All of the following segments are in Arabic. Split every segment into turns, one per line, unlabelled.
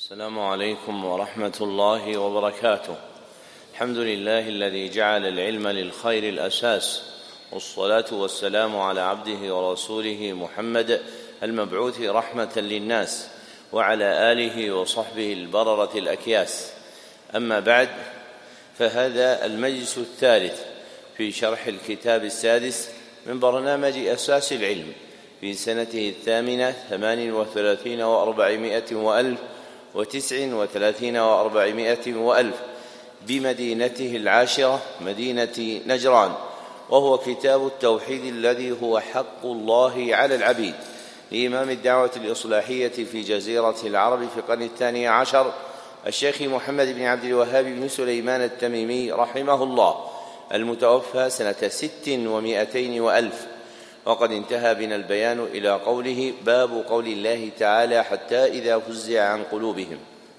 السلام عليكم ورحمة الله وبركاته. الحمد لله الذي جعل العلم للخير الأساس، والصلاة والسلام على عبده ورسوله محمد المبعوث رحمة للناس، وعلى آله وصحبه البررة الأكياس. أما بعد، فهذا المجلس الثالث في شرح الكتاب السادس من برنامج أساس العلم في سنته 38 و400 وألف 39 و400 وألف بمدينته العاشرة مدينة نجران، وهو كتاب التوحيد الذي هو حق الله على العبيد لإمام الدعوة الإصلاحية في جزيرة العرب في القرن 12 الشيخ محمد بن عبد الوهاب بن سليمان التميمي رحمه الله، المتوفى سنة 600 وألف. وقد انتهى بنا البيان إلى قوله: باب قول الله تعالى: حتى إذا فزع عن قلوبهم.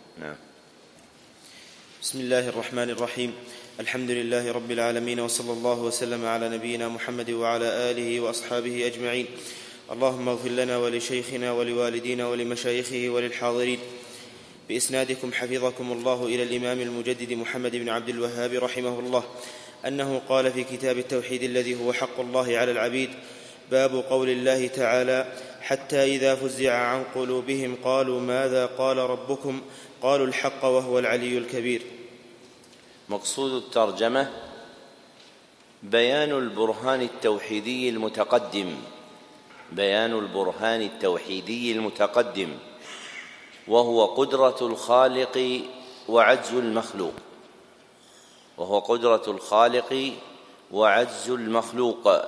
بسم الله الرحمن الرحيم. الحمد لله رب العالمين، وصلى الله وسلم على نبينا محمد وعلى آله وأصحابه أجمعين. اللهم اغفر لنا ولشيخنا ولوالدينا ولمشايخه وللحاضرين. بإسنادكم حفظكم الله إلى الإمام المجدد محمد بن عبد الوهاب رحمه الله أنه قال في كتاب التوحيد الذي هو حق الله على العبيد: باب قول الله تعالى: حتى إذا فزع عن قلوبهم قالوا ماذا قال ربكم قالوا الحق وهو العلي الكبير.
مقصود الترجمة بيان البرهان التوحيدي المتقدم، بيان البرهان التوحيدي المتقدم، وهو قدرة الخالق وعجز المخلوق، وهو قدرة الخالق وعجز المخلوق.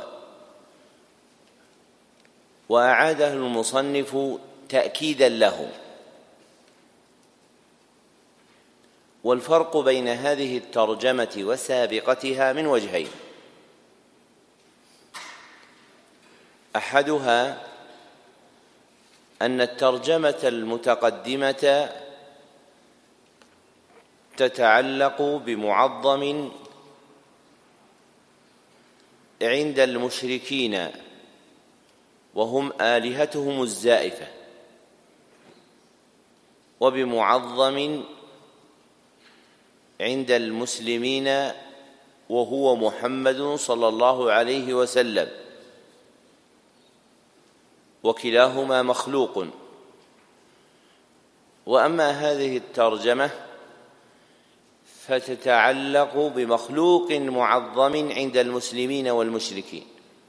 وأعاده المصنف تأكيدا له. والفرق بين هذه الترجمة وسابقتها من وجهين: أحدها أن الترجمة المتقدمة تتعلق بمعظم عند المشركين وهم آلهتهم الزائفة، وبمعظم عند المسلمين وهو محمد صلى الله عليه وسلم، وكلاهما مخلوق. وأما هذه الترجمة فتتعلق بمخلوق معظم عند المسلمين والمشركين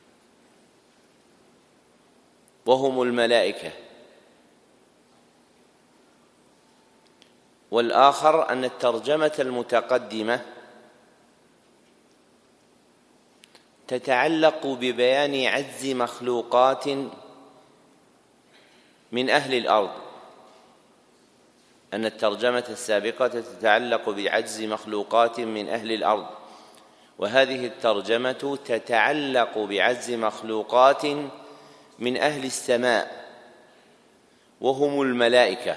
وهم الملائكة. والآخر أن الترجمة المتقدمة تتعلق ببيان عجز مخلوقات من أهل الأرض، أن الترجمة السابقة تتعلق بعجز مخلوقات من أهل الأرض، وهذه الترجمة تتعلق بعجز مخلوقات من أهل السماء وهم الملائكة.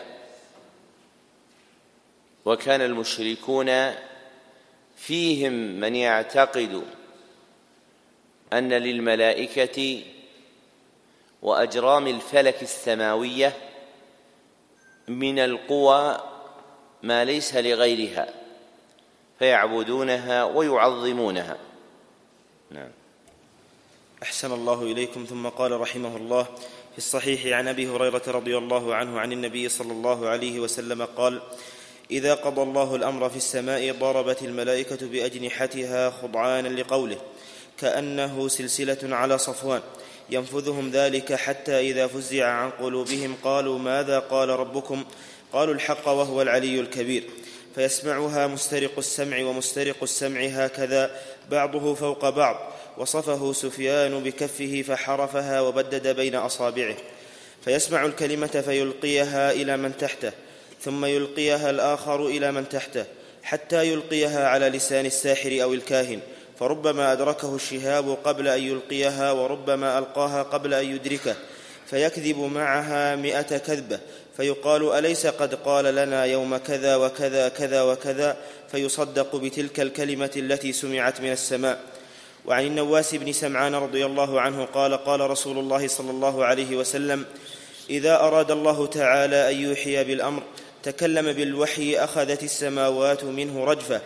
وكان المشركون فيهم من يعتقد أن للملائكة وأجرام الفلك السماوية من القوى ما ليس لغيرها، فيعبدونها ويعظمونها. نعم.
أحسن الله إليكم. ثم قال رحمه الله في الصحيح عن أبي هريرة رضي الله عنه عن النبي صلى الله عليه وسلم قال: إذا قضى الله الأمر في السماء ضربت الملائكة بأجنحتها خضعانا لقوله، كأنه سلسلة على صفوان، ينفذهم ذلك حتى إذا فزع عن قلوبهم قالوا ماذا قال ربكم قالوا الحق وهو العلي الكبير، فيسمعها مسترق السمع ومسترق السمع هكذا بعضه فوق بعض. وصفه سفيان بكفه فحرفها وبدد بين أصابعه، فيسمع الكلمة فيلقيها إلى من تحته، ثم يلقيها الآخر إلى من تحته، حتى يلقيها على لسان الساحر أو الكاهن، فربما أدركه الشهاب قبل أن يلقيها، وربما ألقاها قبل أن يدركه، فيكذب معها 100 كذبة، فيقال: أليس قد قال لنا يوم كذا وكذا كذا وكذا، فيصدق بتلك الكلمة التي سمعت من السماء. وعن النواس بن سمعان رضي الله عنه قال: قال رسول الله صلى الله عليه وسلم: إذا أراد الله تعالى أن يوحي بالأمر تكلم بالوحي أخذت السماوات منه رجفة،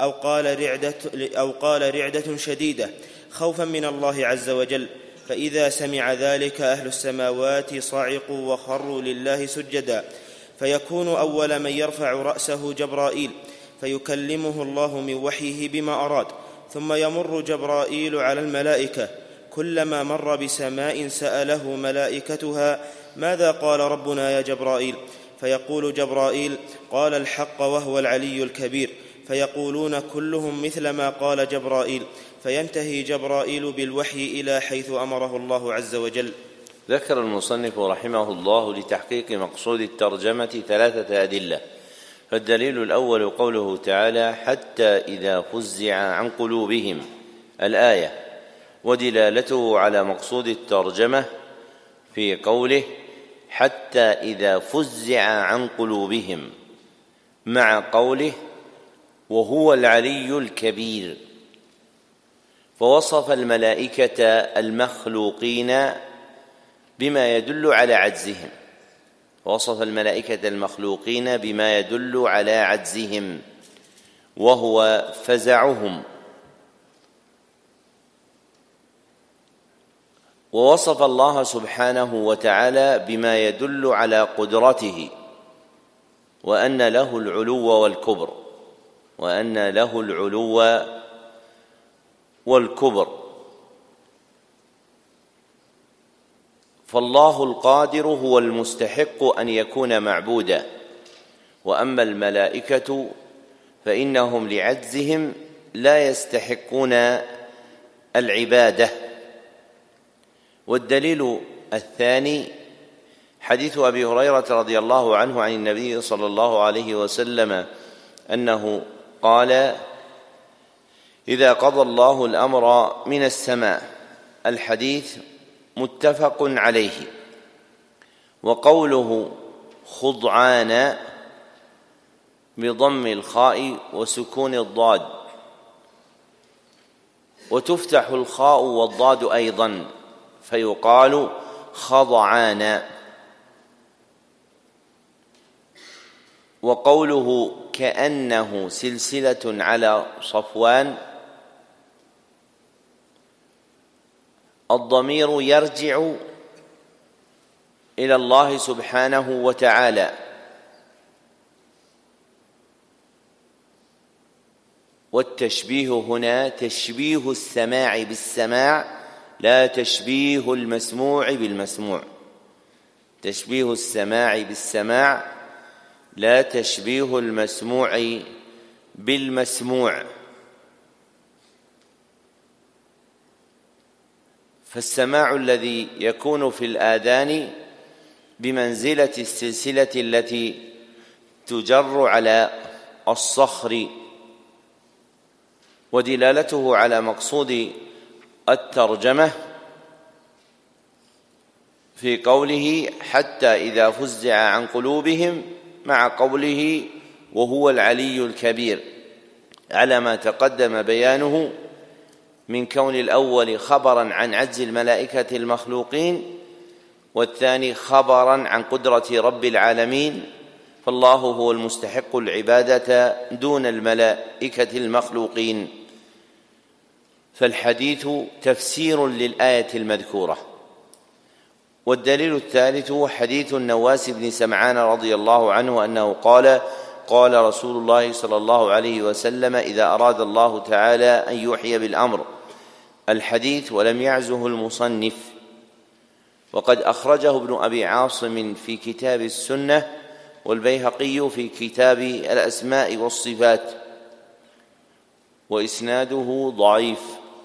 أو قال رعدة شديدة خوفا من الله عز وجل. فإذا سمع ذلك أهل السماوات صعقوا وخروا لله سجدا، فيكون أول من يرفع رأسه جبرائيل، فيكلمه الله من وحيه بما أراد. ثم يمر جبرائيل على الملائكة، كلما مر بسماء سأله ملائكتها: ماذا قال ربنا يا جبرائيل؟ فيقول جبرائيل: قال الحق وهو العلي الكبير. فيقولون كلهم مثل ما قال جبرائيل، فينتهي جبرائيل بالوحي إلى حيث أمره الله عز وجل.
ذكر المصنف رحمه الله لتحقيق مقصود الترجمة 3 أدلة. فالدليل الأول قوله تعالى: حتى إذا فزع عن قلوبهم، الآية، ودلالته على مقصود الترجمة في قوله: حتى إذا فزع عن قلوبهم، مع قوله: وهو العلي الكبير. فوصف الملائكة المخلوقين بما يدل على عجزهم، وصف الملائكة المخلوقين بما يدل على عجزهم، وهو فزعهم. ووصف الله سبحانه وتعالى بما يدل على قدرته، وأن له العلو والكبر، وأن له العلو والكبر. فالله القادر هو المستحق أن يكون معبودا، وأما الملائكة فإنهم لعجزهم لا يستحقون العبادة. والدليل الثاني حديث أبي هريرة رضي الله عنه عن النبي صلى الله عليه وسلم أنه قال: إذا قضى الله الأمر من السماء. الحديث متفق عليه. وقوله خضعان بضم الخاء وسكون الضاد، وتفتح الخاء والضاد أيضا فيقال خضعان. وقوله كأنه سلسلة على صفوان، الضمير يرجع إلى الله سبحانه وتعالى، والتشبيه هنا تشبيه السماع بالسماع، لا تشبيه المسموع بالمسموع. تشبيه السماع بالسماع، لا تشبيه المسموع بالمسموع. فالسماع الذي يكون في الآذان بمنزلة السلسلة التي تجر على الصخر. ودلالته على مقصود الترجمة في قوله حتى إذا فزع عن قلوبهم، مع قوله وهو العلي الكبير، على ما تقدم بيانه من كون الأول خبرا عن عجز الملائكة المخلوقين، والثاني خبرا عن قدرة رب العالمين. فالله هو المستحق العبادة دون الملائكة المخلوقين. فالحديث تفسير للآية المذكورة. والدليل الثالث حديث النواس بن سمعان رضي الله عنه أنه قال: قال رسول الله صلى الله عليه وسلم: إذا أراد الله تعالى أن يحيي بالأمر. الحديث ولم يعزه المصنف، وقد أخرجه ابن أبي عاصم في كتاب السنة، والبيهقي في كتاب الأسماء والصفات، وإسناده ضعيف.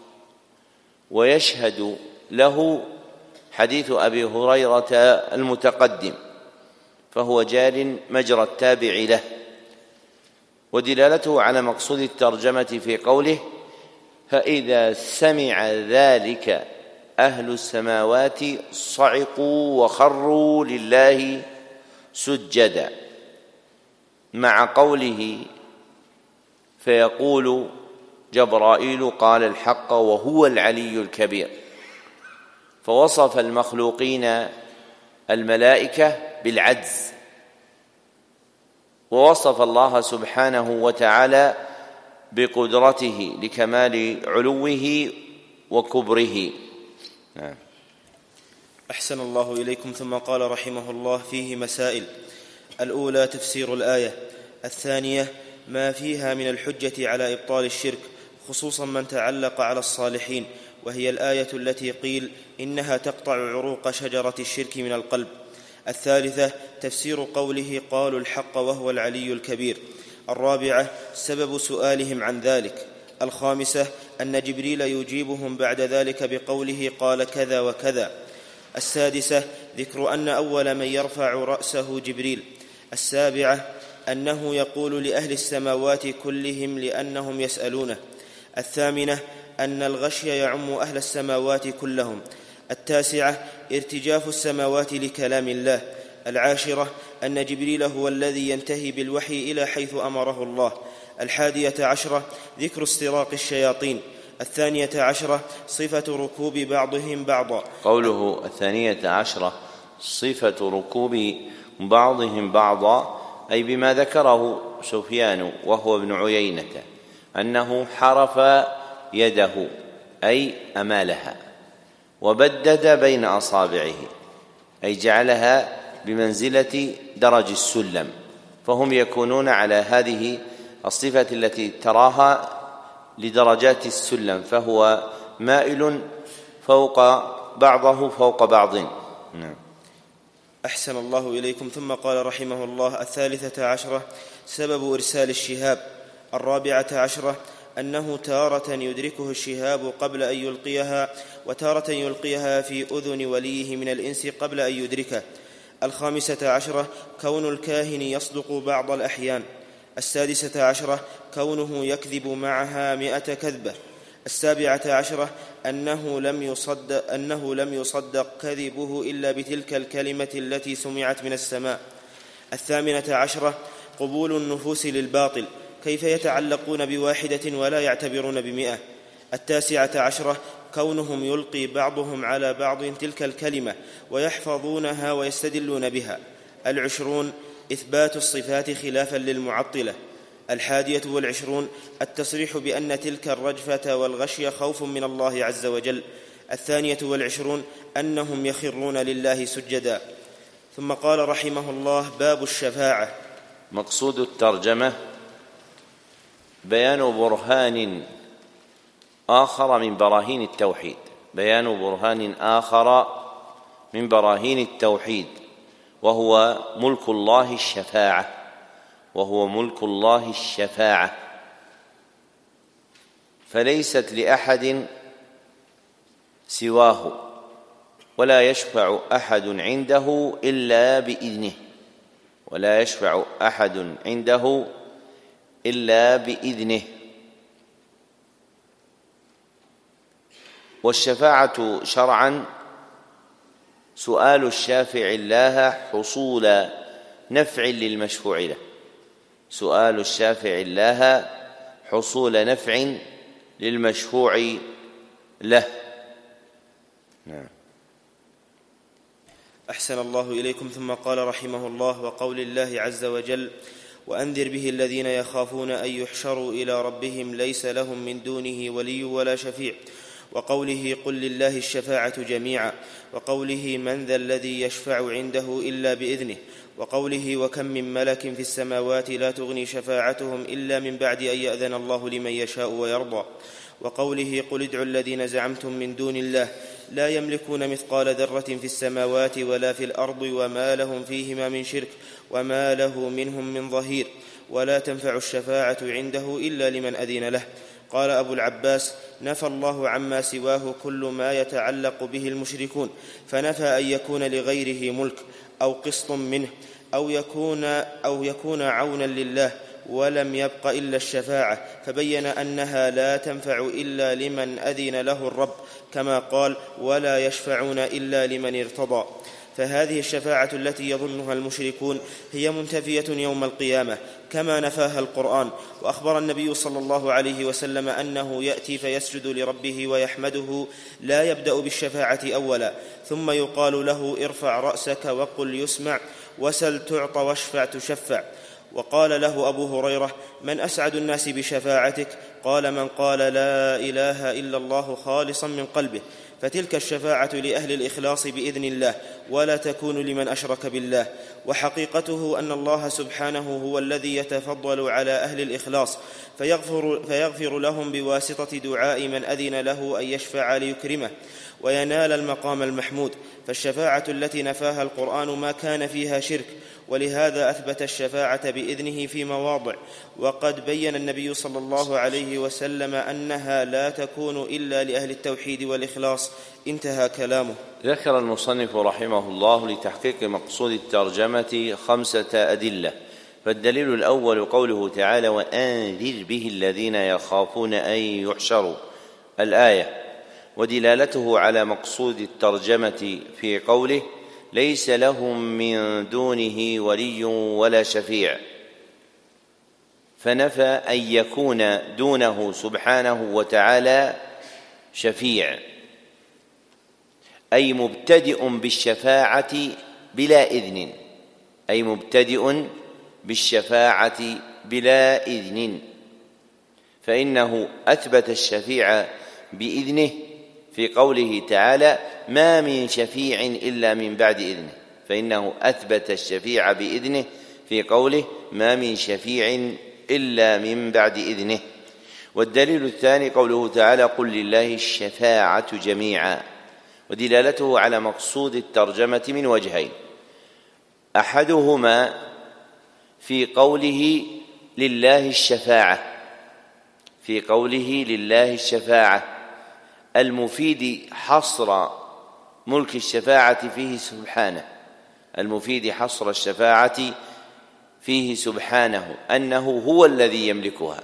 ويشهد له حديث أبي هريرة المتقدم، فهو جار مجرى التابع له. ودلالته على مقصود الترجمة في قوله: فإذا سمع ذلك أهل السماوات صعقوا وخروا لله سجدا، مع قوله فيقول جبرائيل قال الحق وهو العلي الكبير. فوصف المخلوقين الملائكة بالعجز، ووصف الله سبحانه وتعالى بقدرته لكمال علوه وكبره. نعم.
أحسن الله إليكم. ثم قال رحمه الله: فيه مسائل. الأولى تفسير الآية. الثانية ما فيها من الحجة على إبطال الشرك، خصوصا من تعلق على الصالحين، وهي الآية التي قيل إنها تقطع عروق شجرة الشرك من القلب. الثالثة تفسير قوله: قالوا الحق وهو العلي الكبير. الرابعة سبب سؤالهم عن ذلك. الخامسة أن جبريل يجيبهم بعد ذلك بقوله: قال كذا وكذا. السادسة ذكر أن أول من يرفع رأسه جبريل. السابعة أنه يقول لأهل السماوات كلهم لأنهم يسألونه. الثامنة أن الغشي يعم أهل السماوات كلهم. التاسعة ارتجاف السماوات لكلام الله. العاشرة أن جبريل هو الذي ينتهي بالوحي إلى حيث أمره الله. 11 ذكر استراق الشياطين. 12 صفة ركوب بعضهم بعضا.
قوله 12 صفة ركوب بعضهم بعضا أي بما ذكره سفيان وهو ابن عيينة أنه حرف يده أي أمالها وبدد بين أصابعه أي جعلها بمنزلة درج السلم، فهم يكونون على هذه الصفة التي تراها لدرجات السلم، فهو مائل فوق بعضه فوق بعض. نعم.
أحسن الله إليكم. ثم قال رحمه الله: 13 سبب إرسال الشهاب. 14 أنه تارة يدركه الشهاب قبل أن يلقيها، وتارة يلقيها في أذن وليه من الإنس قبل أن يدركه. 15 كون الكاهن يصدق بعض الأحيان. 16 كونه يكذب معها 100 كذبة. 17 أنه لم يصدق كذبه إلا بتلك الكلمة التي سمعت من السماء. 18 قبول النفوس للباطل، كيف يتعلقون بواحدة ولا يعتبرون ب100. 19 كونهم يلقي بعضهم على بعض تلك الكلمة ويحفظونها ويستدلون بها. 20 إثبات الصفات خلافا للمعطلة. 21 التصريح بأن تلك الرجفة والغشي خوف من الله عز وجل. 22 أنهم يخرون لله سجدا. ثم قال رحمه الله: باب الشفاعة.
مقصود الترجمة بيان برهان آخر من براهين التوحيد، بيان برهان آخر من براهين التوحيد، وهو ملك الله الشفاعة، وهو ملك الله الشفاعة، فليست لأحد سواه، ولا يشفع أحد عنده إلا بإذنه، ولا يشفع أحد عنده إلا بإذنه. والشفاعة شرعا سؤال الشافع الله حصول نفع للمشفوع له، سؤال الشافع الله حصول نفع للمشفوع له. نعم.
أحسن الله إليكم. ثم قال رحمه الله: وقول الله عز وجل: وأنذر به الذين يخافون أن يحشروا إلى ربهم ليس لهم من دونه ولي ولا شفيع. وقوله: قل لله الشفاعة جميعا. وقوله: من ذا الذي يشفع عنده إلا بإذنه. وقوله: وكم من ملك في السماوات لا تغني شفاعتهم إلا من بعد أن يأذن الله لمن يشاء ويرضى. وقوله: قل ادعوا الذين زعمتم من دون الله لا يملكون مثقال ذرة في السماوات ولا في الأرض وما لهم فيهما من شرك وما له منهم من ظهير ولا تنفع الشفاعة عنده إلا لمن أذن له. قال أبو العباس: نفى الله عما سواه كل ما يتعلق به المشركون، فنفى أن يكون لغيره ملك أو قسط منه أو يكون عونا لله، ولم يبق إلا الشفاعة، فبين أنها لا تنفع إلا لمن أذن له الرب، كما قال: ولا يشفعون إلا لمن ارتضى. فهذه الشفاعة التي يظنها المشركون هي منتفية يوم القيامة كما نفاها القرآن. وأخبر النبي صلى الله عليه وسلم أنه يأتي فيسجد لربه ويحمده، لا يبدأ بالشفاعة أولا، ثم يقال له: ارفع رأسك وقل يسمع، وسل تعط واشفع تشفع. وقال له أبو هريرة: من أسعد الناس بشفاعتك؟ قال: من قال لا إله إلا الله خالصا من قلبه. فتلك الشفاعة لأهل الإخلاص بإذن الله، ولا تكون لمن أشرك بالله. وحقيقته أن الله سبحانه هو الذي يتفضل على أهل الإخلاص فيغفر لهم بواسطة دعاء من أذن له أن يشفع ليكرمه وينال المقام المحمود. فالشفاعة التي نفاها القرآن ما كان فيها شرك، ولهذا أثبت الشفاعة بإذنه في مواضع، وقد بين النبي صلى الله عليه وسلم أنها لا تكون إلا لأهل التوحيد والإخلاص. انتهى كلامه.
ذكر المصنف رحمه الله لتحقيق مقصود الترجمة 5 أدلة. فالدليل الأول قوله تعالى: وأنذر به الذين يخافون أن يحشروا، الآية، ودلالته على مقصود الترجمة في قوله: ليس لهم من دونه ولي ولا شفيع، فنفى أن يكون دونه سبحانه وتعالى شفيع، أي مبتدئ بالشفاعة بلا إذن، أي مبتدئ بالشفاعة بلا إذن، فإنه أثبت الشفيع بإذنه في قوله تعالى: ما من شفيع إلا من بعد إذنه، فإنه أثبت الشفيع بإذنه في قوله: ما من شفيع إلا من بعد إذنه. والدليل الثاني قوله تعالى: قل لله الشفاعة جميعا، ودلالته على مقصود الترجمة من وجهين: أحدهما في قوله لله الشفاعة، في قوله لله الشفاعة المفيد حصر ملك الشفاعة فيه سبحانه، المفيد حصر الشفاعة فيه سبحانه أنه هو الذي يملكها.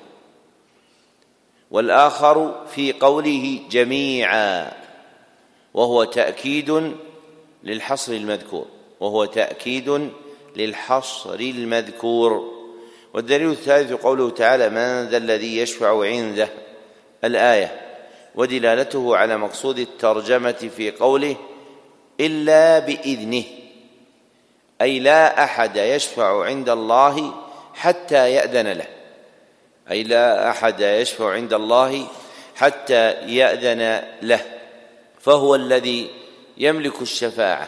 والآخر في قوله جميعا، وهو تأكيد للحصر المذكور، وهو تأكيد للحصر المذكور. والدليل الثالث قوله تعالى: من ذا الذي يشفع عنده، الآية، ودلالته على مقصود الترجمة في قوله: إلا بإذنه، أي لا أحد يشفع عند الله حتى يأذن له، أي لا أحد يشفع عند الله حتى يأذن له، فهو الذي يملك الشفاعة.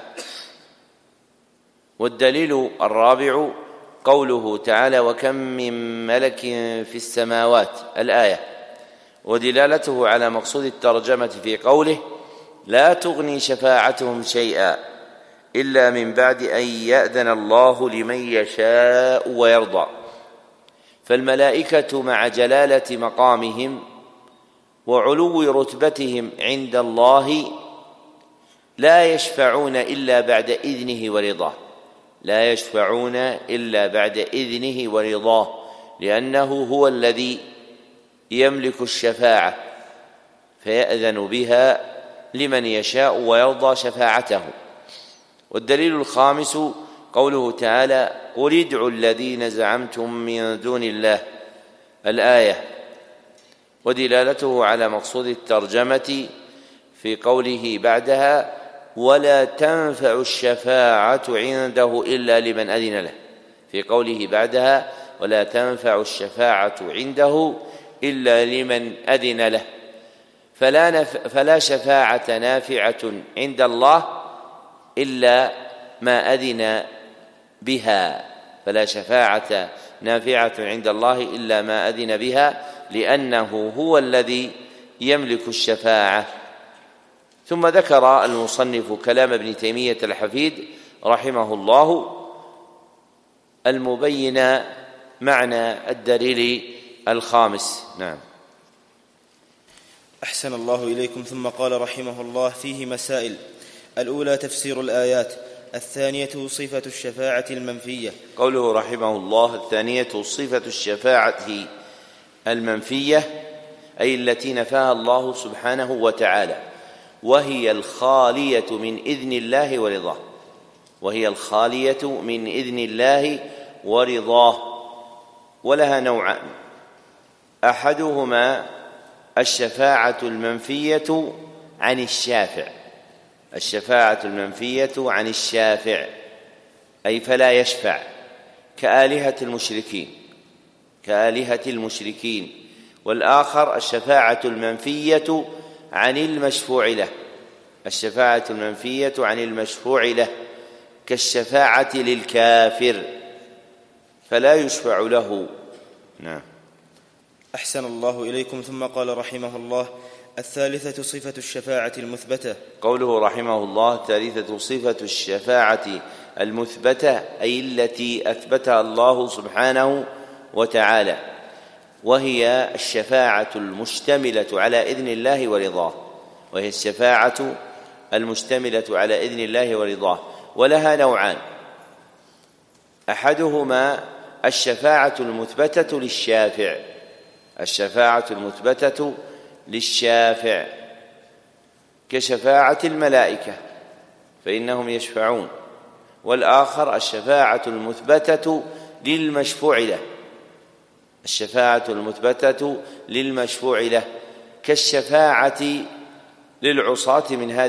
والدليل الرابع قوله تعالى: وكم من ملك في السماوات، الآية، ودلالته على مقصود الترجمة في قوله: لا تغني شفاعتهم شيئا إلا من بعد أن يأذن الله لمن يشاء ويرضى. فالملائكة مع جلالة مقامهم وعلو رتبتهم عند الله لا يشفعون إلا بعد إذنه ورضاه، لا يشفعون إلا بعد إذنه ورضاه، لأنه هو الذي يملك الشفاعة فيأذن بها لمن يشاء ويرضى شفاعته. والدليل الخامس قوله تعالى: قل ادعوا الذين زعمتم من دون الله، الآية، ودلالته على مقصود الترجمة في قوله بعدها: ولا تنفع الشفاعة عنده إلا لمن أذن له، في قوله بعدها: ولا تنفع الشفاعة عنده إلا لمن أذن له، فلا شفاعة نافعة عند الله إلا ما أذن بها، فلا شفاعة نافعة عند الله إلا ما أذن بها، لأنه هو الذي يملك الشفاعة. ثم ذكر المصنف كلام ابن تيمية الحفيد رحمه الله المبين معنى الدليل الخامس. نعم.
أحسن الله إليكم. ثم قال رحمه الله: فيه مسائل. الأولى تفسير الآيات، الثانية صفة الشفاعة المنفية.
قوله رحمه الله: الثانية صفة الشفاعة المنفية، أي التي نفاها الله سبحانه وتعالى، وهي الخالية من إذن الله ورضاه، وهي الخالية من إذن الله ورضاه. ولها نوعان: أحدهما الشفاعة المنفية عن الشافع، الشفاعة المنفية عن الشافع، أي فلا يشفع، كآلهة المشركين، والآخر الشفاعة المنفية عن المشفوع له، كالشفاعة للكافر فلا يشفع له. نعم.
أحسن الله إليكم. ثم قال رحمه الله: الثالثة صفة الشفاعة المثبتة.
قوله رحمه الله: الثالثة صفة الشفاعة المثبتة، أي التي أثبتها الله سبحانه وتعالى، وهي الشفاعة المشتملة على إذن الله ورضاه، ولها نوعان: أحدهما الشفاعة المثبتة للشافع كشفاعة الملائكة فإنهم يشفعون، والآخر الشفاعة المثبتة للمشفوع له كالشفاعة للعصاة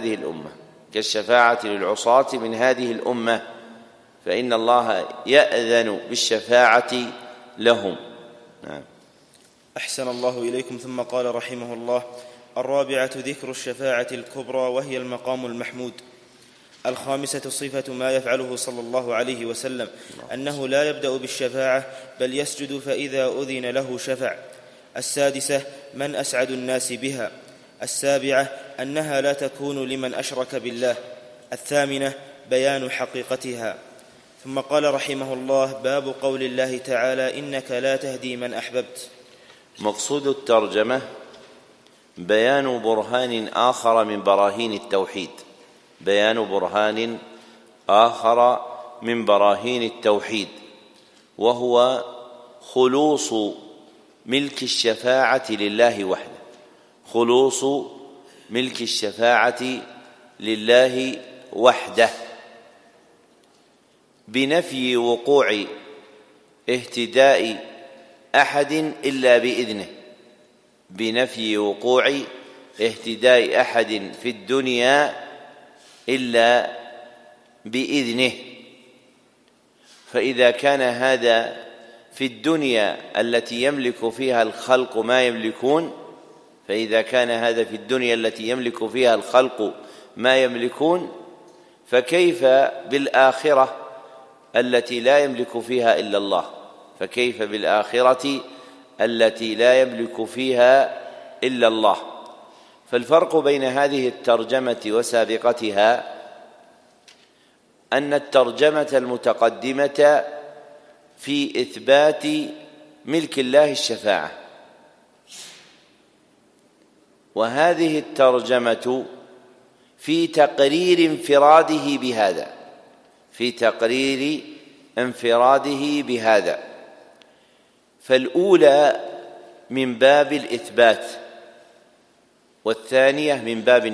من هذه الأمة، فإن الله يأذن بالشفاعة لهم. نعم.
أحسن الله إليكم. ثم قال رحمه الله: الرابعة ذكر الشفاعة الكبرى، وهي المقام المحمود. الخامسة صفة ما يفعله صلى الله عليه وسلم، أنه لا يبدأ بالشفاعة بل يسجد فإذا أذن له شفع. السادسة من أسعد الناس بها. السابعة أنها لا تكون لمن أشرك بالله. الثامنة بيان حقيقتها. ثم قال رحمه الله: باب قول الله تعالى: إنك لا تهدي من أحببت.
مقصود الترجمة بيان برهان آخر من براهين التوحيد، وهو خلوص ملك الشفاعة لله وحده، بنفي وقوع اهتداء أحد في الدنيا إلا بإذنه. فإذا كان هذا في الدنيا التي يملك فيها الخلق ما يملكون، فكيف بالآخرة التي لا يملك فيها إلا الله؟ فالفرق بين هذه الترجمة وسابقتها أن الترجمة المتقدمة في إثبات ملك الله الشفاعة، وهذه الترجمة في تقرير انفراده بهذا. فالأولى من باب الإثبات والثانية من باب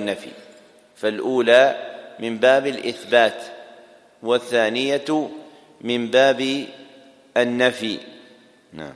النفي. نعم.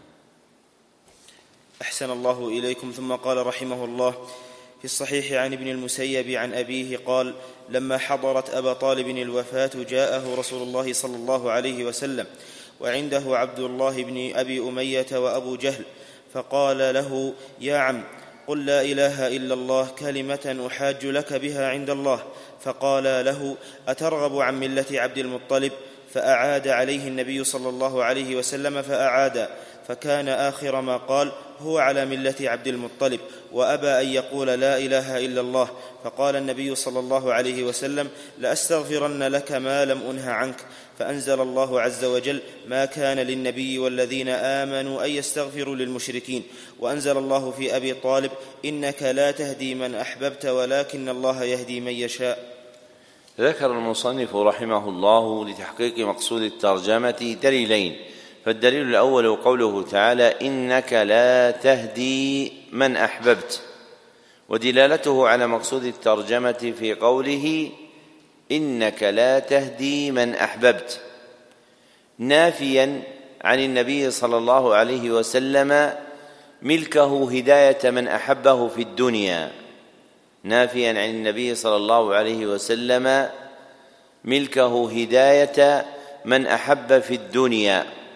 أحسن الله إليكم. ثم قال رحمه الله: في الصحيح عن ابن المسيب عن أبيه قال: لما حضرت أبا طالب الوفاة جاءه رسول الله صلى الله عليه وسلم، وعنده عبد الله بن أبي أمية وأبو جهل، فقال له: يا عم، قل لا إله إلا الله كلمة أحاج لك بها عند الله. فقال له: أترغب عن ملة عبد المطلب؟ فأعاد عليه النبي صلى الله عليه وسلم فأعاد، فكان آخر ما قال: هو على ملة عبد المطلب، وأبى أن يقول لا إله إلا الله. فقال النبي صلى الله عليه وسلم: لأستغفرن لك ما لم أنه عنك. فأنزل الله عز وجل: ما كان للنبي والذين آمنوا أن يستغفروا للمشركين. وأنزل الله في أبي طالب: إنك لا تهدي من أحببت ولكن الله يهدي من يشاء.
ذكر المصنف رحمه الله لتحقيق مقصود الترجمة دليلين. فالدليل الأول قوله تعالى: إنك لا تهدي من أحببت، ودلالته على مقصود الترجمة في قوله: إنك لا تهدي من أحببت، نافيا عن النبي صلى الله عليه وسلم ملكه هداية من أحبه في الدنيا، نافيا عن النبي صلى الله عليه وسلم ملكه هداية من أحب في الدنيا.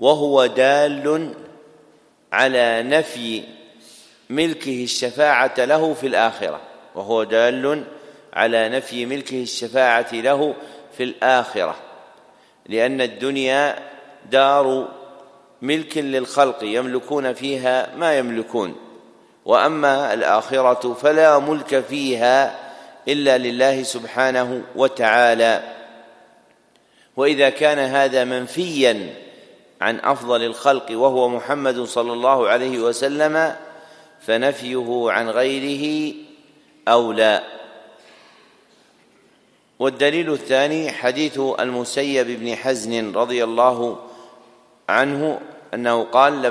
وهو دال على نفي ملكه الشفاعة له في الآخرة، وهو دال على نفي ملكه الشفاعة له في الآخرة، لأن الدنيا دار ملك للخلق يملكون فيها ما يملكون، وأما الآخرة فلا ملك فيها إلا لله سبحانه وتعالى. وإذا كان هذا منفيا عن أفضل الخلق وهو محمد صلى الله عليه وسلم فنفيه عن غيره أولى. والدليل الثاني حديث المسيب بن حزن رضي الله عنه أنه قال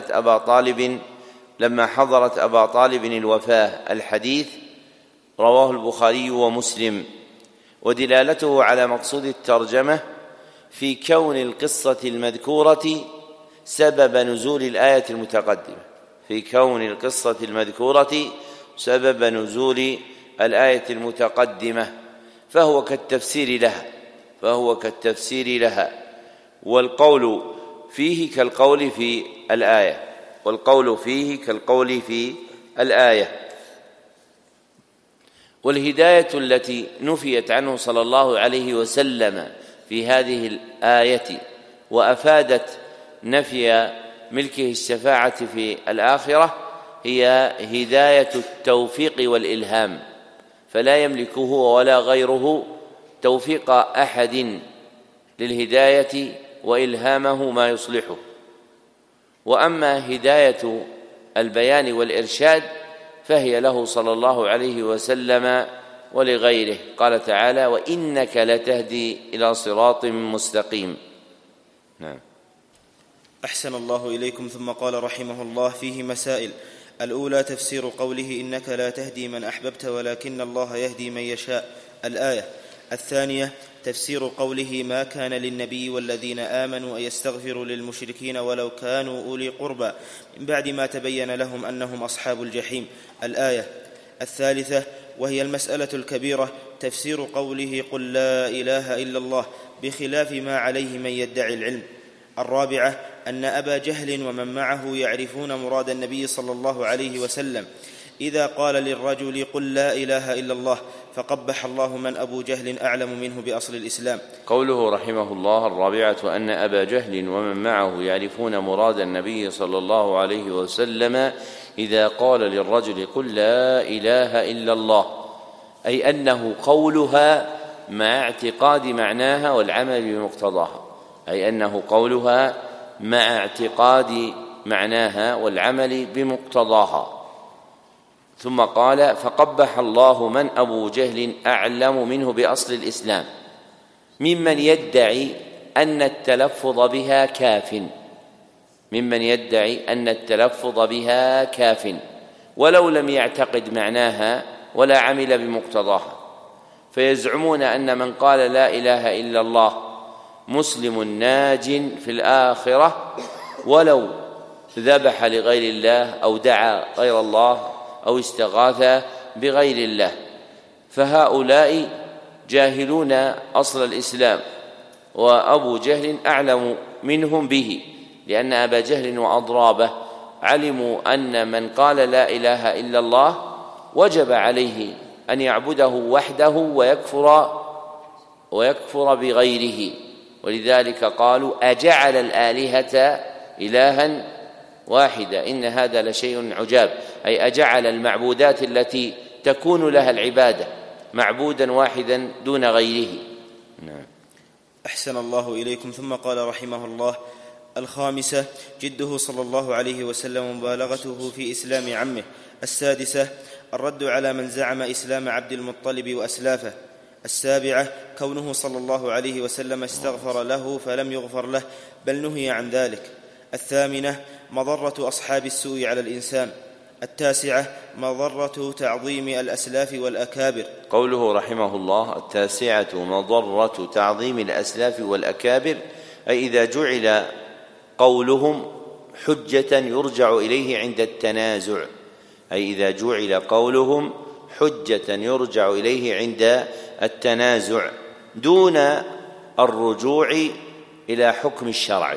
لما حضرت أبا طالب الوفاة. الحديث رواه البخاري ومسلم. ودلالته على مقصود الترجمة في كون القصة المذكورة سبب نزول الآية المتقدمة، في كون القصة المذكورة سبب نزول الآية المتقدمة، فهو كالتفسير لها، والقول فيه كالقول في الآية. والهداية التي نفيت عنه صلى الله عليه وسلم في هذه الآية وأفادت نفي ملكه الشفاعة في الآخرة هي هداية التوفيق والإلهام، فلا يملك هو ولا غيره توفيق أحد للهداية وإلهامه ما يصلحه. وأما هداية البيان والإرشاد فهي له صلى الله عليه وسلم ولغيره. قال تعالى: وإنك لتهدي إلى صراط مستقيم. نعم.
أحسن الله إليكم. ثم قال رحمه الله: فيه مسائل. الأولى تفسير قوله: إنك لا تهدي من أحببت ولكن الله يهدي من يشاء، الآية. الثانية تفسير قوله: ما كان للنبي والذين آمنوا أن يستغفروا للمشركين ولو كانوا أولي قربى من بعد ما تبين لهم أنهم أصحاب الجحيم، الآية. الثالثة وهي المسألة الكبيرة تفسير قوله: قل لا إله إلا الله، بخلاف ما عليه من يدعي العلم. الرابعة أن أبا جهل ومن معه يعرفون مراد النبي صلى الله عليه وسلم إذا قال للرجل: قل لا إله إلا الله، فقبح الله من أبو جهل أعلم منه بأصل الإسلام.
قوله رحمه الله: الرابعة أن أبا جهل ومن معه يعرفون مراد النبي صلى الله عليه وسلم إذا قال للرجل: قل لا إله إلا الله، أي أنه قولها مع اعتقاد معناها والعمل بمقتضاها، أي أنه قولها مع اعتقاد معناها والعمل بمقتضاها. ثم قال: فقبح الله من أبو جهل أعلم منه بأصل الإسلام، ممن يدعي أن التلفظ بها كاف ولو لم يعتقد معناها ولا عمل بمقتضاها، فيزعمون أن من قال لا إله إلا الله مسلم ناج في الآخرة ولو ذبح لغير الله أو دعا غير الله أو استغاث بغير الله. فهؤلاء جاهلون أصل الإسلام، وأبو جهل أعلم منهم به، لأن أبا جهل وأضرابه علموا أن من قال لا إله إلا الله وجب عليه أن يعبده وحده ويكفر بغيره، ولذلك قالوا: أجعل الآلهة إلها واحدة إن هذا لشيء عجاب، أي أجعل المعبودات التي تكون لها العبادة معبودا واحدا دون غيره. نعم.
أحسن الله إليكم. ثم قال رحمه الله: الخامسة جده صلى الله عليه وسلم ومبالغته في إسلام عمه. السادسة الرد على من زعم إسلام عبد المطلب وأسلافه. السابعة كونه صلى الله عليه وسلم استغفر له فلم يغفر له بل نهي عن ذلك. الثامنة مضرة أصحاب السوء على الإنسان. التاسعة مضرة تعظيم الأسلاف والأكابر.
قوله رحمه الله: التاسعة مضرة تعظيم الأسلاف والأكابر، أي إذا جعل قولهم حجة يرجع إليه عند التنازع، أي إذا جعل قولهم حجة يرجع إليه عند التنازع دون الرجوع إلى حكم الشرع،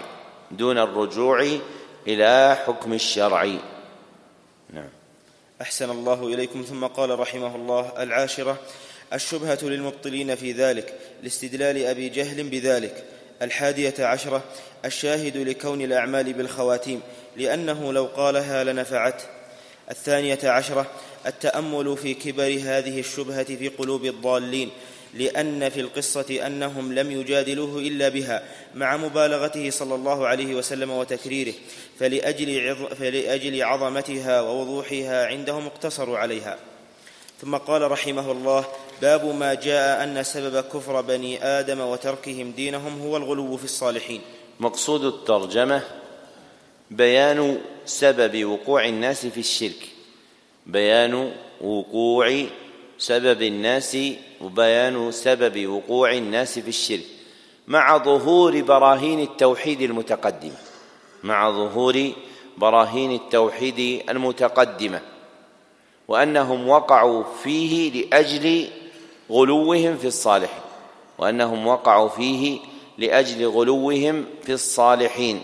دون الرجوع إلى حكم الشرع. نعم.
أحسن الله إليكم. ثم قال رحمه الله: 10 الشبهة للمبطلين في ذلك لاستدلال أبي جهل بذلك. 11 الشاهد لكون الأعمال بالخواتيم لأنه لو قالها لنفعته. 12 التأمل في كبر هذه الشبهة في قلوب الضالين، لأن في القصة أنهم لم يجادلوه إلا بها مع مبالغته صلى الله عليه وسلم وتكريره، فلأجل عظمتها ووضوحها عندهم اقتصروا عليها. ثم قال رحمه الله: باب ما جاء أن سبب كفر بني آدم وتركهم دينهم هو الغلو في الصالحين.
مقصود الترجمة بيان سبب وقوع الناس في الشرك، بيان وقوع سبب الناس وبيان سبب وقوع الناس في الشرك مع ظهور براهين التوحيد المتقدمة، مع ظهور براهين التوحيد المتقدمة، وأنهم وقعوا فيه لأجل غلوهم في الصالحين، وأنهم وقعوا فيه لأجل غلوهم في الصالحين.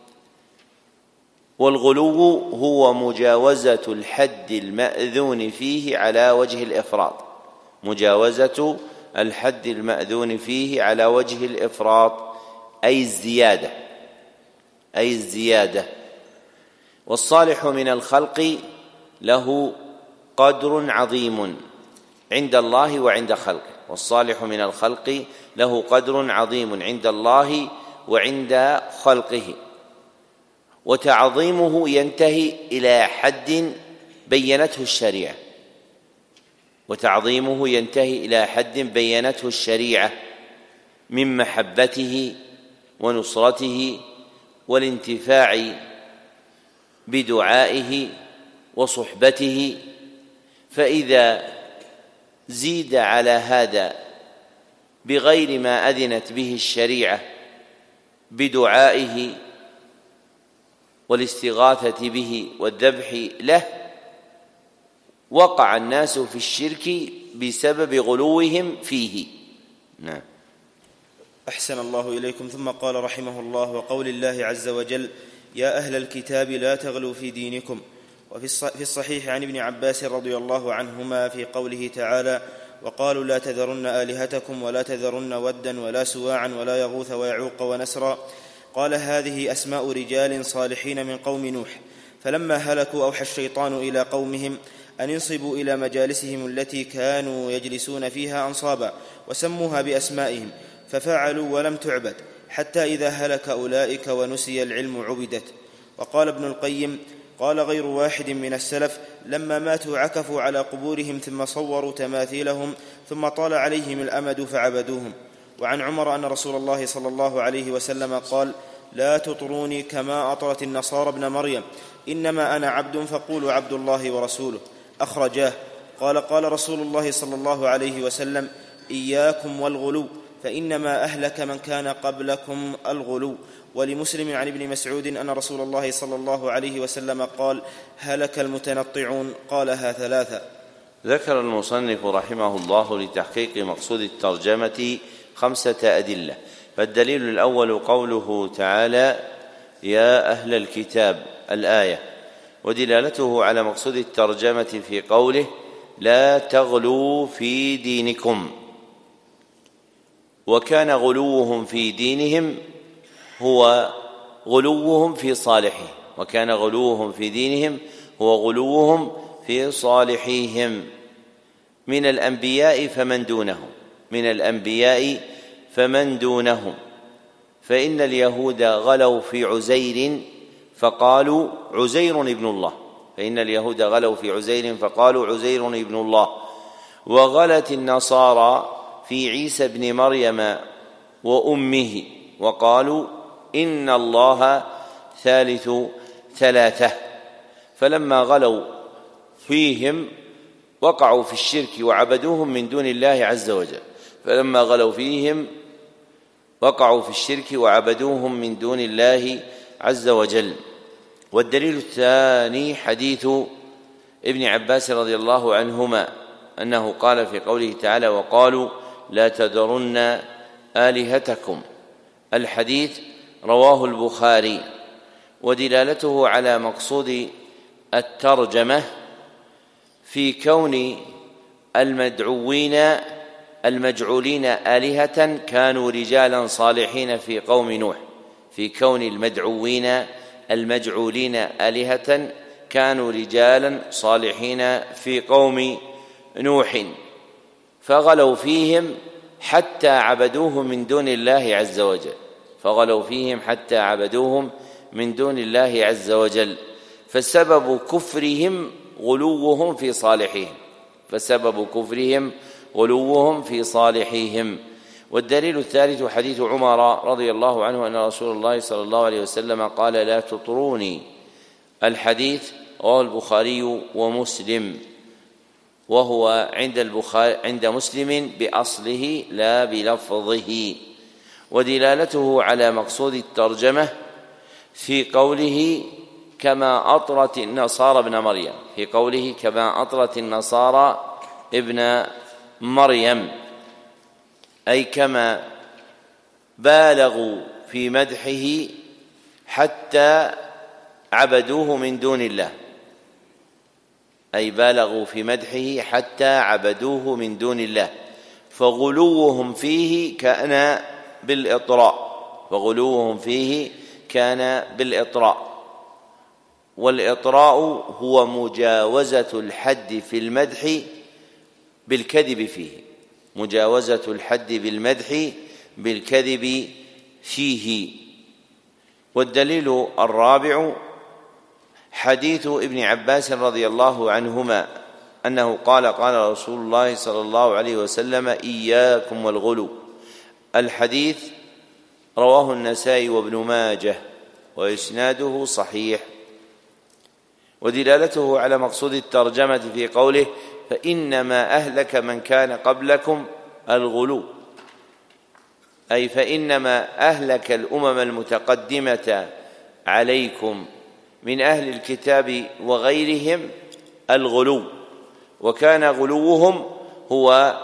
والغلو هو مجاوزة الحد المأذون فيه على وجه الإفراط، مجاوزة الحد المأذون فيه على وجه الإفراط أي الزيادة، أي الزيادة. والصالح من الخلق له قدر عظيم عند الله وعند خلقه، والصالح من الخلق له قدر عظيم عند الله وعند خلقه، وتعظيمه ينتهي إلى حد بينته الشريعة، وتعظيمه ينتهي إلى حد بينته الشريعة من محبته ونصرته والانتفاع بدعائه وصحبته. فإذا زيد على هذا بغير ما أذنت به الشريعة بدعائه والاستغاثة به والذبح له، وقع الناس في الشرك بسبب غلوهم فيه. نعم.
أحسن الله إليكم. ثم قال رحمه الله: وقول الله عز وجل: يا أهل الكتاب لا تغلوا في دينكم. وفي الصحيح عن ابن عباس رضي الله عنهما في قوله تعالى: وقالوا لا تذرن آلهتكم ولا تذرن ودا ولا سواعا ولا يغوث ويعوق ونسرا، قال هذه أسماء رجال صالحين من قوم نوح، فلما هلكوا أوحى الشيطان إلى قومهم أن ينصبوا إلى مجالسهم التي كانوا يجلسون فيها أنصابا وسموها بأسمائهم، ففعلوا ولم تعبد، حتى إذا هلك أولئك ونسي العلم عبدت. وقال ابن القيم: قال غير واحد من السلف: لما ماتوا عكفوا على قبورهم ثم صوروا تماثيلهم ثم طال عليهم الأمد فعبدوهم. وعن عمر أن رسول الله صلى الله عليه وسلم قال: لا تطروني كما أطرت النصارى ابن مريم، إنما أنا عبد فقولوا عبد الله ورسوله. أخرجاه. قال رسول الله صلى الله عليه وسلم: إياكم والغلو، فإنما أهلك من كان قبلكم الغلو. ولمسلم عن ابن مسعود أن رسول الله صلى الله عليه وسلم قال: هلك المتنطعون، قالها 3.
ذكر المصنف رحمه الله لتحقيق مقصود الترجمة 5 أدلة. فالدليل الأول قوله تعالى: يا أهل الكتاب، الآية، ودلالته على مقصود الترجمة في قوله: لا تغلوا في دينكم. وكان غلوهم في دينهم هو غلوهم في صالحهم، وكان غلوهم في دينهم هو غلوهم في صالحيهم من الأنبياء فمن دونهم، من الأنبياء فمن دونهم. فإن اليهود غلوا في عزير فقالوا عزير ابن الله، فإن اليهود غلوا في عزير فقالوا عزير ابن الله. وغلت النصارى في عيسى ابن مريم وأمه وقالوا إن الله ثالث 3. فلما غلوا فيهم وقعوا في الشرك وعبدوهم من دون الله عز وجل، فلما غلوا فيهم وقعوا في الشرك وعبدوهم من دون الله عز وجل. والدليل الثاني حديث ابن عباس رضي الله عنهما أنه قال في قوله تعالى: وقالوا لا تذرن آلهتكم. الحديث رواه البخاري. ودلالته على مقصود الترجمة في كون المجعولين آلهة كانوا رجالا صالحين في قوم نوح، في كون المجعولين آلهة كانوا رجالا صالحين في قوم نوح، فغلوا فيهم حتى عبدوهم من دون الله عز وجل، فغلوا فيهم حتى عبدوهم من دون الله عز وجل، فسبب كفرهم غلوهم في صالحيهم. والدليل الثالث حديث عمر رضي الله عنه أن رسول الله صلى الله عليه وسلم قال: لا تطروني. الحديث رواه البخاري ومسلم، وهو عند مسلم بأصله لا بلفظه. ودلالته على مقصود الترجمة في قوله: كما أطرت النصارى ابن مريم، في قوله: كما أطرت النصارى ابن مريم، أي كما بالغوا في مدحه حتى عبدوه من دون الله، أي بالغوا في مدحه حتى عبدوه من دون الله، فغلوهم فيه كان بالإطراء. والإطراء هو مجاوزة الحد في المدح بالكذب فيه. والدليل الرابع حديث ابن عباس رضي الله عنهما أنه قال: قال رسول الله صلى الله عليه وسلم: إياكم والغلو. الحديث رواه النسائي وابن ماجه وإسناده صحيح. ودلالته على مقصود الترجمة في قوله: فإنما أهلك من كان قبلكم الغلو، أي فإنما أهلك الأمم المتقدمة عليكم من أهل الكتاب وغيرهم الغلو، وكان غلوهم هو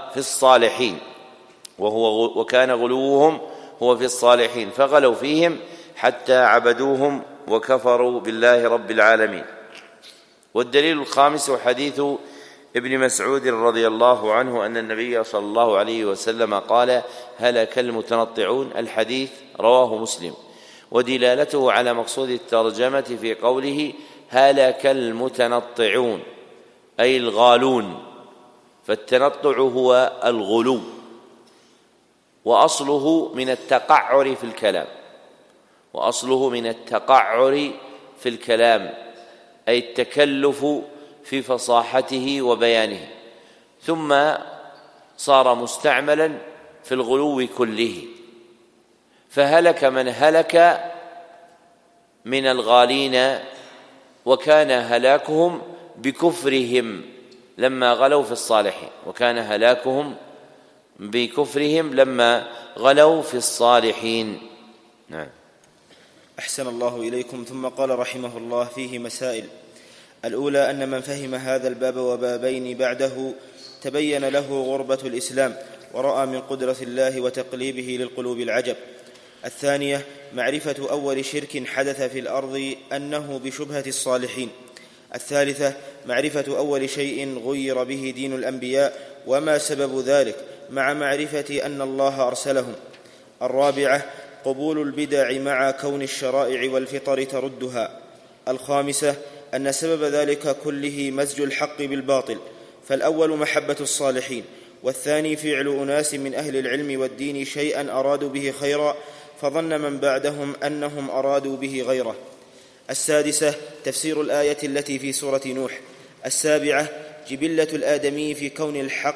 في الصالحين، فغلوا فيهم حتى عبدوهم وكفروا بالله رب العالمين. والدليل الخامس حديث ابن مسعود رضي الله عنه أن النبي صلى الله عليه وسلم قال: هلك المتنطعون. الحديث رواه مسلم. ودلالته على مقصود الترجمة في قوله: هلك المتنطعون، أي الغالون، فالتنطع هو الغلو، وأصله من التقعر في الكلام، أي التكلف في فصاحته وبيانه، ثم صار مستعملا في الغلو كله. فهلك من هلك من الغالين، وكان هلاكهم بكفرهم لما غلوا في الصالحين، نعم.
أحسن الله إليكم. ثم قال رحمه الله: فيه مسائل. الأولى أن من فهم هذا الباب وبابين بعده تبين له غربة الإسلام، ورأى من قدرة الله وتقليبه للقلوب العجب. الثانية معرفة أول شرك حدث في الأرض أنه بشبهة الصالحين. الثالثة معرفة أول شيء غير به دين الأنبياء وما سبب ذلك، مع معرفة أن الله أرسلهم. الرابعة قبول البدع مع كون الشرائع والفطر تردها. الخامسة أن سبب ذلك كله مزج الحق بالباطل، فالأول محبة الصالحين، والثاني فعل أناس من أهل العلم والدين شيئا أرادوا به خيرا فظن من بعدهم أنهم أرادوا به غيره. السادسة تفسير الآية التي في سورة نوح. السابعة جبلة الآدمي في كون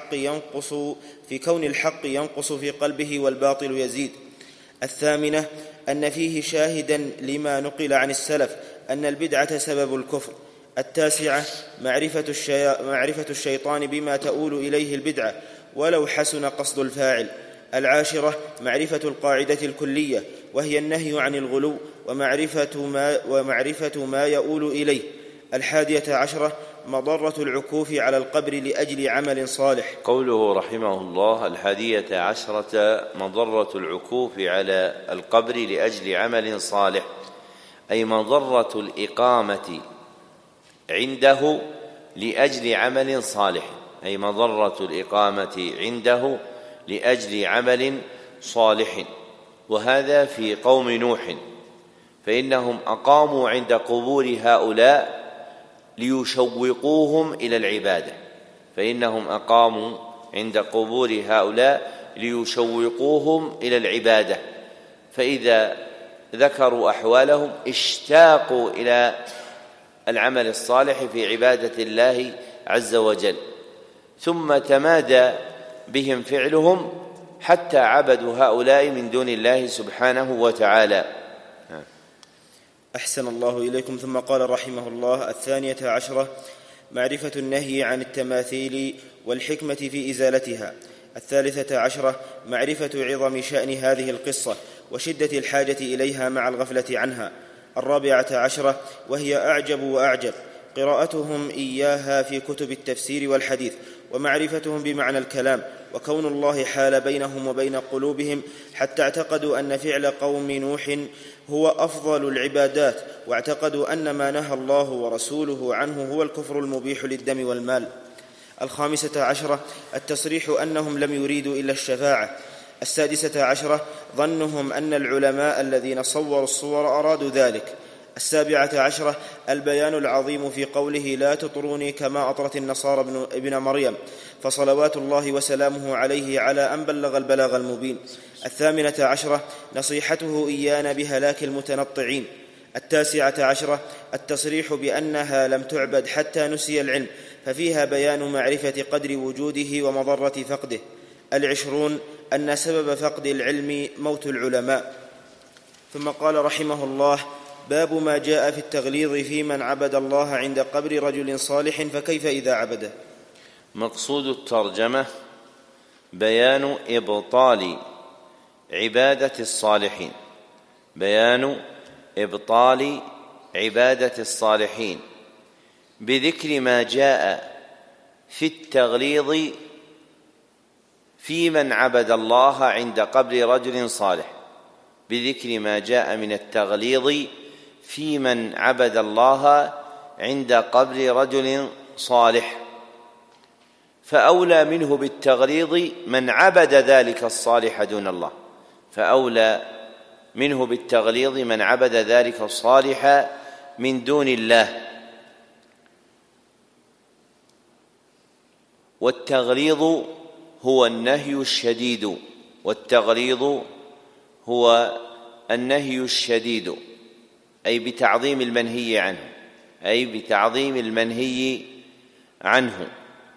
الحق ينقص في قلبه والباطل يزيد. الثامنة أن فيه شاهدا لما نقل عن السلف أن البدعة سبب الكفر. التاسعة معرفة الشيطان بما تؤول إليه البدعة ولو حسن قصد الفاعل. العاشرة معرفة القاعدة الكلية وهي النهي عن الغلو ومعرفة ما يؤول إليه. 11 مضرة العكوف على القبر لأجل عمل صالح.
قوله رحمه الله 11 مضرة العكوف على القبر لأجل عمل صالح، أي مضرة الإقامة عنده لأجل عمل صالح، أي مضرة الإقامة عنده لأجل عمل صالح. وهذا في قوم نوح، فإنهم أقاموا عند قبور هؤلاء ليشوقوهم إلى العبادة، فإنهم أقاموا عند قبور هؤلاء ليشوقوهم إلى العبادة، فإذا ذكروا أحوالهم اشتاقوا إلى العمل الصالح في عبادة الله عز وجل، ثم تمادى بهم فعلهم حتى عبدوا هؤلاء من دون الله سبحانه وتعالى.
أحسن الله إليكم. ثم قال رحمه الله 12 معرفة النهي عن التماثيل والحكمة في إزالتها. 13 معرفة عظم شأن هذه القصة وشدة الحاجة إليها مع الغفلة عنها. 14 وهي أعجب وأعجب قراءتهم إياها في كتب التفسير والحديث، ومعرفتهم بمعنى الكلام، وكون الله حال بينهم وبين قلوبهم حتى اعتقدوا أن فعل قوم نوح هو أفضل العبادات، واعتقدوا أن ما نهى الله ورسوله عنه هو الكفر المبيح للدم والمال. 15 التصريح أنهم لم يريدوا إلا الشفاعة. 16 ظنهم أن العلماء الذين صوروا الصور أرادوا ذلك. 17 البيان العظيم في قوله لا تطروني كما أطرت النصارى ابن مريم، فصلوات الله وسلامه عليه على أن بلغ البلاغ المبين. 18 نصيحته إيانا بهلاك المتنطعين. 19 التصريح بأنها لم تعبد حتى نسي العلم، ففيها بيان معرفة قدر وجوده ومضرة فقده. 20 أن سبب فقد العلم موت العلماء. ثم قال رحمه الله باب ما جاء في التغليظ في من عبد الله عند قبر رجل صالح فكيف إذا عبده.
مقصود الترجمة بيان إبطال عبادة الصالحين، بيان إبطال عبادة الصالحين بذكر ما جاء في التغليظ في من عبد الله عند قبر رجل صالح، بذكر ما جاء من التغليظ في من عبد الله عند قبر رجل صالح، فأولى منه بالتغليظ من عبد ذلك الصالح دون الله، فأولى منه بالتغليظ من عبد ذلك الصالح من دون الله. والتغليظ هو النهي الشديد، والتغليظ هو النهي الشديد، أي بتعظيم المنهي عنه، أي بتعظيم المنهي عنه.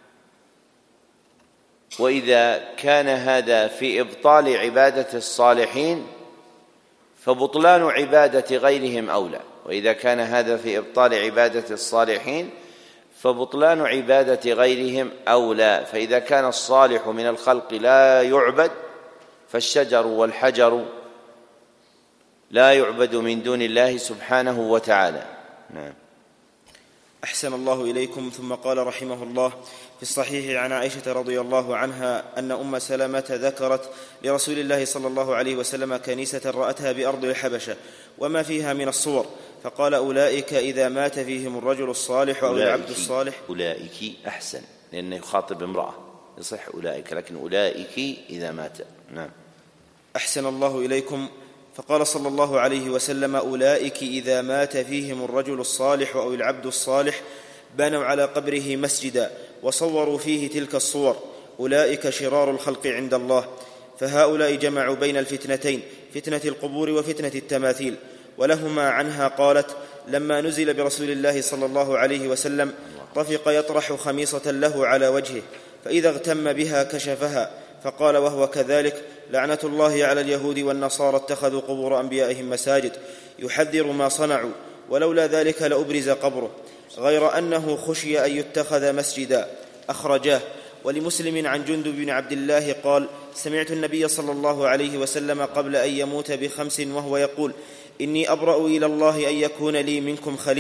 وإذا كان هذا في إبطال عبادة الصالحين فبطلان عبادة غيرهم أولى، وإذا كان هذا في إبطال عبادة الصالحين فبطلان عبادة غيرهم أولى. فإذا كان الصالح من الخلق لا يعبد فالشجر والحجر لا يعبد من دون الله سبحانه وتعالى. نعم.
أحسن الله إليكم. ثم قال رحمه الله في الصحيح عن عائشة رضي الله عنها أن أم سلمة ذكرت لرسول الله صلى الله عليه وسلم كنيسة رأتها بأرض الحبشة وما فيها من الصور، فقال أولئك إذا مات فيهم الرجل الصالح أو العبد الصالح.
أولئك أحسن، لأنه يخاطب امرأة، يصح أولئك، لكن أولئك إذا مات. نعم.
أحسن الله إليكم. فقال صلى الله عليه وسلم أولئك إذا مات فيهم الرجل الصالح أو العبد الصالح بنوا على قبره مسجدا وصوروا فيه تلك الصور، أولئك شرار الخلق عند الله. فهؤلاء جمعوا بين الفتنتين، فتنة القبور وفتنة التماثيل. ولهما عنها قالت لما نزل برسول الله صلى الله عليه وسلم طفق يطرح خميصة له على وجهه، فإذا اغتم بها كشفها، فقال وهو كذلك لعنة الله على اليهود والنصارى اتخذوا قبور أنبيائهم مساجد، يحذر ما صنعوا، ولولا ذلك لأبرز قبره، غير أنه خشي أن يتخذ مسجدا. أخرجاه. ولمسلم عن جندب بن عبد الله قال سمعت النبي صلى الله عليه وسلم قبل أن يموت ب5 وهو يقول إني أبرأ إلى الله أن يكون لي منكم خليل،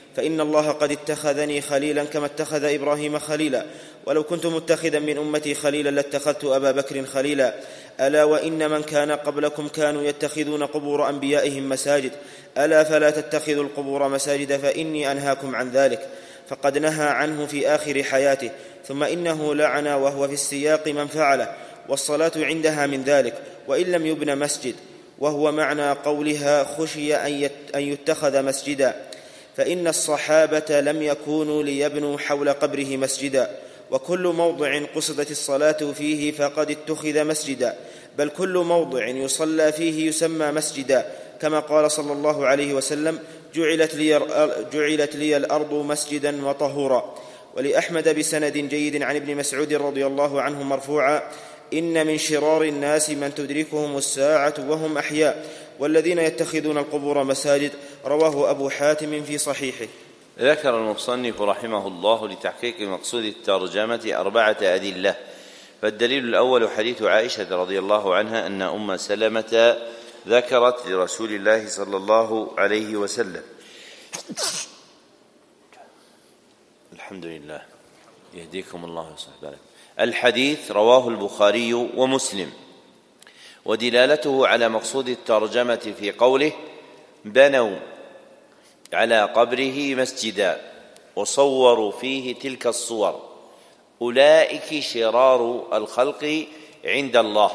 فإن الله قد اتخذني خليلا كما اتخذ إبراهيم خليلا، ولو كنت متخذا من أمتي خليلا لاتخذت أبا بكر خليلا. ألا وإن من كان قبلكم كانوا يتخذون قبور أنبيائهم مساجد، ألا فلا تتخذوا القبور مساجد فإني أنهاكم عن ذلك. فقد نهى عنه في آخر حياته، ثم إنه لعن وهو في السياق من فعله، والصلاة عندها من ذلك وإن لم يبن مسجد، وهو معنى قولها خشي أن يتخذ مسجدا، فإن الصحابة لم يكونوا ليبنوا حول قبره مسجدا، وكل موضع قصدت الصلاة فيه فقد اتخذ مسجدا، بل كل موضع يصلى فيه يسمى مسجدا، كما قال صلى الله عليه وسلم: جعلت لي الأرض مسجدا وطهورا. ولأحمد بسند جيد عن ابن مسعود رضي الله عنه مرفوعا: إن من شرار الناس من تدركهم الساعة وهم أحياء، والذين يتخذون القبور مساجد. رواه أبو حاتم في صحيحه.
ذكر المصنف رحمه الله لتحقيق مقصود الترجمة 4 أدلة. فالدليل الأول حديث عائشة رضي الله عنها أن أم سلمة ذكرت لرسول الله صلى الله عليه وسلم الحمد لله يهديكم الله ويصلح بالكم. الحديث رواه البخاري ومسلم، ودلالته على مقصود الترجمة في قوله: بنوا على قبره مسجدا وصوروا فيه تلك الصور أولئك شرار الخلق عند الله.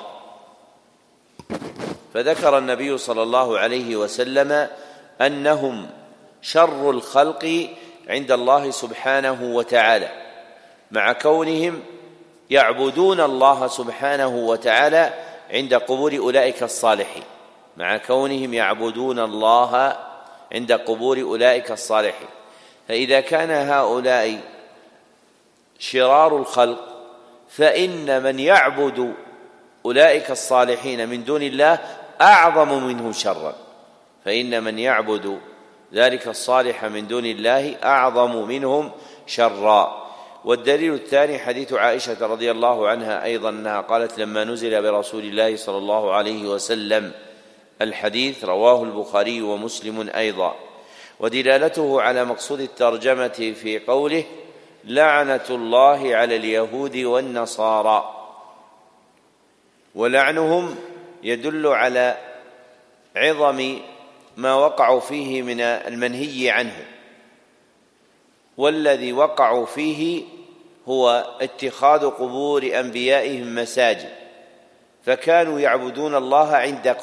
فذكر النبي صلى الله عليه وسلم أنهم شر الخلق عند الله سبحانه وتعالى، مع كونهم يعبدون الله سبحانه وتعالى عند قبور أولئك الصالحين، مع كونهم يعبدون الله عند قبور أولئك الصالحين. فإذا كان هؤلاء شرار الخلق، فإن من يعبد أولئك الصالحين من دون الله أعظم منه شرا، فإن من يعبد ذلك الصالح من دون الله أعظم منهم شرا. والدليل الثاني حديث عائشة رضي الله عنها أيضا أنها قالت: لما نزل برسول الله صلى الله عليه وسلم. الحديث رواه البخاري ومسلم أيضا. ودلالته على مقصود الترجمة في قوله: لعنة الله على اليهود والنصارى. ولعنهم يدل على عظم ما وقعوا فيه من المنهي عنه، والذي وقعوا فيه هو اتخاذ قبور أنبيائهم مساجد، فكانوا يعبدون الله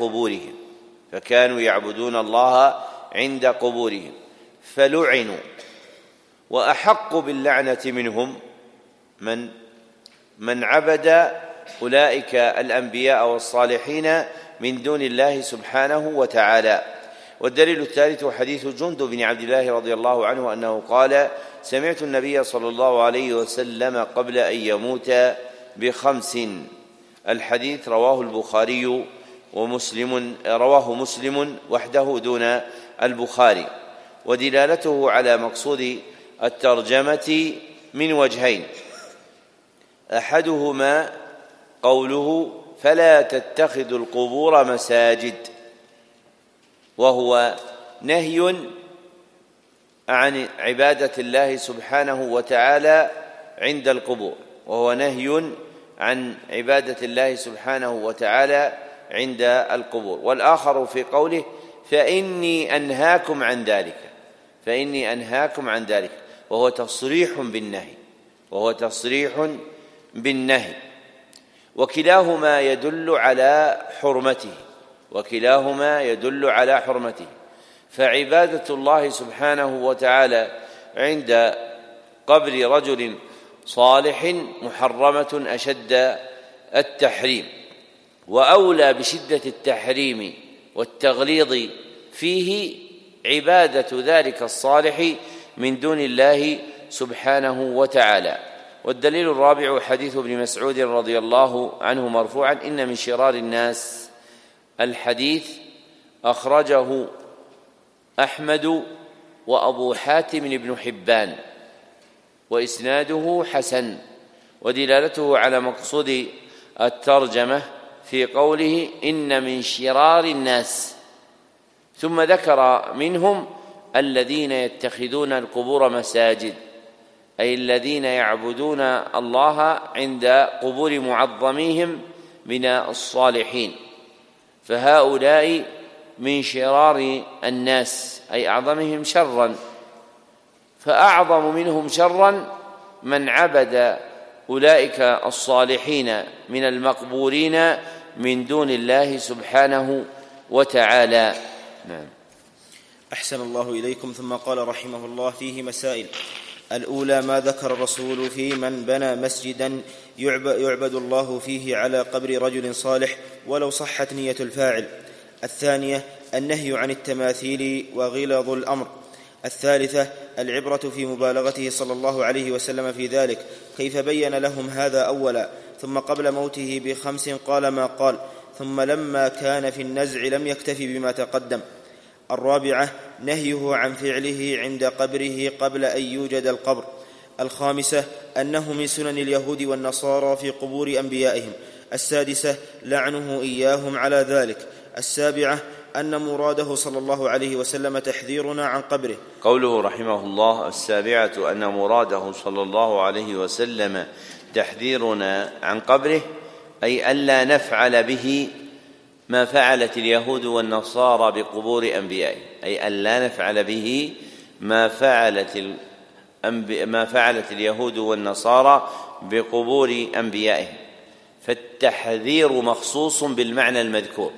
عند قبورهم فلعنوا. وأحق باللعنة منهم من عبد أولئك الأنبياء والصالحين من دون الله سبحانه وتعالى. والدليل الثالث حديث جندب بن عبد الله رضي الله عنه أنه قال: سمعت النبي صلى الله عليه وسلم قبل أن يموت ب5. الحديث رواه البخاري ومسلم، رواه مسلم وحده دون البخاري. ودلالته على مقصود الترجمة من وجهين: أحدهما قوله: فلا تتخذوا القبور مساجد، وهو نهي عن عبادة الله سبحانه وتعالى عند القبور، والآخر في قوله: فإني أنهاكم عن ذلك، وهو تصريح بالنهي، وكلاهما يدل على حرمته. فعبادة الله سبحانه وتعالى عند قبر رجل صالح محرمة أشد التحريم، وأولى بشدة التحريم والتغليظ فيه عبادة ذلك الصالح من دون الله سبحانه وتعالى. والدليل الرابع حديث ابن مسعود رضي الله عنه مرفوعا: إن من شرار الناس. الحديث أخرجه أحمد وأبو حاتم بن حبان، وإسناده حسن. ودلالته على مقصود الترجمة في قوله: إن من شرار الناس، ثم ذكر منهم الذين يتخذون القبور مساجد، أي الذين يعبدون الله عند قبور معظميهم من الصالحين، فهؤلاء من شرار الناس، أي أعظمهم شرا، فأعظم منهم شرا من عبد أولئك الصالحين من المقبورين من دون الله سبحانه وتعالى. نعم.
أحسن الله إليكم. ثم قال رحمه الله: فيه مسائل. الأولى ما ذكر الرسول في من بنى مسجدا يعبد الله فيه على قبر رجل صالح ولو صحت نية الفاعل. الثانية النهي عن التماثيل وغلظ الأمر. الثالثة العبرة في مبالغته صلى الله عليه وسلم في ذلك، كيف بين لهم هذا أولا، ثم قبل موته ب5 قال ما قال، ثم لما كان في النزع لم يكتفي بما تقدم. الرابعة نهيه عن فعله عند قبره قبل أن يوجد القبر. الخامسة أنه من سنن اليهود والنصارى في قبور أنبيائهم. السادسة لعنه إياهم على ذلك. السابعة أن مراده صلى الله عليه وسلم تحذيرنا عن قبره.
قوله رحمه الله: السابعة أن مراده صلى الله عليه وسلم تحذيرنا عن قبره، أي ألا نفعل به ما فعلت اليهود والنصارى بقبور أنبيائهم، أي ألا نفعل به ما فعلت اليهود والنصارى بقبور أنبيائهم. فالتحذير مخصوص بالمعنى المذكور،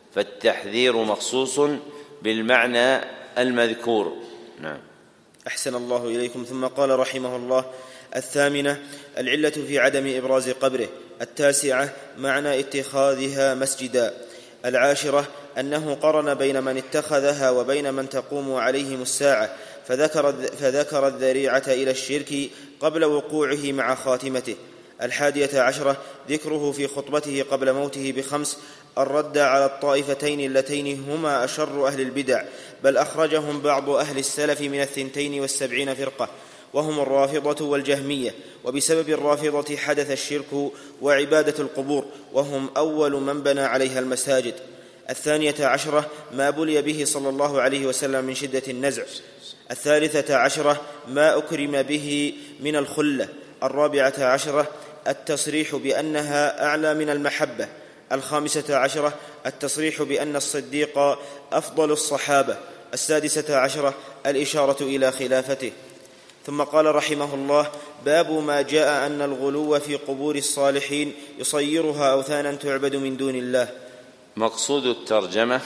نعم.
أحسن الله إليكم. ثم قال رحمه الله: الثامنة العلة في عدم إبراز قبره. التاسعة معنى اتخاذها مسجدا. العاشرة أنه قرن بين من اتخذها وبين من تقوم عليهم الساعة، فذكر الذريعة إلى الشرك قبل وقوعه مع خاتمته. 11 ذكره في خطبته قبل موته ب5 الرد على الطائفتين اللتين هما أشر أهل البدع، بل أخرجهم بعض أهل السلف من 72 فرقة، وهم الرافضة والجهمية، وبسبب الرافضة حدث الشرك وعبادة القبور، وهم أول من بنى عليها المساجد. 12 ما بلي به صلى الله عليه وسلم من شدة النزع. 13 ما أكرم به من الخلة. 14 التصريح بأنها أعلى من المحبة. 15 التصريح بأن الصديق أفضل الصحابة. 16 الإشارة إلى خلافته. ثم قال رحمه الله: باب ما جاء أن الغلو في قبور الصالحين يصيرها أوثانا تعبد من دون الله.
مقصود الترجمة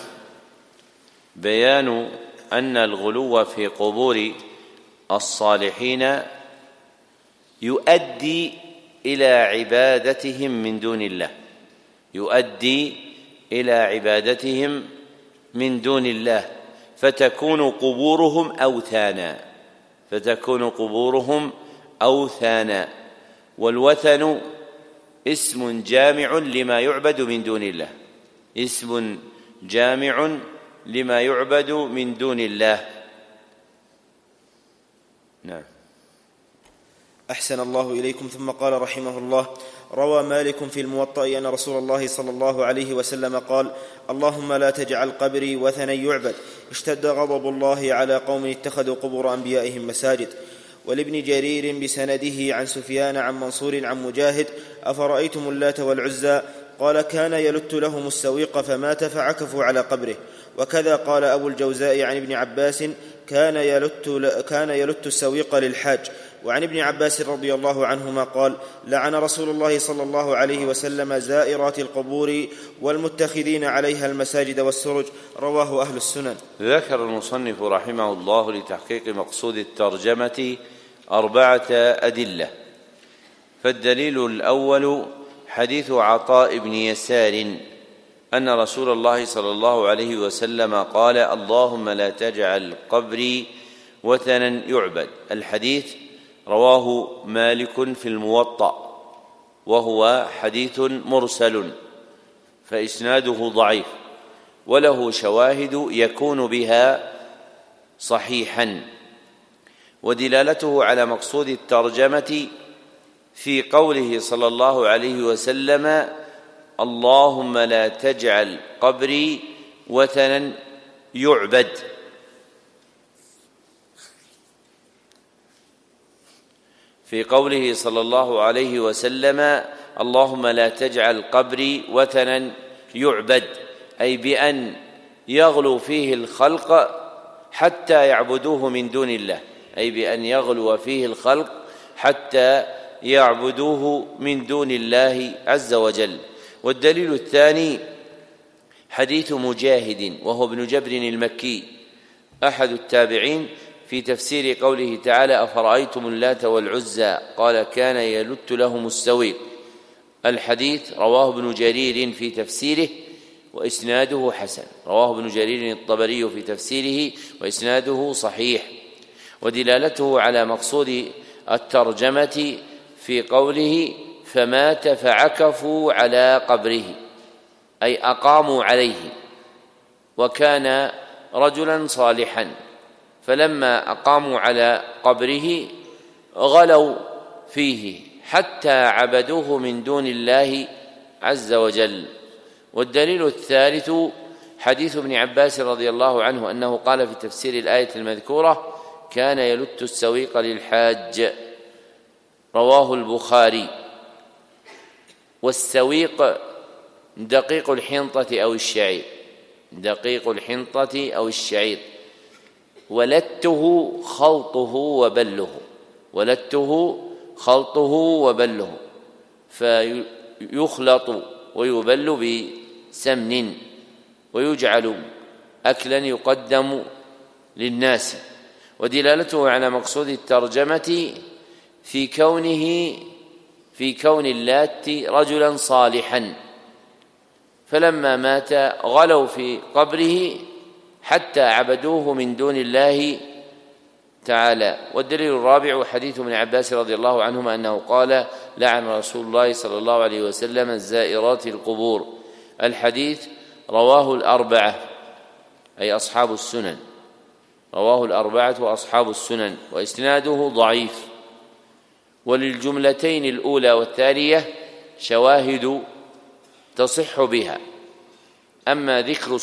بيان أن الغلو في قبور الصالحين يؤدي إلى عبادتهم من دون الله، فتكون قبورهم أوثانا. والوثن اسم جامع لما يعبد من دون الله، نعم.
أحسن الله إليكم. ثم قال رحمه الله: روى مالك في الموطأ أن رسول الله صلى الله عليه وسلم قال: اللهم لا تجعل قبري وثنا يعبد، اشتد غضب الله على قوم اتخذوا قبور أنبيائهم مساجد. ولابن جرير بسنده عن سفيان عن منصور عن مجاهد: أفرأيتم اللات والعزى؟ قال: كان يلت لهم السويق فمات فعكفوا على قبره. وكذا قال أبو الجوزاء عن ابن عباس: كان يلت السويق للحاج. وعن ابن عباس رضي الله عنهما قال: لعن رسول الله صلى الله عليه وسلم زائرات القبور والمتخذين عليها المساجد والسرج. رواه أهل السنن.
ذكر المصنف رحمه الله لتحقيق مقصود الترجمة 4 أدلة. فالدليل الأول حديث عطاء بن يسار أن رسول الله صلى الله عليه وسلم قال: اللهم لا تجعل قبري وثنا يعبد. الحديث رواه مالك في الموطأ، وهو حديث مرسل، فإسناده ضعيف، وله شواهد يكون بها صحيحا. ودلالته على مقصود الترجمة في قوله صلى الله عليه وسلم: اللهم لا تجعل قبري وثنا يعبد. في قوله صلى الله عليه وسلم: اللهم لا تجعل قبري وثنا يعبد، أي بأن يغلو فيه الخلق حتى يعبدوه من دون الله، أي بأن يغلو فيه الخلق حتى يعبدوه من دون الله عز وجل. والدليل الثاني حديث مجاهد وهو ابن جبر المكي أحد التابعين في تفسير قوله تعالى: أفرأيتم اللات والعزى قال كان يلت لهم السويق. الحديث رواه ابن جرير في تفسيره وإسناده حسن، رواه ابن جرير الطبري في تفسيره وإسناده صحيح. ودلالته على مقصود الترجمة في قوله: فمات فعكفوا على قبره، أي أقاموا عليه، وكان رجلا صالحا، فلما أقاموا على قبره غلوا فيه حتى عبدوه من دون الله عز وجل. والدليل الثالث حديث ابن عباس رضي الله عنه أنه قال في تفسير الآية المذكورة: كان يلت السويق للحاج، رواه البخاري. والسويق دقيق الحنطة أو الشعير، دقيق الحنطة أو الشعير، ولته خلطه وبله، ولته خلطه وبله، فيخلط ويبل بسمن ويجعل أكلا يقدم للناس. ودلالته على مقصود الترجمة في كون اللات رجلا صالحا، فلما مات غلوا في قبره حتى عبدوه من دون الله تعالى. والدليل الرابع حديث ابن عباس رضي الله عنهما أنه قال: لعن رسول الله صلى الله عليه وسلم الزائرات القبور. الحديث رواه الأربعة، أي أصحاب السنن، رواه الأربعة وأصحاب السنن، وإسناده ضعيف. وللجملتين الأولى والثانية شواهد تصح بها. أما ذكر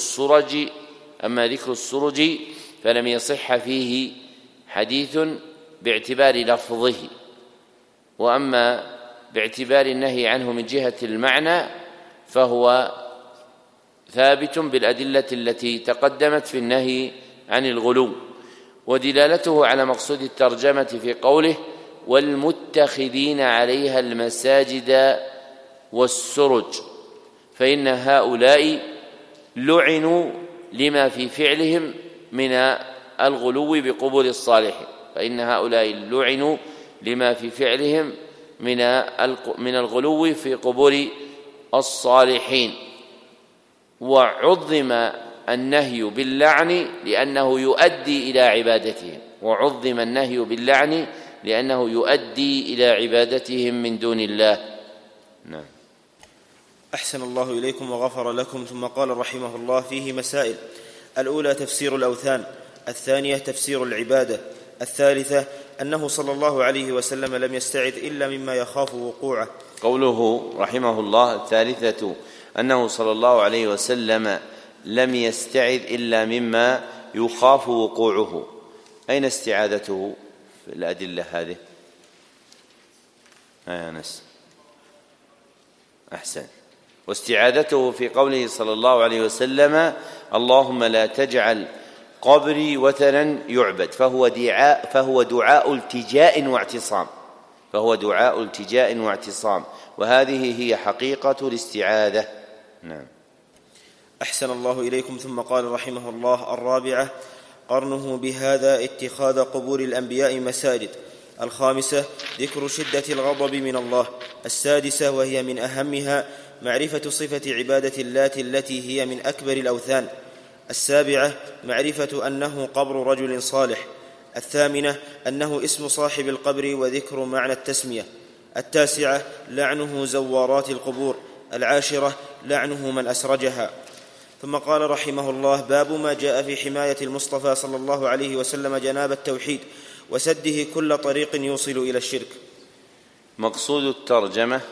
السرج فلم يصح فيه حديث باعتبار لفظه، وأما باعتبار النهي عنه من جهة المعنى فهو ثابت بالأدلة التي تقدمت في النهي عن الغلو. ودلالته على مقصود الترجمة في قوله: والمتخذين عليها المساجد والسرج، فإن هؤلاء لعنوا لما في فعلهم من الغلو بقبور الصالحين، فإن هؤلاء لعنوا لما في فعلهم من الغلو في قبور الصالحين. وعظم النهي باللعن لأنه يؤدي إلى عبادتهم، وعظم النهي باللعن لأنه يؤدي إلى عبادتهم من دون الله. نعم.
أحسن الله إليكم وغفر لكم. ثم قال رحمه الله: فيه مسائل: الأولى تفسير الأوثان، الثانية تفسير العبادة، الثالثة أنه صلى الله عليه وسلم لم يستعذ إلا مما يخاف وقوعه.
قوله رحمه الله: الثالثة أنه صلى الله عليه وسلم لم يستعذ إلا مما يخاف وقوعه. أين استعاذته في الأدلة هذه؟ أنس أحسن. واستعاذته في قوله صلى الله عليه وسلم: اللهم لا تجعل قبري وثنا يعبد، فهو دعاء التجاء واعتصام، فهو دعاء التجاء واعتصام، وهذه هي حقيقة الاستعاذة. نعم.
أحسن الله إليكم. ثم قال رحمه الله: الرابعة قرنه بهذا اتخاذ قبور الأنبياء مساجد. الخامسة ذكر شدة الغضب من الله. السادسة وهي من أهمها معرفة صفة عبادة اللات التي هي من أكبر الأوثان. السابعة معرفة أنه قبر رجل صالح. الثامنة أنه اسم صاحب القبر وذكر معنى التسمية. التاسعة لعنه زوارات القبور. العاشرة لعنه من أسرجها. ثم قال رحمه الله: باب ما جاء في حماية المصطفى صلى الله عليه وسلم جناب التوحيد وسده كل طريق يوصل إلى الشرك.
مقصود الترجمة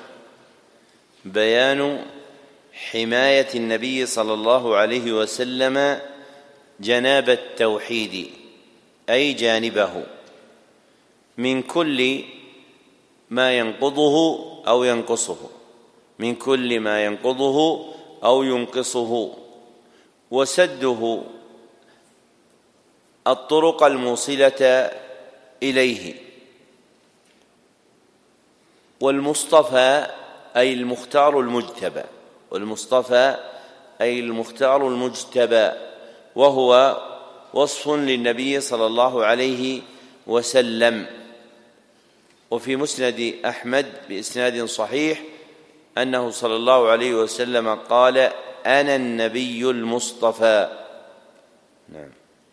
بيان حماية النبي صلى الله عليه وسلم جناب التوحيد، أي جانبه، من كل ما ينقضه أو ينقصه، من كل ما ينقضه أو ينقصه، وسده الطرق الموصلة إليه. والمصطفى أي المختار المجتبى، والمصطفى أي المختار المجتبى، وهو وصف للنبي صلى الله عليه وسلم. وفي مسند أحمد بإسناد صحيح أنه صلى الله عليه وسلم قال: أنا النبي المصطفى. نعم.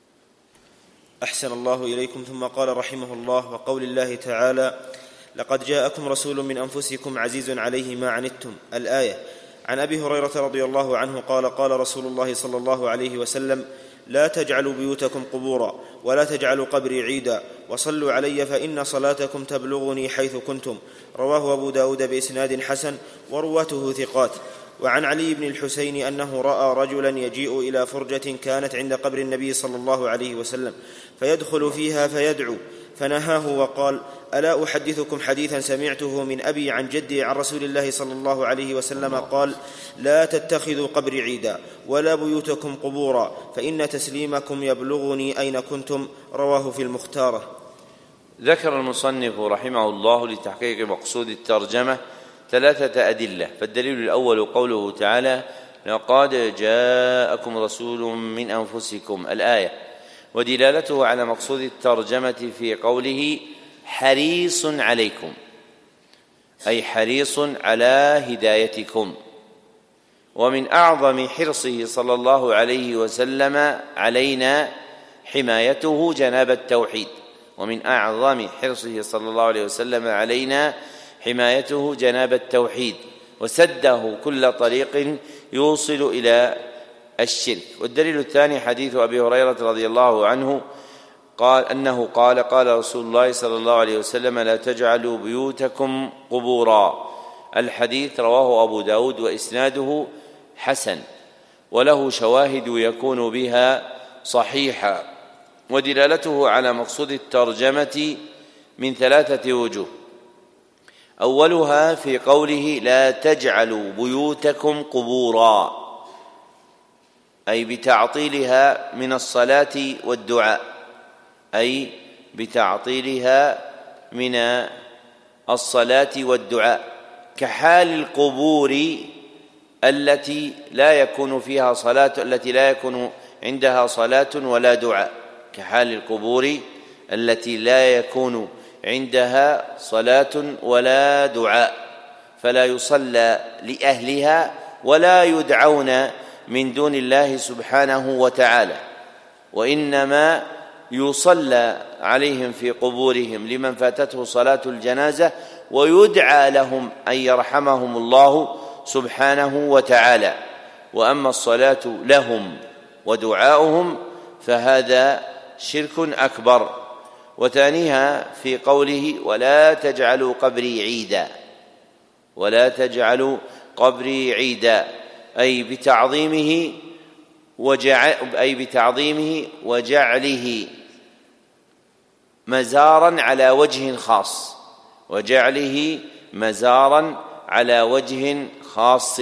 أحسن الله إليكم. ثم قال رحمه الله: وقول الله تعالى: لقد جاءكم رسول من أنفسكم عزيز عليه ما عنتم، الآية. عن أبي هريرة رضي الله عنه قال: قال رسول الله صلى الله عليه وسلم: لا تجعلوا بيوتكم قبورا، ولا تجعلوا قبري عيدا، وصلوا علي فإن صلاتكم تبلغني حيث كنتم. رواه أبو داود بإسناد حسن، ورواته ثقات. وعن علي بن الحسين أنه رأى رجلا يجيء إلى فرجة كانت عند قبر النبي صلى الله عليه وسلم، فيدخل فيها فيدعو، فنهاه وقال: ألا أحدثكم حديثا سمعته من أبي عن جدي عن رسول الله صلى الله عليه وسلم قال: لا تتخذوا قبري عيدا، ولا بيوتكم قبورا، فإن تسليمكم يبلغني أين كنتم. رواه في المختارة.
ذكر المصنف رحمه الله لتحقيق مقصود الترجمة 3 أدلة. فالدليل الأول قوله تعالى: لقد جاءكم رسول من أنفسكم، الآية، ودلالته على مقصود الترجمة في قوله: حريص عليكم، أي حريص على هدايتكم. ومن أعظم حرصه صلى الله عليه وسلم علينا حمايته جناب التوحيد، ومن أعظم حرصه صلى الله عليه وسلم علينا حمايته جناب التوحيد، وسده كل طريق يوصل إلى الشرك. والدليل الثاني حديث أبي هريرة رضي الله عنه أنه قال: قال رسول الله صلى الله عليه وسلم: لا تجعلوا بيوتكم قبورا. الحديث رواه أبو داود وإسناده حسن، وله شواهد يكون بها صحيحا. ودلالته على مقصود الترجمة من 3 وجوه. أولها في قوله: لا تجعلوا بيوتكم قبورا، أي بتعطيلها من الصلاة والدعاء، أي بتعطيلها من الصلاة والدعاء، كحال القبور التي لا يكون فيها صلاة، التي لا يكون عندها صلاة ولا دعاء، كحال القبور التي لا يكون عندها صلاة ولا دعاء، فلا يصلى لأهلها ولا يدعون من دون الله سبحانه وتعالى، وإنما يصلى عليهم في قبورهم لمن فاتته صلاة الجنازة، ويدعى لهم أن يرحمهم الله سبحانه وتعالى. وأما الصلاة لهم ودعاؤهم فهذا شرك أكبر. وثانيها في قوله: ولا تجعلوا قبري عيدا، ولا تجعلوا قبري عيدا، أي بتعظيمه وجعله مزارا على وجه خاص، وجعله مزارا على وجه خاص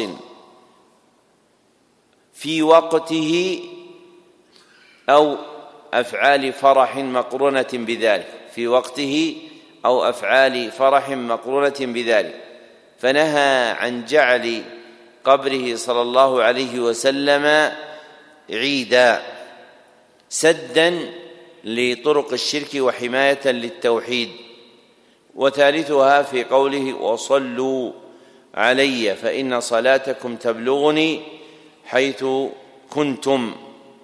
في وقته أو أفعال فرح مقرونة بذلك، في وقته أو أفعال فرح مقرونة بذلك. فنهى عن جعل قبره صلى الله عليه وسلم عيدا، سدا لطرق الشرك وحماية للتوحيد. وثالثها في قوله: وصلوا علي فإن صلاتكم تبلغني حيث كنتم،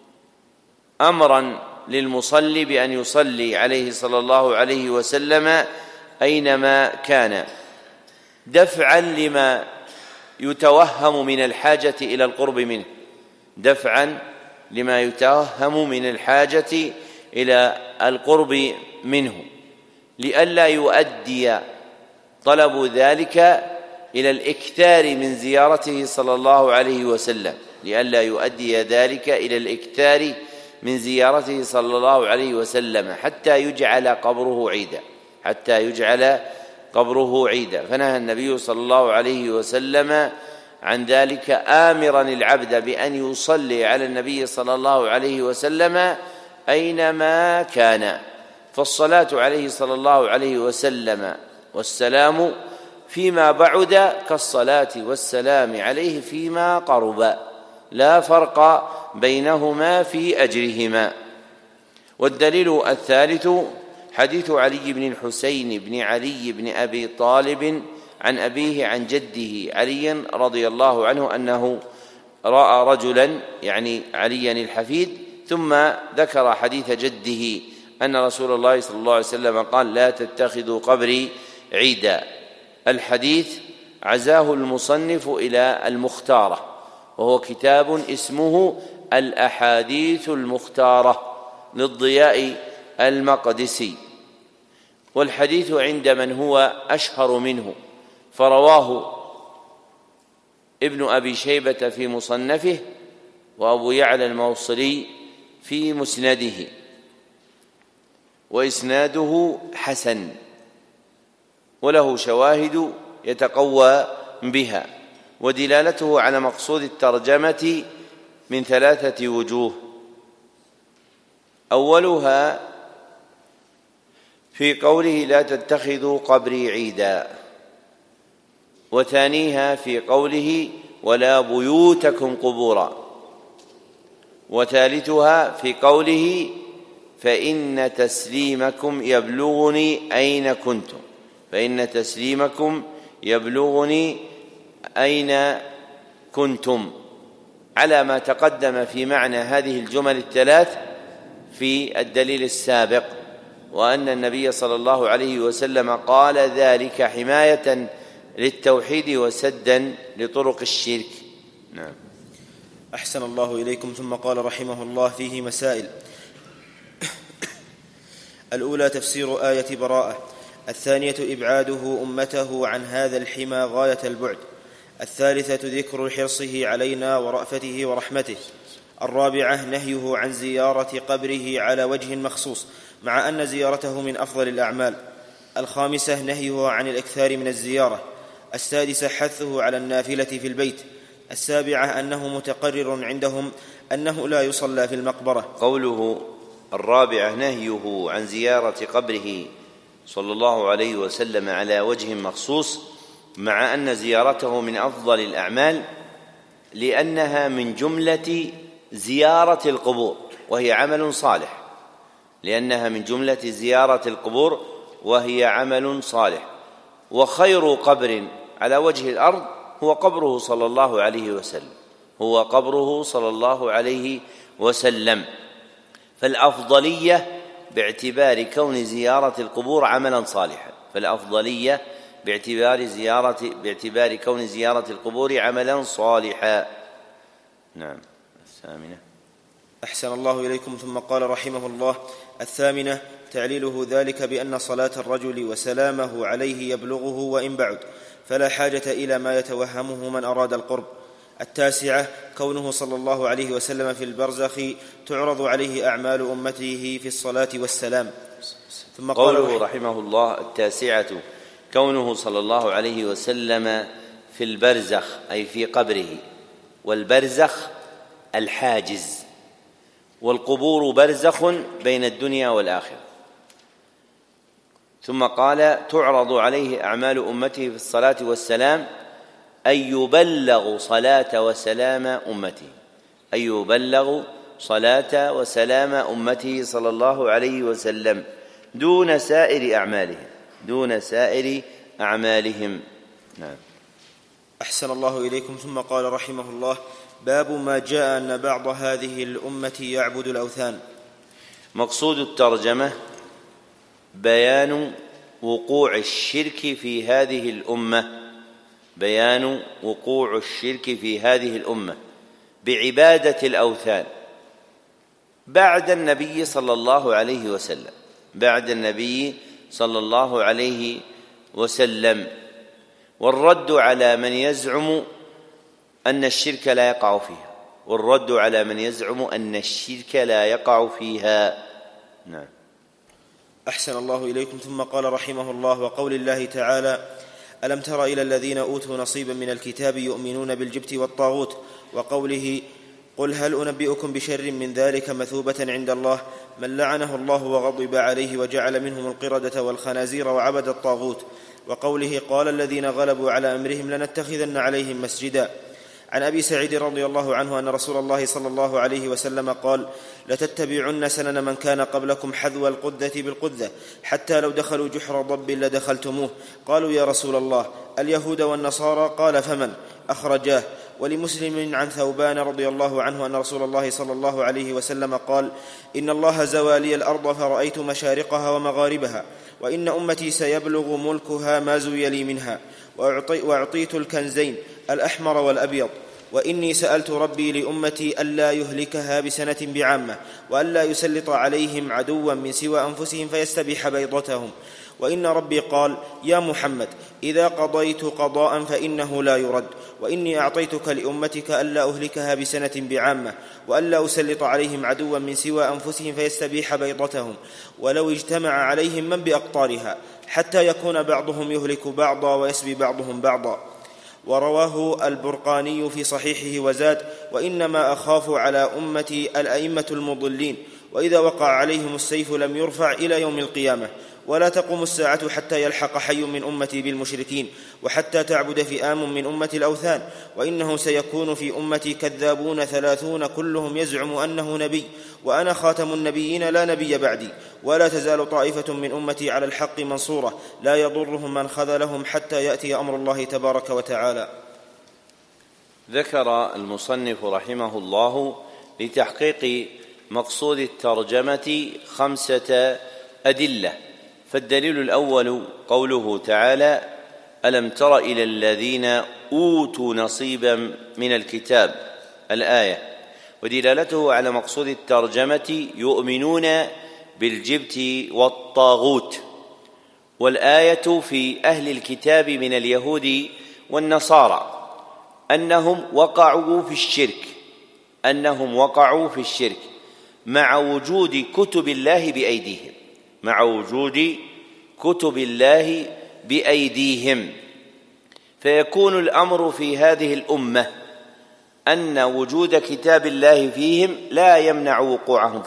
أمرا للمصلي بأن يصلي عليه صلى الله عليه وسلم أينما كان، دفعا لما يتوهم من الحاجة إلى القرب منه، دفعا لما يتوهم من الحاجة إلى القرب منه، لئلا يؤدي طلب ذلك إلى الإكثار من زيارته صلى الله عليه وسلم، لئلا يؤدي ذلك إلى الإكثار من زيارته صلى الله عليه وسلم حتى يجعل قبره عيدا، حتى يجعل قبره عيدا، فنهى النبي صلى الله عليه وسلم عن ذلك، آمرا العبد بأن يصلي على النبي صلى الله عليه وسلم أينما كان. فالصلاة عليه صلى الله عليه وسلم والسلام فيما بعد كالصلاة والسلام عليه فيما قرب، لا فرق بينهما في أجرهما. والدليل الثالث حديث علي بن الحسين بن علي بن أبي طالب عن أبيه عن جده علي رضي الله عنه أنه رأى رجلا، يعني عليا الحفيد، ثم ذكر حديث جده أن رسول الله صلى الله عليه وسلم قال: لا تتخذوا قبري عيدا. الحديث عزاه المصنف إلى المختارة، وهو كتاب اسمه الأحاديث المختارة للضياء المقدسي، والحديث عند من هو أشهر منه، فرواه ابن أبي شيبة في مصنفه، وأبو يعلى الموصلي في مسنده، وإسناده حسن وله شواهد يتقوى بها، ودلالته على مقصود الترجمة من 3 وجوه: أولها في قوله: لا تتخذوا قبري عيدا، وثانيها في قوله: ولا بيوتكم قبورا، وثالثها في قوله: فإن تسليمكم يبلغني أين كنتم، فإن تسليمكم يبلغني أين كنتم، على ما تقدم في معنى هذه الجمل الثلاث في الدليل السابق، وأن النبي صلى الله عليه وسلم قال ذلك حماية للتوحيد وسدا لطرق الشرك. نعم.
أحسن الله إليكم. ثم قال رحمه الله: فيه مسائل. الأولى تفسير آية براءة، الثانية إبعاده أمته عن هذا الحمى غاية البعد، الثالثة ذكر حرصه علينا ورأفته ورحمته، الرابعة نهيه عن زيارة قبره على وجه مخصوص مع أن زيارته من أفضل الأعمال، الخامسة نهيه عن الإكثار من الزيارة، السادسة حثه على النافلة في البيت، السابعة أنه متقرر عندهم أنه لا يصلى في المقبرة.
قوله الرابعة نهيه عن زيارة قبره صلى الله عليه وسلم على وجه مخصوص مع أن زيارته من أفضل الأعمال، لأنها من جملة زيارة القبور وهي عمل صالح، لأنها من جملة زيارة القبور وهي عمل صالح، وخير قبر على وجه الأرض هو قبره صلى الله عليه وسلم، هو قبره صلى الله عليه وسلم. فالأفضلية باعتبار كون زيارة القبور عملا صالحا، فالأفضلية باعتبار كون زيارة القبور عملا صالحا. نعم. الثامنة.
أحسن الله إليكم. ثم قال رحمه الله: الثامنة تعليله ذلك بأن صلاة الرجل وسلامه عليه يبلغه وإن بعد، فلا حاجة إلى ما يتوهمه من أراد القرب. التاسعة كونه صلى الله عليه وسلم في البرزخ تعرض عليه أعمال أمته في الصلاة والسلام.
ثم قوله رحمه الله: التاسعة كونه صلى الله عليه وسلم في البرزخ أي في قبره، والبرزخ الحاجز، والقبور برزخ بين الدنيا والآخرة. ثم قال: تعرض عليه أعمال أمته في الصلاة والسلام، أن يبلغ صلاة وسلام أمته، أن يبلغ صلاة وسلام أمته صلى الله عليه وسلم دون سائر أعمالهم، دون سائر أعمالهم. نعم.
أحسن الله إليكم. ثم قال رحمه الله: باب ما جاء أن بعض هذه الأمة يعبد الأوثان.
مقصود الترجمة بيان وقوع الشرك في هذه الأمة، بيان وقوع الشرك في هذه الأمة بعبادة الأوثان بعد النبي صلى الله عليه وسلم، بعد النبي صلى الله عليه وسلم، والرد على من يزعم أن الشرك لا يقع فيها، والرد على من يزعم أن الشرك لا يقع فيها. نعم.
أحسن الله إليكم. ثم قال رحمه الله: وقول الله تعالى: ألم تر إلى الذين أوتوا نصيبا من الكتاب يؤمنون بالجبت والطاغوت، وقوله: قل هل أنبئكم بشر من ذلك مثوبة عند الله من لعنه الله وغضب عليه وجعل منهم القردة والخنازير وعبد الطاغوت، وقوله: قال الذين غلبوا على أمرهم لنتخذن عليهم مسجدا. عن أبي سعيد رضي الله عنه أن رسول الله صلى الله عليه وسلم قال: لتتبعن سنن من كان قبلكم حذو القذة بالقذة حتى لو دخلوا جحر ضب لدخلتموه. قالوا: يا رسول الله، اليهود والنصارى؟ قال: فمن؟ أخرجاه. ولمسلم عن ثوبان رضي الله عنه أن رسول الله صلى الله عليه وسلم قال: إن الله زوى لي الأرض فرأيت مشارقها ومغاربها، وإن أمتي سيبلغ ملكها ما زوي لي منها، وأعطيت الكنزين الأحمر والأبيض، وإني سألت ربي لأمتي ألا يهلكها بسنة بعامة، وألا يسلط عليهم عدوا من سوى أنفسهم فيستبيح بيضتهم، وإن ربي قال: يا محمد، إذا قضيت قضاء فإنه لا يرد، وإني أعطيتك لأمتك ألا أهلكها بسنة بعامة، وألا أسلط عليهم عدوا من سوى أنفسهم فيستبيح بيضتهم، ولو اجتمع عليهم من بأقطارها حتى يكون بعضهم يهلك بعضا ويسبي بعضهم بعضا. ورواه البرقاني في صحيحه وزاد: وإنما أخاف على أمتي الأئمة المضلين، وإذا وقع عليهم السيف لم يرفع إلى يوم القيامة، ولا تقوم الساعة حتى يلحق حي من أمتي بالمشركين، وحتى تعبد فئام من أمتي الأوثان، وإنه سيكون في أمتي كذابون 30 كلهم يزعم أنه نبي، وأنا خاتم النبيين لا نبي بعدي، ولا تزال طائفة من أمتي على الحق منصورة لا يضرهم من خذلهم حتى يأتي أمر الله تبارك وتعالى.
ذكر المصنف رحمه الله لتحقيق مقصود الترجمة 5 أدلة. فالدليل الأول قوله تعالى: ألم تر إلى الذين أوتوا نصيبا من الكتاب، الآية، ودلالته على مقصود الترجمة يؤمنون بالجبت والطاغوت، والآية في أهل الكتاب من اليهود والنصارى أنهم وقعوا في الشرك مع وجود كتب الله بأيديهم، فيكون الأمر في هذه الأمة أن وجود كتاب الله فيهم لا يمنع وقوعهم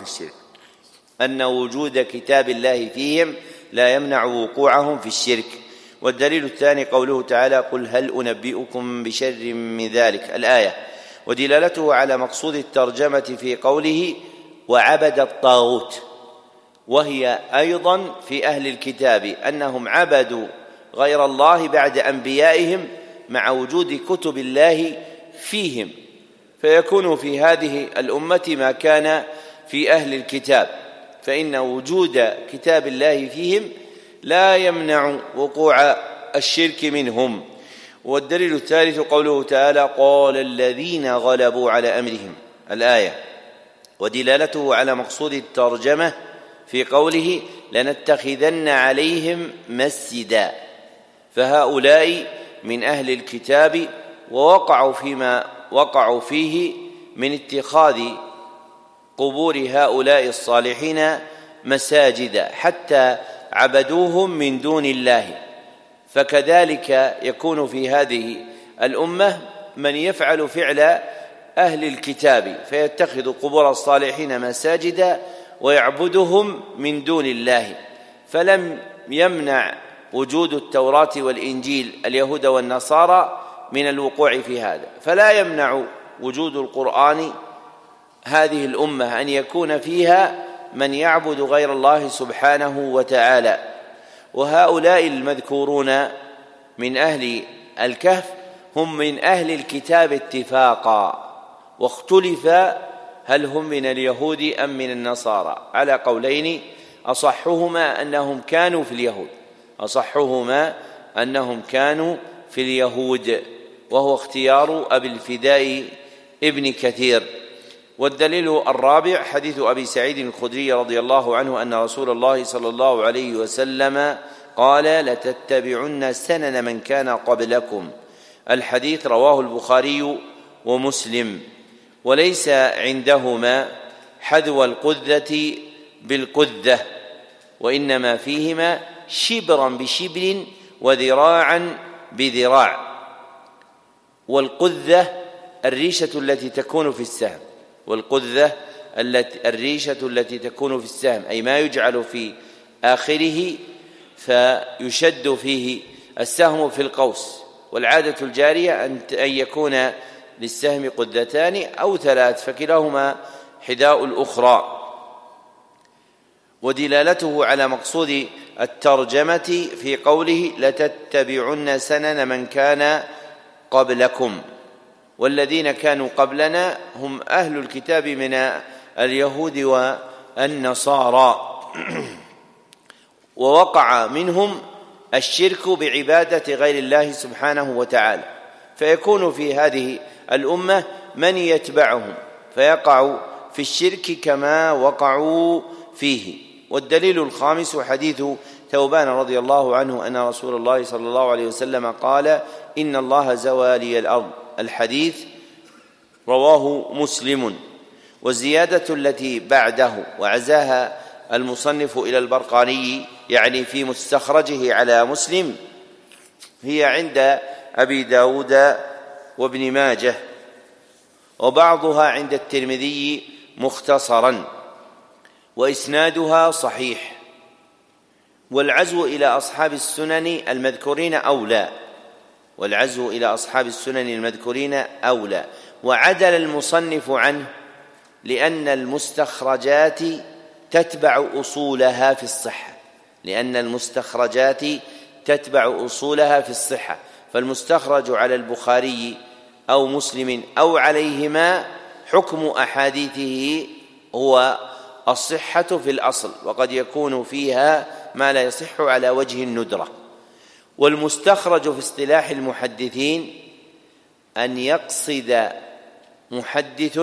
في الشرك، والدليل الثاني قوله تعالى: قل هل أنبئكم بشر من ذلك، الآية، ودلالته على مقصود الترجمة في قوله: وعبد الطاغوت، وهي أيضا في أهل الكتاب أنهم عبدوا غير الله بعد أنبيائهم مع وجود كتب الله فيهم، فيكون في هذه الأمة ما كان في أهل الكتاب، فإن وجود كتاب الله فيهم لا يمنع وقوع الشرك منهم. والدليل الثالث قوله تعالى: قال الذين غلبوا على أمرهم، الآية، ودلالته على مقصود الترجمة في قوله: لنتخذن عليهم مسجدا، فهؤلاء من أهل الكتاب ووقعوا فيما وقعوا فيه من اتخاذ قبور هؤلاء الصالحين مساجدا حتى عبدوهم من دون الله، فكذلك يكون في هذه الأمة من يفعل فعل أهل الكتاب فيتخذ قبور الصالحين مساجدا ويعبدهم من دون الله، فلم يمنع وجود التوراة والإنجيل اليهود والنصارى من الوقوع في هذا، فلا يمنع وجود القرآن هذه الأمة أن يكون فيها من يعبد غير الله سبحانه وتعالى. وهؤلاء المذكورون من أهل الكهف هم من أهل الكتاب اتفاقا، واختلف هل هم من اليهود أم من النصارى على قولين، أصحهما أنهم كانوا في اليهود، وهو اختيار أبي الفداء ابن كثير. والدليل الرابع حديث أبي سعيد الخدري رضي الله عنه أن رسول الله صلى الله عليه وسلم قال: لتتبعن سنن من كان قبلكم، الحديث رواه البخاري ومسلم. وليس عندهما حذو القذة بالقذة، وإنما فيهما شبرا بشبر وذراعا بذراع. والقذة الريشة التي تكون في السهم، والقذة الريشة التي تكون في السهم، أي ما يجعل في آخره فيشد فيه السهم في القوس. والعادة الجارية أن يكون للسهم قذتان أو 3، فكلاهما حذاء الأخرى. ودلالته على مقصود الترجمة في قوله لتتبعن سنن من كان قبلكم، والذين كانوا قبلنا هم أهل الكتاب من اليهود والنصارى، ووقع منهم الشرك بعبادة غير الله سبحانه وتعالى، فيكون في هذه الأمة من يتبعهم فيقع في الشرك كما وقعوا فيه. والدليل الخامس حديث ثوبان رضي الله عنه أن رسول الله صلى الله عليه وسلم قال إن الله زوى لي الأرض، الحديث رواه مسلم. والزيادة التي بعده وعزاها المصنف إلى البرقاني يعني في مستخرجه على مسلم هي عند أبي داود وابن ماجه، وبعضها عند الترمذي مختصرا، وإسنادها صحيح. والعزو إلى أصحاب السنن المذكورين أولى، والعزو إلى أصحاب السنن المذكورين أولى. وعدل المصنف عنه لأن المستخرجات تتبع أصولها في الصحة، لأن المستخرجات تتبع أصولها في الصحة، فالمستخرج على البخاري أو مسلم أو عليهما حكم أحاديثه هو الصحة في الأصل، وقد يكون فيها ما لا يصح على وجه الندرة. والمستخرج في اصطلاح المحدثين أن يقصد محدث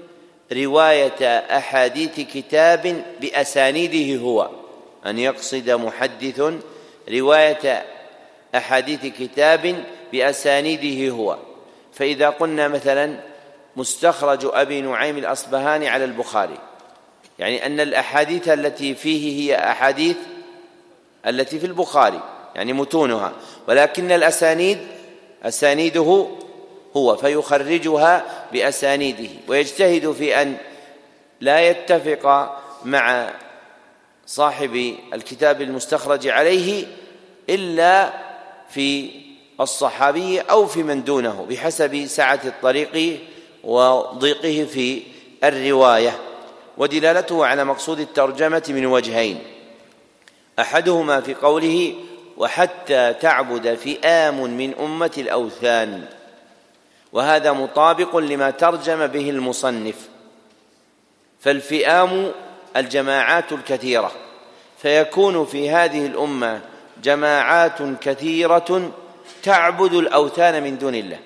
رواية أحاديث كتاب بأسانيده هو، أن يقصد محدث رواية أحاديث كتاب بأسانيده هو. فإذا قلنا مثلا مستخرج أبي نعيم الأصبهاني على البخاري، يعني أن الأحاديث التي فيه هي أحاديث التي في البخاري يعني متونها، ولكن الأسانيد أسانيده هو، فيخرجها بأسانيده، ويجتهد في أن لا يتفق مع صاحب الكتاب المستخرج عليه إلا في الصحابي أو في من دونه بحسب سعة الطريق وضيقه في الرواية. ودلالته على مقصود الترجمة من وجهين: أحدهما في قوله وحتى تعبد فئام من أمة الأوثان، وهذا مطابق لما ترجم به المصنف، فالفئام الجماعات الكثيرة، فيكون في هذه الأمة جماعات كثيرة تعبد الأوثان من دون الله،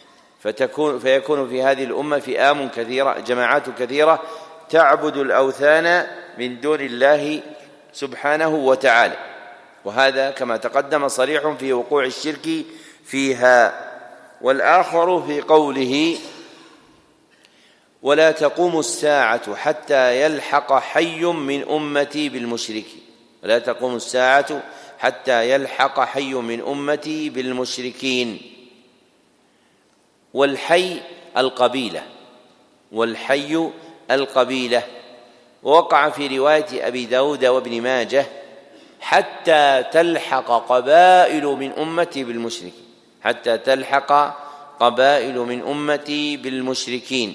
فيكون في هذه الأمة فئام كثيرة جماعات كثيرة تعبد الأوثان من دون الله سبحانه وتعالى، وهذا كما تقدم صريح في وقوع الشرك فيها. والآخر في قوله ولا تقوم الساعة حتى يلحق حي من أمتي بالمشركين، ولا تقوم الساعة حتى يلحق حي من أمتي بالمشركين. والحي القبيلة، والحي القبيلة. ووقع في رواية أبي داود وابن ماجه حتى تلحق قبائل من أمتي بالمشركين، حتى تلحق قبائل من أمتي بالمشركين.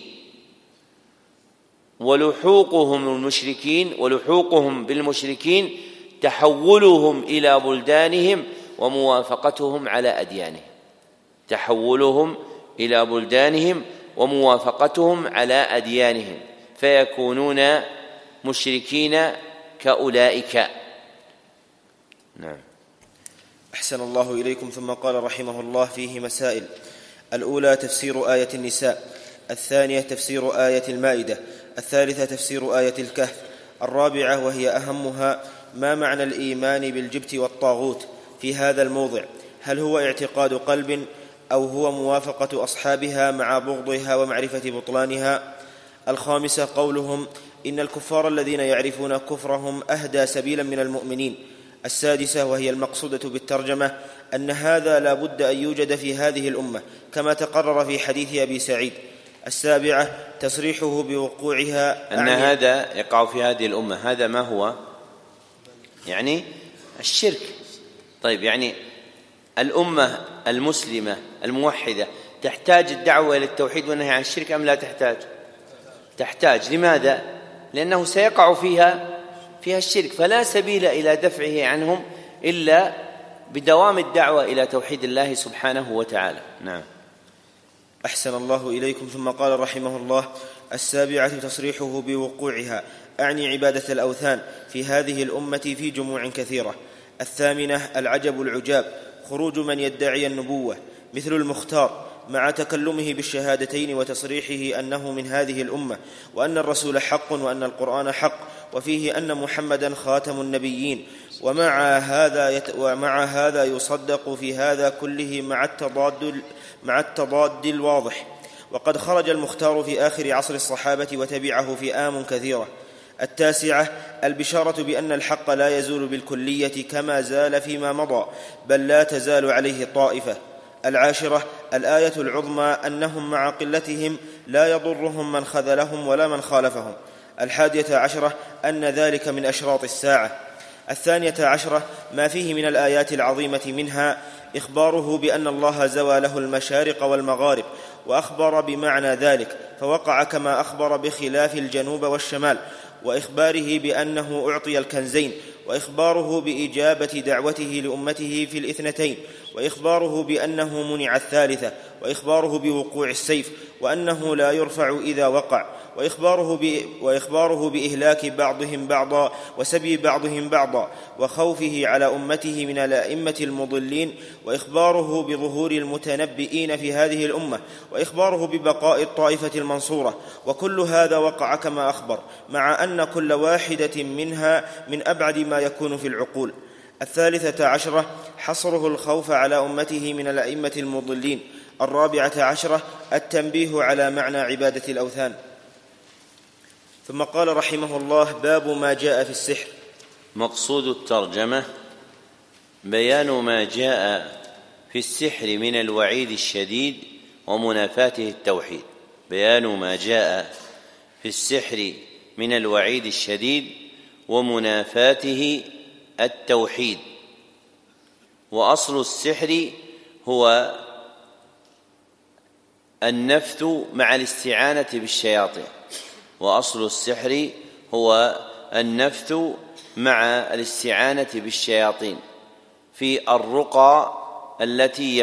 ولحوقهم بالمشركين تحولهم إلى بلدانهم وموافقتهم على أديانهم، تحولهم إلى بلدانهم وموافقتهم على أديانهم، فيكونون مشركين كأولئك. نعم.
أحسن الله إليكم. ثم قال رحمه الله فيه مسائل: الأولى تفسير آية النساء، الثانية تفسير آية المائدة، الثالثة تفسير آية الكهف، الرابعة وهي أهمها ما معنى الإيمان بالجبت والطاغوت في هذا الموضع، هل هو اعتقاد قلب أو هو موافقة أصحابها مع بغضها ومعرفة بطلانها؟ الخامسة قولهم إن الكفار الذين يعرفون كفرهم أهدى سبيلا من المؤمنين. 6 وهي المقصودة بالترجمة أن هذا لا بد أن يوجد في هذه الأمة كما تقرر في حديث أبي سعيد. 7 تصريحه بوقوعها
أن هذا يقع في هذه الأمة. هذا ما هو؟ يعني الشرك. طيب، يعني الأمة المسلمة الموحدة تحتاج الدعوة إلى التوحيد والنهي عن الشرك أم لا تحتاج؟ تحتاج. لماذا؟ لأنه سيقع فيها الشرك، فلا سبيل إلى دفعه عنهم إلا بدوام الدعوة إلى توحيد الله سبحانه وتعالى. نعم.
أحسن الله إليكم. ثم قال رحمه الله: 7 تصريحه بوقوعها، أعني عبادة الأوثان في هذه الأمة في جموع كثيرة. 8 العجب العجاب، خروج من يدعي النبوة مثل المختار مع تكلمه بالشهادتين وتصريحه أنه من هذه الأمة، وأن الرسول حق وأن القرآن حق، وفيه أن محمدا خاتم النبيين، ومع هذا يصدق في هذا كله مع التضاد الواضح. وقد خرج المختار في آخر عصر الصحابة وتبعه فئام كثيرة. 9 البشارة بأن الحق لا يزول بالكلية كما زال فيما مضى، بل لا تزال عليه طائفة. 10 الآية العظمى أنهم مع قلتهم لا يضرهم من خذلهم ولا من خالفهم. 11 أن ذلك من أشراط الساعة. 12 ما فيه من الآيات العظيمة، منها إخباره بأن الله زوى له المشارق والمغارب، وأخبر بمعنى ذلك فوقع كما أخبر بخلاف الجنوب والشمال، وإخباره بأنه أعطي الكنزين، وإخباره بإجابة دعوته لأمته في الاثنتين، وإخباره بأنه منع الثالثة، وإخباره بوقوع السيف وأنه لا يرفع إذا وقع، وإخباره بإهلاك بعضهم بعضا وسبي بعضهم بعضا، وخوفه على أمته من الأئمة المضلين، وإخباره بظهور المتنبئين في هذه الأمة، وإخباره ببقاء الطائفة المنصورة. وكل هذا وقع كما أخبر، مع أن كل واحدة منها من أبعد ما يكون في العقول. 13 حصره الخوف على أمته من الأئمة المضلين. 14 التنبيه على معنى عبادة الأوثان. ثم قال رحمه الله: باب ما جاء في السحر.
مقصود الترجمة بيان ما جاء في السحر من الوعيد الشديد ومنافاته التوحيد. بيان ما جاء في السحر من الوعيد الشديد ومنافاته التوحيد. وأصل السحر هو النفث مع الاستعانة بالشياطين. وأصل السحر هو النفث مع الاستعانة بالشياطين في الرقى التي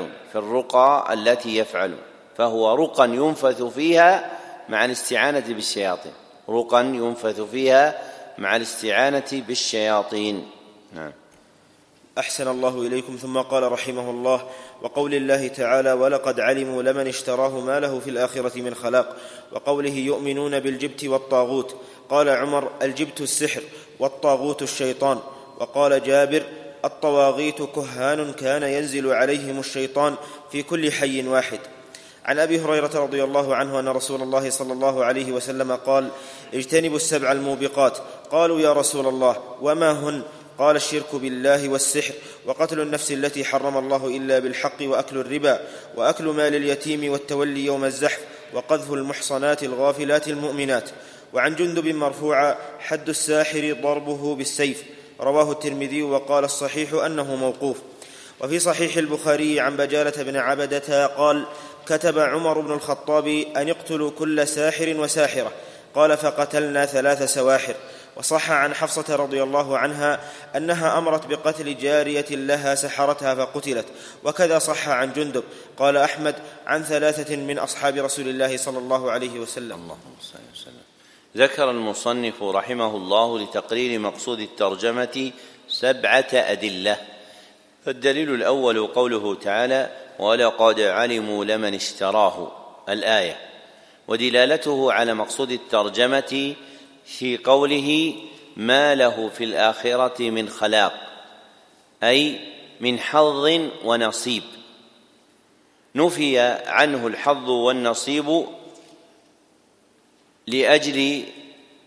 يفعلون، فهو رقى ينفث فيها مع الاستعانة بالشياطين، رقى ينفث فيها مع الاستعانة بالشياطين. نعم.
أحسن الله إليكم. ثم قال رحمه الله: وقول الله تعالى: ولقد علموا لمن اشتراه ما له في الآخرة من خلاق. وقوله: يؤمنون بالجبت والطاغوت. قال عمر: الجبت السحر والطاغوت الشيطان. وقال جابر: الطواغيت كهان كان ينزل عليهم الشيطان في كل حي واحد. عن أبي هريرة رضي الله عنه أن رسول الله صلى الله عليه وسلم قال: اجتنبوا 7 الموبقات. قالوا: يا رسول الله وما هن؟ قال: الشرك بالله والسحر وقتل النفس التي حرم الله إلا بالحق وأكل الربا وأكل مال اليتيم والتولي يوم الزحف وقذف المحصنات الغافلات المؤمنات. وعن جندب مرفوعا: حد الساحر ضربه بالسيف. رواه الترمذي وقال الصحيح أنه موقوف. وفي صحيح البخاري عن بجالة بن عبدة قال: كتب عمر بن الخطاب أن يقتلوا كل ساحر وساحرة. قال: فقتلنا 3 سواحر. وصح عن حفصة رضي الله عنها أنها أمرت بقتل جارية لها سحرتها فقتلت. وكذا صح عن جندب. قال أحمد: عن 3 من أصحاب رسول الله صلى الله عليه وسلم.
ذكر المصنف رحمه الله لتقرير مقصود الترجمة 7 أدلة. فالدليل الأول قوله تعالى: ولقد علموا لمن اشتراه، الآية، ودلالته على مقصود الترجمة في قوله: ما له في الآخرة من خلاق، أي من حظ ونصيب. نفي عنه الحظ والنصيب لأجل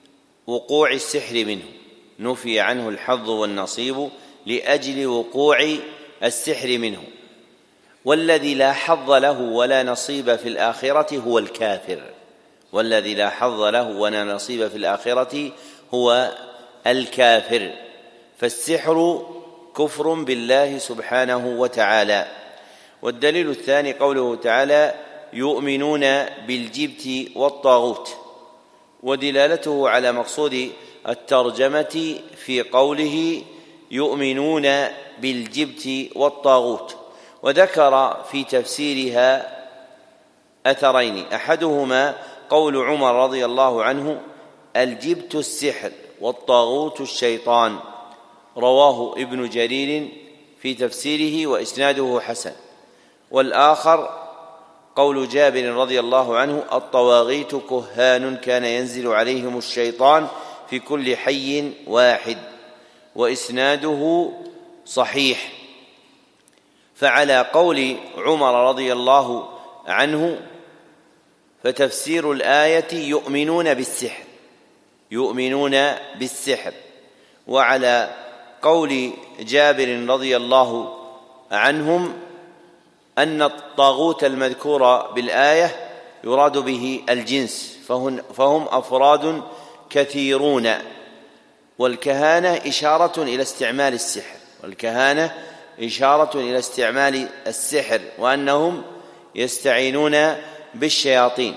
وقوع السحر منه، نفي عنه الحظ والنصيب لأجل وقوع السحر منه. والذي لا حظ له ولا نصيب في الآخرة هو الكافر، والذي لا حظ له ولا نصيب في الآخرة هو الكافر. فالسحر كفر بالله سبحانه وتعالى. والدليل الثاني قوله تعالى: يؤمنون بالجبت والطاغوت، ودلالته على مقصود الترجمة في قوله يؤمنون بالجبت والطاغوت. وذكر في تفسيرها أثرين، أحدهما قول عمر رضي الله عنه: الجبت السحر والطاغوت الشيطان، رواه ابن جرير في تفسيره وإسناده حسن. والآخر قول جابر رضي الله عنه: الطواغيت كهان كان ينزل عليهم الشيطان في كل حي واحد، وإسناده صحيح. فعلى قول عمر رضي الله عنه فتفسير الآية يؤمنون بالسحر، يؤمنون بالسحر. وعلى قول جابر رضي الله عنهم أن الطاغوت المذكور بالآية يراد به الجنس، فهم أفراد كثيرون. والكهانة إشارة إلى استعمال السحر، والكهانة إشارة إلى استعمال السحر، وأنهم يستعينون بالشياطين.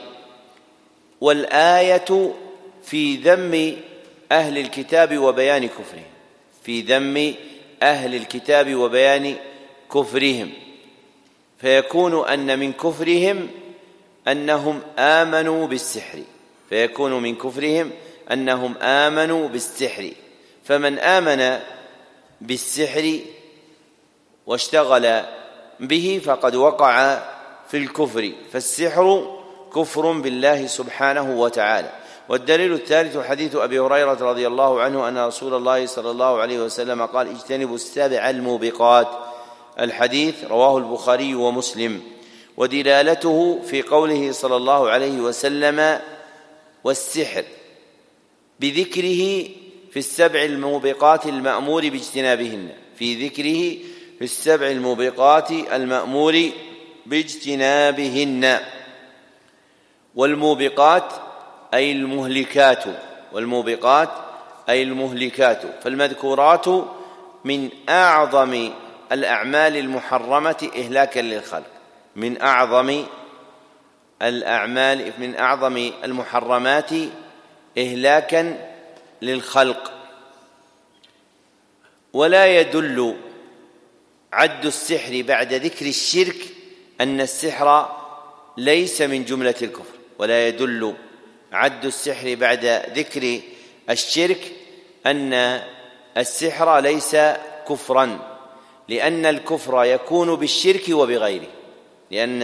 والآية في ذم أهل الكتاب وبيان كفرهم، في ذم أهل الكتاب وبيان كفرهم، فيكون أن من كفرهم أنهم آمنوا بالسحر، فيكون من كفرهم أنهم آمنوا بالسحر. فمن آمن بالسحر واشتغل به فقد وقع في الكفر، فالسحر كفر بالله سبحانه وتعالى. والدليل الثالث حديث أبي هريرة رضي الله عنه أن رسول الله صلى الله عليه وسلم قال: اجتنبوا السبع الموبقات. الحديث رواه البخاري ومسلم. ودلالته في قوله صلى الله عليه وسلم: والسحر، بذكره في السبع الموبقات المأمور باجتنابهن، في ذكره في السبع الموبقات المأمور باجتنابهن. والموبقات أي المهلكات، والموبقات أي المهلكات. فالمذكورات من أعظم الأعمال المحرمة إهلاكا للخلق، من أعظم الأعمال، من أعظم المحرمات إهلاكا للخلق. ولا يدل عد السحر بعد ذكر الشرك أن السحر ليس من جملة الكفر، ولا يدل عد السحر بعد ذكر الشرك أن السحر ليس كفرا، لأن الكفر يكون بالشرك وبغيره، لأن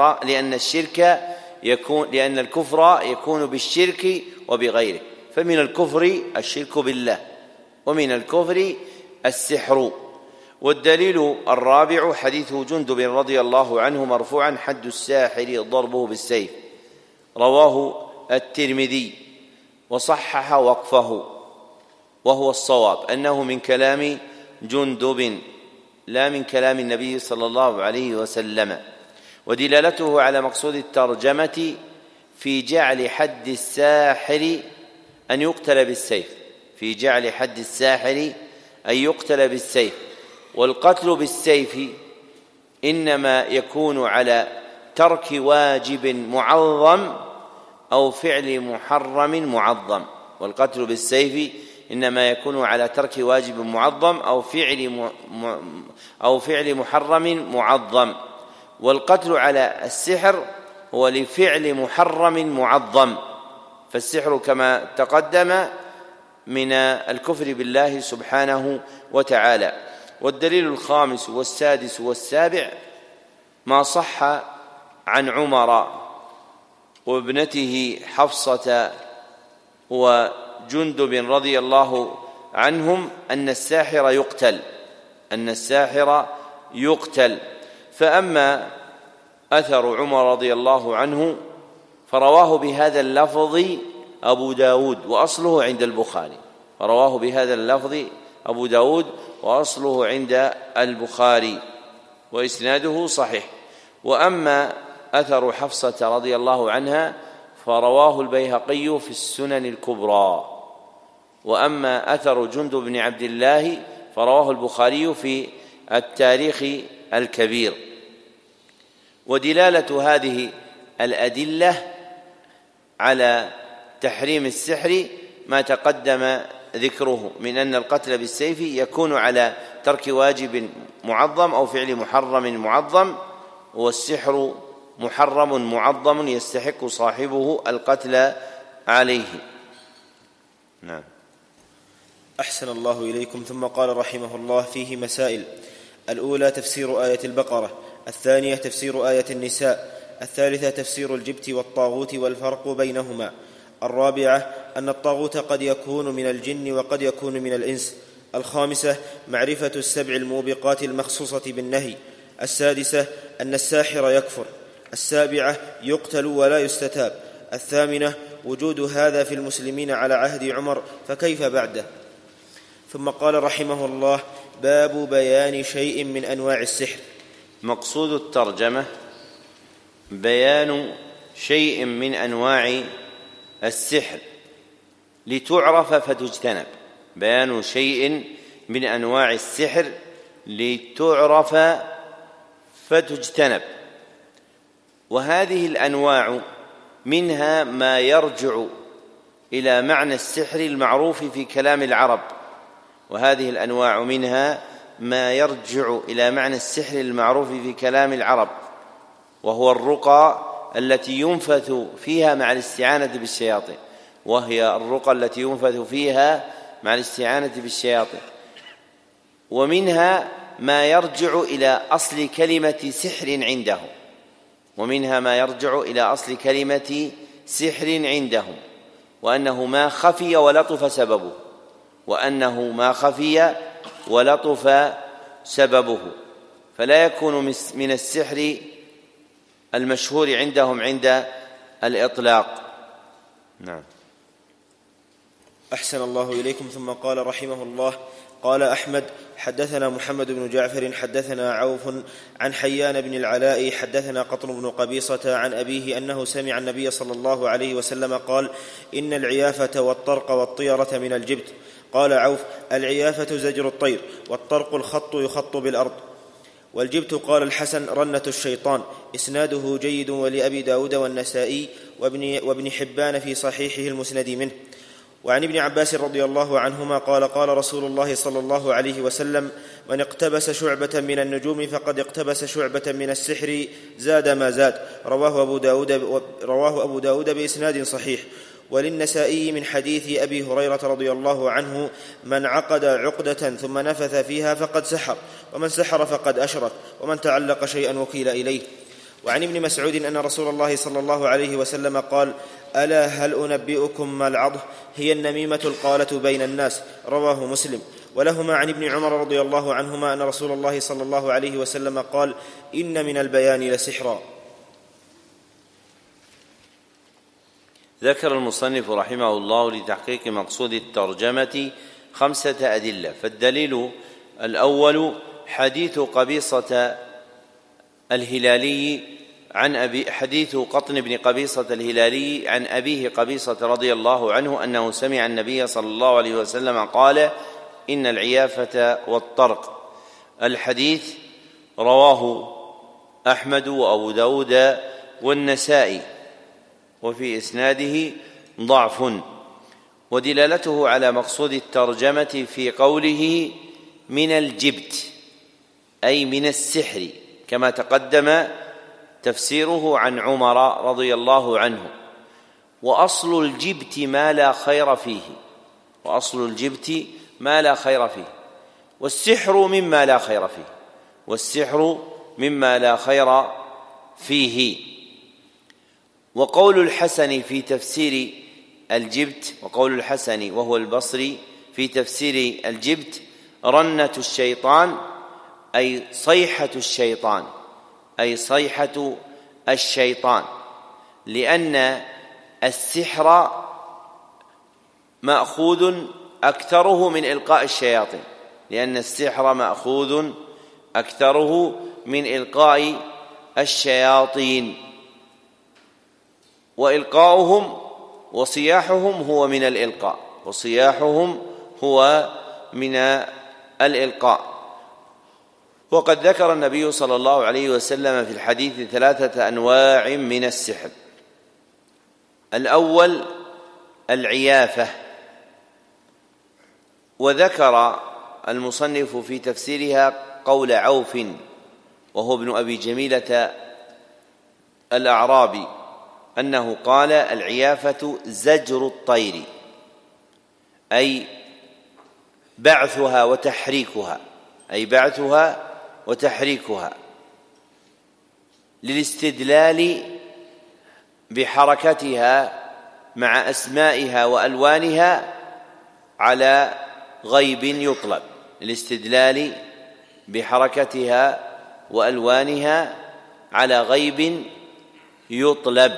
الكفر يكون بالشرك وبغيره. فمن الكفر الشرك بالله، ومن الكفر السحر. والدليل الرابع حديث جندب رضي الله عنه مرفوعا: حد الساحر ضربه بالسيف، رواه الترمذي وصحح وقفه، وهو الصواب أنه من كلام جندب لا من كلام النبي صلى الله عليه وسلم. ودلالته على مقصود الترجمة في جعل حد الساحر أن يقتل بالسيف، في جعل حد الساحر أن يقتل بالسيف. والقتل بالسيف إنما يكون على ترك واجب معظم أو فعل محرم معظم، والقتل بالسيف إنما يكون على ترك واجب معظم أو فعل محرم معظم. والقتل على السحر هو لفعل محرم معظم، فالسحر كما تقدم من الكفر بالله سبحانه وتعالى. والدليل الخامس والسادس والسابع ما صح عن عمر وابنته حفصة وجندب رضي الله عنهم أن الساحر يقتل. فأما أثر عمر رضي الله عنه فرواه بهذا اللفظ أبو داود وأصله عند البخاري، رواه بهذا اللفظ أبو داود وأصله عند البخاري وإسناده صحيح. وأما أثر حفصة رضي الله عنها فرواه البيهقي في السنن الكبرى، وأما أثر جندب بن عبد الله فرواه البخاري في التاريخ الكبير. ودلالة هذه الأدلة على تحريم السحر ما تقدم ذكره من أن القتل بالسيف يكون على ترك واجب معظم أو فعل محرم معظم، والسحر محرم معظم يستحق صاحبه القتل عليه. نعم.
أحسن الله إليكم. ثم قال رحمه الله: فيه مسائل: الأولى تفسير آية البقرة، الثانية تفسير آية النساء، الثالثة تفسير الجبت والطاغوت والفرق بينهما، الرابعة أن الطاغوت قد يكون من الجن وقد يكون من الإنس، الخامسة معرفة السبع الموبقات المخصوصة بالنهي، السادسة أن الساحر يكفر، السابعة يقتل ولا يستتاب، الثامنة وجود هذا في المسلمين على عهد عمر فكيف بعده. ثم قال رحمه الله: باب بيان شيء من أنواع السحر.
مقصود الترجمة بيان شيء من أنواع السحر لتعرف فتجتنب، بيان شيء من أنواع السحر لتعرف فتجتنب. وهذه الأنواع منها ما يرجع إلى معنى السحر المعروف في كلام العرب، وهذه الأنواع منها ما يرجع إلى معنى السحر المعروف في كلام العرب، وهو الرقى التي ينفث فيها مع الاستعانة بالشياطين، وهي الرقى التي ينفث فيها مع الاستعانة بالشياطين. ومنها ما يرجع إلى أصل كلمة سحر عندهم، ومنها ما يرجع إلى أصل كلمة سحر عندهم، وأنه ما خفي ولطف سببه، وأنه ما خفي ولطف سببه، فلا يكون من السحر المشهور عندهم عند الإطلاق. نعم.
أحسن الله إليكم. ثم قال رحمه الله: قال أحمد: حدثنا محمد بن جعفر حدثنا عوف عن حيان بن العلاء حدثنا قطن بن قبيصة عن أبيه أنه سمع النبي صلى الله عليه وسلم قال: إن العيافة والطرق والطيرة من الجبت. قال عوف: العيافة زجر الطير، والطرق الخط يخط بالأرض، والجبت قال الحسن رنة الشيطان. إسناده جيد، ولأبي داود والنسائي وابن حبان في صحيحه المسند منه. وعن ابن عباس رضي الله عنهما قال: قال رسول الله صلى الله عليه وسلم: من اقتبس شعبة من النجوم فقد اقتبس شعبة من السحر زاد ما زاد. رواه أبو داود بإسناد صحيح. وللنسائي من حديث أبي هريرة رضي الله عنه: من عقد عقدة ثم نفث فيها فقد سحر، ومن سحر فقد أشرك، ومن تعلق شيئا وكيل إليه. وعن ابن مسعود أن رسول الله صلى الله عليه وسلم قال: ألا هل أنبئكم ما العضه؟ هي النميمة القالة بين الناس. رواه مسلم. ولهما عن ابن عمر رضي الله عنهما أن رسول الله صلى الله عليه وسلم قال: إن من البيان لسحرا.
ذكر المصنف رحمه الله لتحقيق مقصود الترجمة 5 أدلة. فالدليل الأول حديث قبيصة الهلالي حديث قطن بن قبيصة الهلالي عن أبيه قبيصة رضي الله عنه أنه سمع النبي صلى الله عليه وسلم قال: إن العيافة والطرق. الحديث رواه أحمد وأبو داود والنسائي، وفي إسناده ضعف. ودلالته على مقصود الترجمة في قوله من الجبت أي من السحر، كما تقدم تفسيره عن عمر رضي الله عنه. وأصل الجبت ما لا خير فيه، وأصل الجبت ما لا خير فيه، والسحر مما لا خير فيه، والسحر مما لا خير فيه. وقول الحسن في تفسير الجبت، وقول الحسن وهو البصري في تفسير الجبت: رنة الشيطان أي صيحة الشيطان، أي صيحة الشيطان، لأن السحر مأخوذ أكثره من إلقاء الشياطين، لأن السحر مأخوذ أكثره من إلقاء الشياطين، وإلقاؤهم وصياحهم هو من الإلقاء، وصياحهم هو من الإلقاء. وقد ذكر النبي صلى الله عليه وسلم في الحديث 3 أنواع من السحر. الأول العيافة، وذكر المصنف في تفسيرها قول عوف وهو ابن أبي جميلة الأعرابي أنه قال: العيافة زجر الطير، أي بعثها وتحريكها، أي بعثها وتحريكها، للاستدلال بحركتها مع أسمائها وألوانها على غيب يطلب، للاستدلال بحركتها وألوانها على غيب يطلب.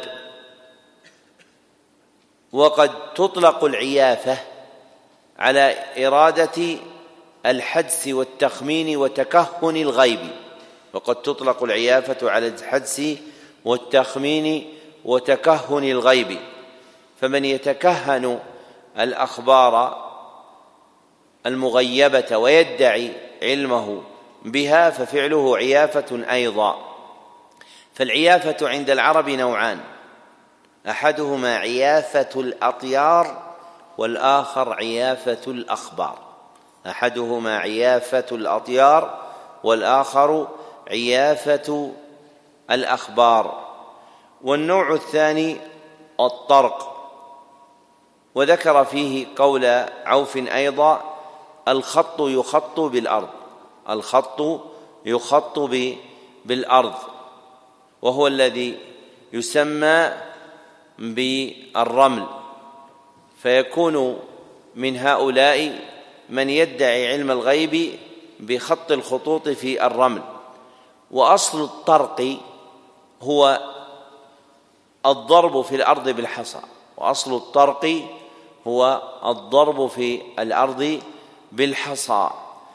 وقد تطلق العيافة على إرادة الحدس والتخمين وتكهن الغيب، وقد تطلق العيافة على الحدس والتخمين وتكهن الغيب، فمن يتكهن الأخبار المغيبة ويدعي علمه بها ففعله عيافة أيضا. فالعيافة عند العرب نوعان: أحدهما عيافة الأطيار، والآخر عيافة الأخبار. أحدهما عيافة الأطيار، والآخر عيافة الأخبار. والنوع الثاني الطرق، وذكر فيه قول عوف أيضا: الخط يخط بالأرض، الخط يخط بالأرض، وهو الذي يسمى بالرمل. فيكون من هؤلاء من يدعي علم الغيب بخط الخطوط في الرمل. وأصل الطرق هو الضرب في الأرض بالحصى، وأصل الطرق هو الضرب في الأرض بالحصى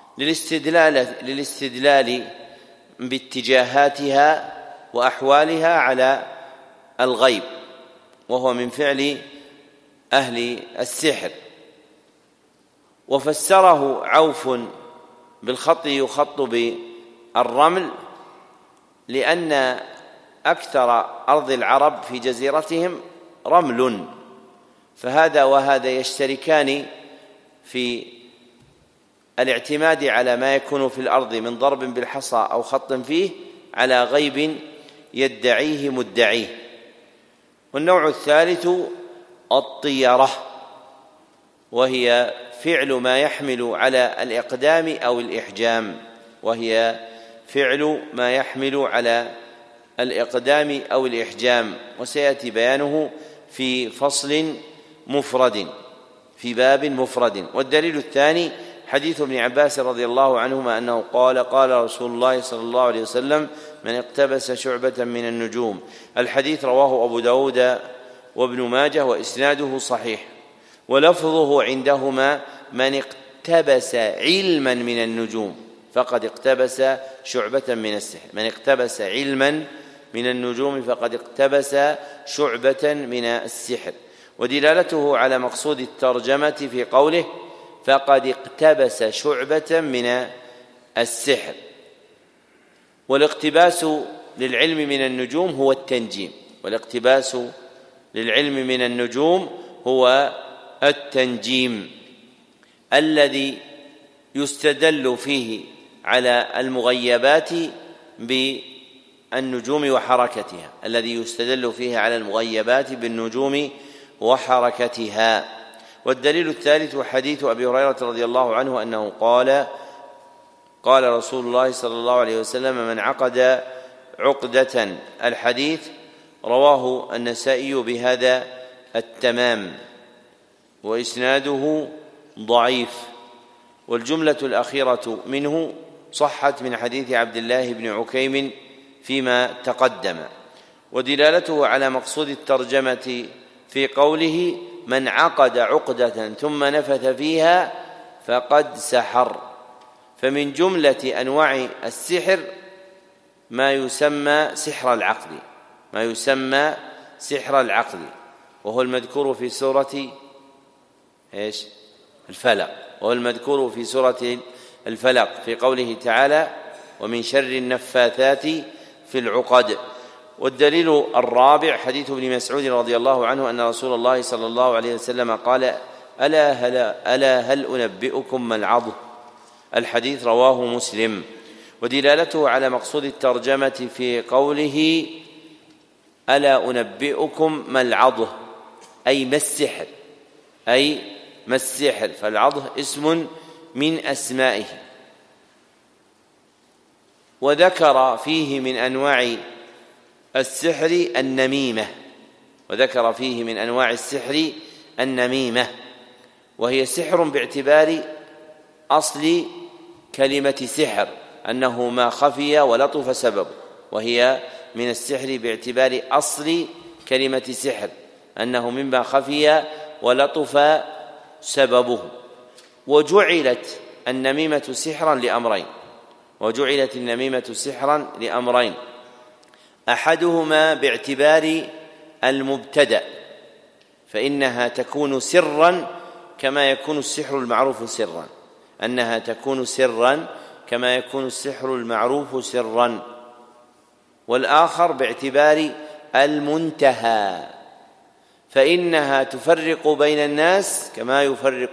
للاستدلال باتجاهاتها وأحوالها على الغيب، وهو من فعل أهل السحر. وفسره عوف بالخط يخط بالرمل لأن أكثر أرض العرب في جزيرتهم رمل، فهذا وهذا يشتركان في الاعتماد على ما يكون في الأرض من ضرب بالحصى أو خط فيه على غيب يدعيه مدعيه. والنوع الثالث الطيرة، وهي فعل ما يحمل على الإقدام أو الإحجام، وهي فعل ما يحمل على الإقدام أو الإحجام، وسيأتي بيانه في فصل مفرد، في باب مفرد. والدليل الثاني حديث ابن عباس رضي الله عنهما أنه قال: قال رسول الله صلى الله عليه وسلم: من اقتبس شعبة من النجوم. الحديث رواه أبو داود وابن ماجه وإسناده صحيح، ولفظه عندهما: من اقتبس علما من النجوم فقد اقتبس شعبة من السحر. من اقتبس علما من النجوم فقد اقتبس شعبة من السحر. ودلالته على مقصود الترجمة في قوله: فقد اقتبس شعبة من السحر. والاقتباس للعلم من النجوم هو التنجيم، والاقتباس للعلم من النجوم هو التنجيم الذي يستدل فيه على المغيبات بالنجوم وحركتها، الذي يستدل فيه على المغيبات بالنجوم وحركتها. والدليل الثالث حديث أبي هريرة رضي الله عنه أنه قال: قال رسول الله صلى الله عليه وسلم: من عقد عقدة. الحديث رواه النسائي بهذا التمام، وإسناده ضعيف. والجملة الأخيرة منه صحت من حديث عبد الله بن عكيم فيما تقدم. ودلالته على مقصود الترجمة في قوله: من عقد عقدة ثم نفث فيها فقد سحر. فمن جملة أنواع السحر ما يسمى سحر العقد، وهو المذكور في سورة الفلق، في قوله تعالى: ومن شر النفاثات في العقد. والدليل الرابع حديث ابن مسعود رضي الله عنه أن رسول الله صلى الله عليه وسلم قال: ألا هل أنبئكم ما العضد؟ الحديث رواه مسلم. ودلالته على مقصود الترجمة في قوله: ألا أنبئكم ما العضد، أي ما السحر، فالعضد اسم من أسمائه. وذكر فيه من أنواع السحر النميمة، وهي سحر باعتبار أصل كلمة سحر أنه ما خفي ولطف سببه، وهي من السحر باعتبار أصل كلمة سحر أنه مما خفي ولطف سببه. وجعلت النميمة سحرا لأمرين: أحدهما باعتبار المبتدأ، فإنها تكون سرا كما يكون السحر المعروف سرا، والآخر باعتبار المنتهى، فإنها تفرق بين الناس كما يفرق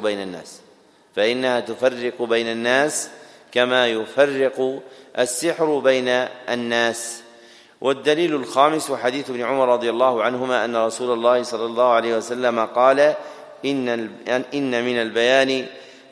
السحر بين الناس. والدليل الخامس حديث ابن عمر رضي الله عنهما أن رسول الله صلى الله عليه وسلم قال: إن من البيان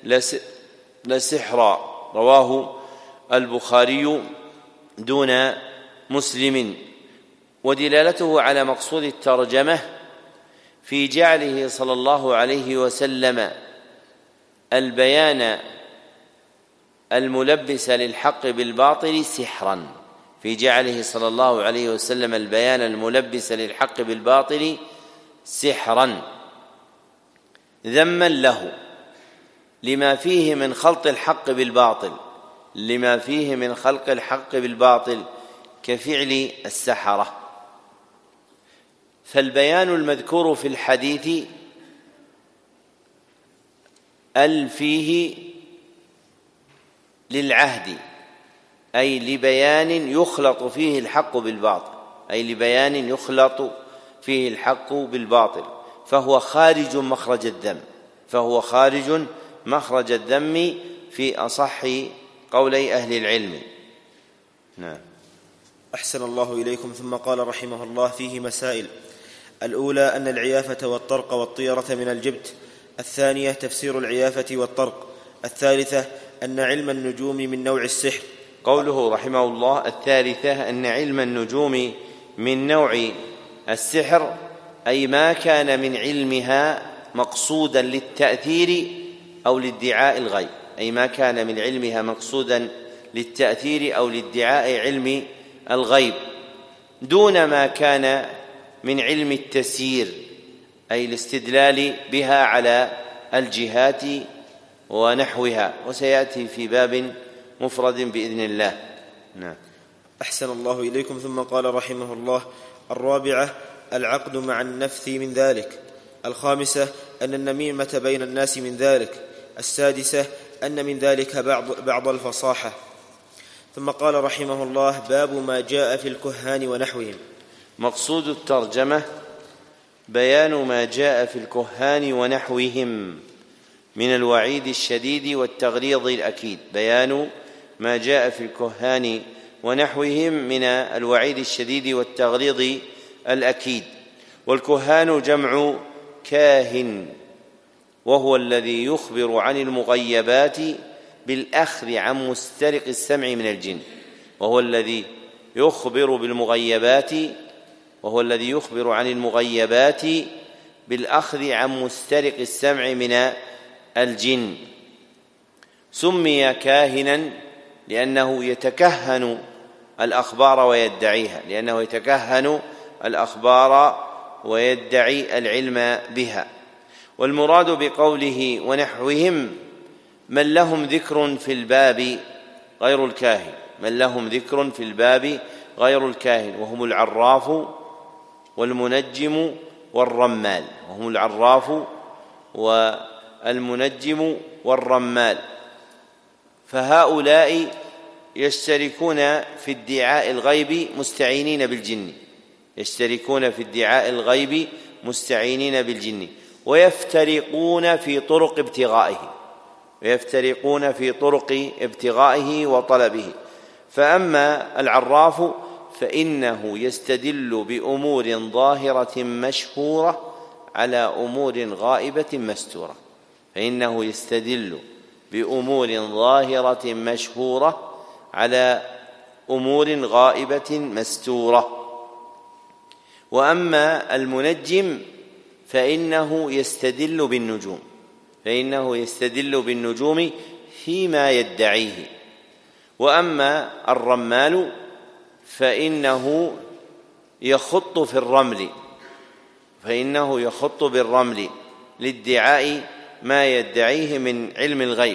لسحرا، رواه البخاري دون مسلم. ودلالته على مقصود الترجمة في جعله صلى الله عليه وسلم البيان الملبس للحق بالباطل سحرا، ذما له لما فيه من خلط الحق بالباطل كفعل السحرة. فالبيان المذكور في الحديث فيه للعهد، أي لبيان يخلط فيه الحق بالباطل، فهو خارج مخرج الذم في أصح قولي أهل العلم. نعم.
أحسن الله إليكم. ثم قال رحمه الله: فيه مسائل: الأولى أن العيافة والطرق والطيرة من الجبت. الثانية تفسير العيافة والطرق. الثالثة أن علم النجوم من نوع السحر.
قوله رحمه الله: الثالثة أن علم النجوم من نوع السحر، أي ما كان من علمها مقصودا للتأثير أو لادعاء علم الغيب، دون ما كان من علم التسيير، أي الاستدلال بها على الجهات ونحوها، وسيأتي في باب مفرد بإذن الله. نعم.
أحسن الله إليكم. ثم قال رحمه الله: الرابعة العقد مع النفث من ذلك. الخامسة أن النميمة بين الناس من ذلك. السادسة أن من ذلك بعض الفصاحة. ثم قال رحمه الله: باب ما جاء في الكهان ونحوهم.
مقصود الترجمة بيان ما جاء في الكهان ونحوهم من الوعيد الشديد والتغليظ الأكيد. بيان ما جاء في الكهان ونحوهم من الوعيد الشديد والتغليظ الأكيد. والكهان جمع كاهن، وهو الذي يخبر عن المغيبات بالأخذ عن مسترق السمع من الجن، وهو الذي يخبر عن المغيبات بالأخذ عن مسترق السمع من الجن. سمي كاهنا لأنه يتكهن الأخبار ويدعي العلم بها. والمراد بقوله ونحوهم من لهم ذكر في الباب غير الكاهن، من لهم ذكر في الباب غير الكاهن، وهم العراف والمنجم والرمال، وهم العراف والمنجم والرمال. فهؤلاء يشتركون في ادعاء الغيب مستعينين بالجن، يشتركون في ادعاء الغيب مستعينين بالجن، ويفترقون في طرق ابتغائه، ويفترقون في طرق ابتغائه وطلبه. فأما العراف فإنه يستدل بأمور ظاهرة مشهورة على أمور غائبة مستورة، فإنه يستدل بأمور ظاهرة مشهورة على أمور غائبة مستورة. وأما المنجم فإنه يستدل بالنجوم، فإنه يستدل بالنجوم فيما يدعيه. وأما الرمال فإنه يخط في الرمل، فإنه يخط بالرمل لادعاء ما يدعيه من علم الغيب.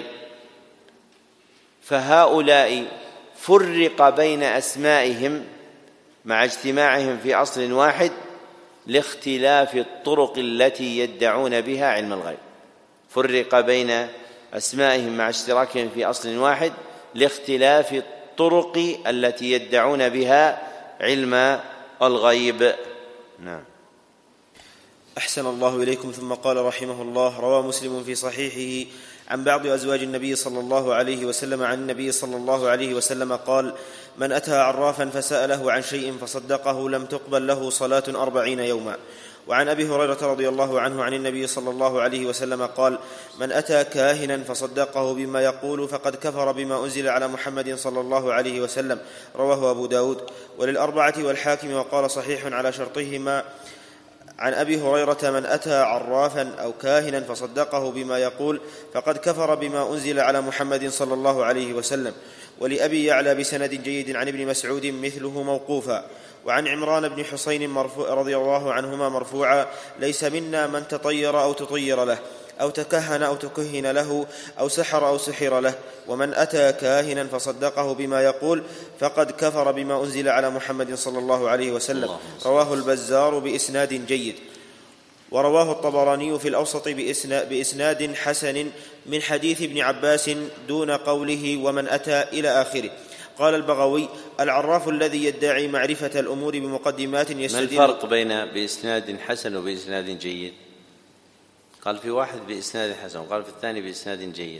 فهؤلاء فرق بين أسمائهم مع اجتماعهم في أصل واحد لاختلاف الطرق التي يدعون بها علم الغيب، فرق بين أسمائهم مع اشتراكهم في أصل واحد لاختلاف الطرق التي يدعون بها علم الغيب. نعم.
أحسن الله إليكم. ثم قال رحمه الله: روى مسلم في صحيحه عن بعض أزواج النبي صلى الله عليه وسلم عن النبي صلى الله عليه وسلم قال: من أتى عرافا فسأله عن شيء فصدقه لم تقبل له صلاة 40 يوما. وعن أبي هريرة رضي الله عنه عن النبي صلى الله عليه وسلم قال: من أتى كاهنا فصدقه بما يقول فقد كفر بما أنزل على محمد صلى الله عليه وسلم. رواه أبو داود وللأربعة والحاكم وقال صحيح على شرطهما. عن أبي هريرة: من أتى عرافا أو كاهنا فصدقه بما يقول فقد كفر بما أنزل على محمد صلى الله عليه وسلم. ولأبي يعلى بسند جيد عن ابن مسعود مثله موقوفا. وعن عمران بن حسين رضي الله عنهما مرفوعا: ليس منا من تطير أو تطير له أو تكهن أو تكهن له أو سحر أو سحر له. ومن أتى كاهنا فصدقه بما يقول فقد كفر بما أنزل على محمد صلى الله عليه وسلم. رواه البزار بإسناد جيد. ورواه الطبراني في الأوسط بإسناد حسن من حديث ابن عباس دون قوله ومن أتى إلى آخره. قال البغوي: العراف الذي يدعي معرفة الأمور بمقدمات يستدل.
ما الفرق بين بإسناد حسن وبإسناد جيد؟ قال في واحد بإسناد حسن وقال في الثاني بإسناد جيد.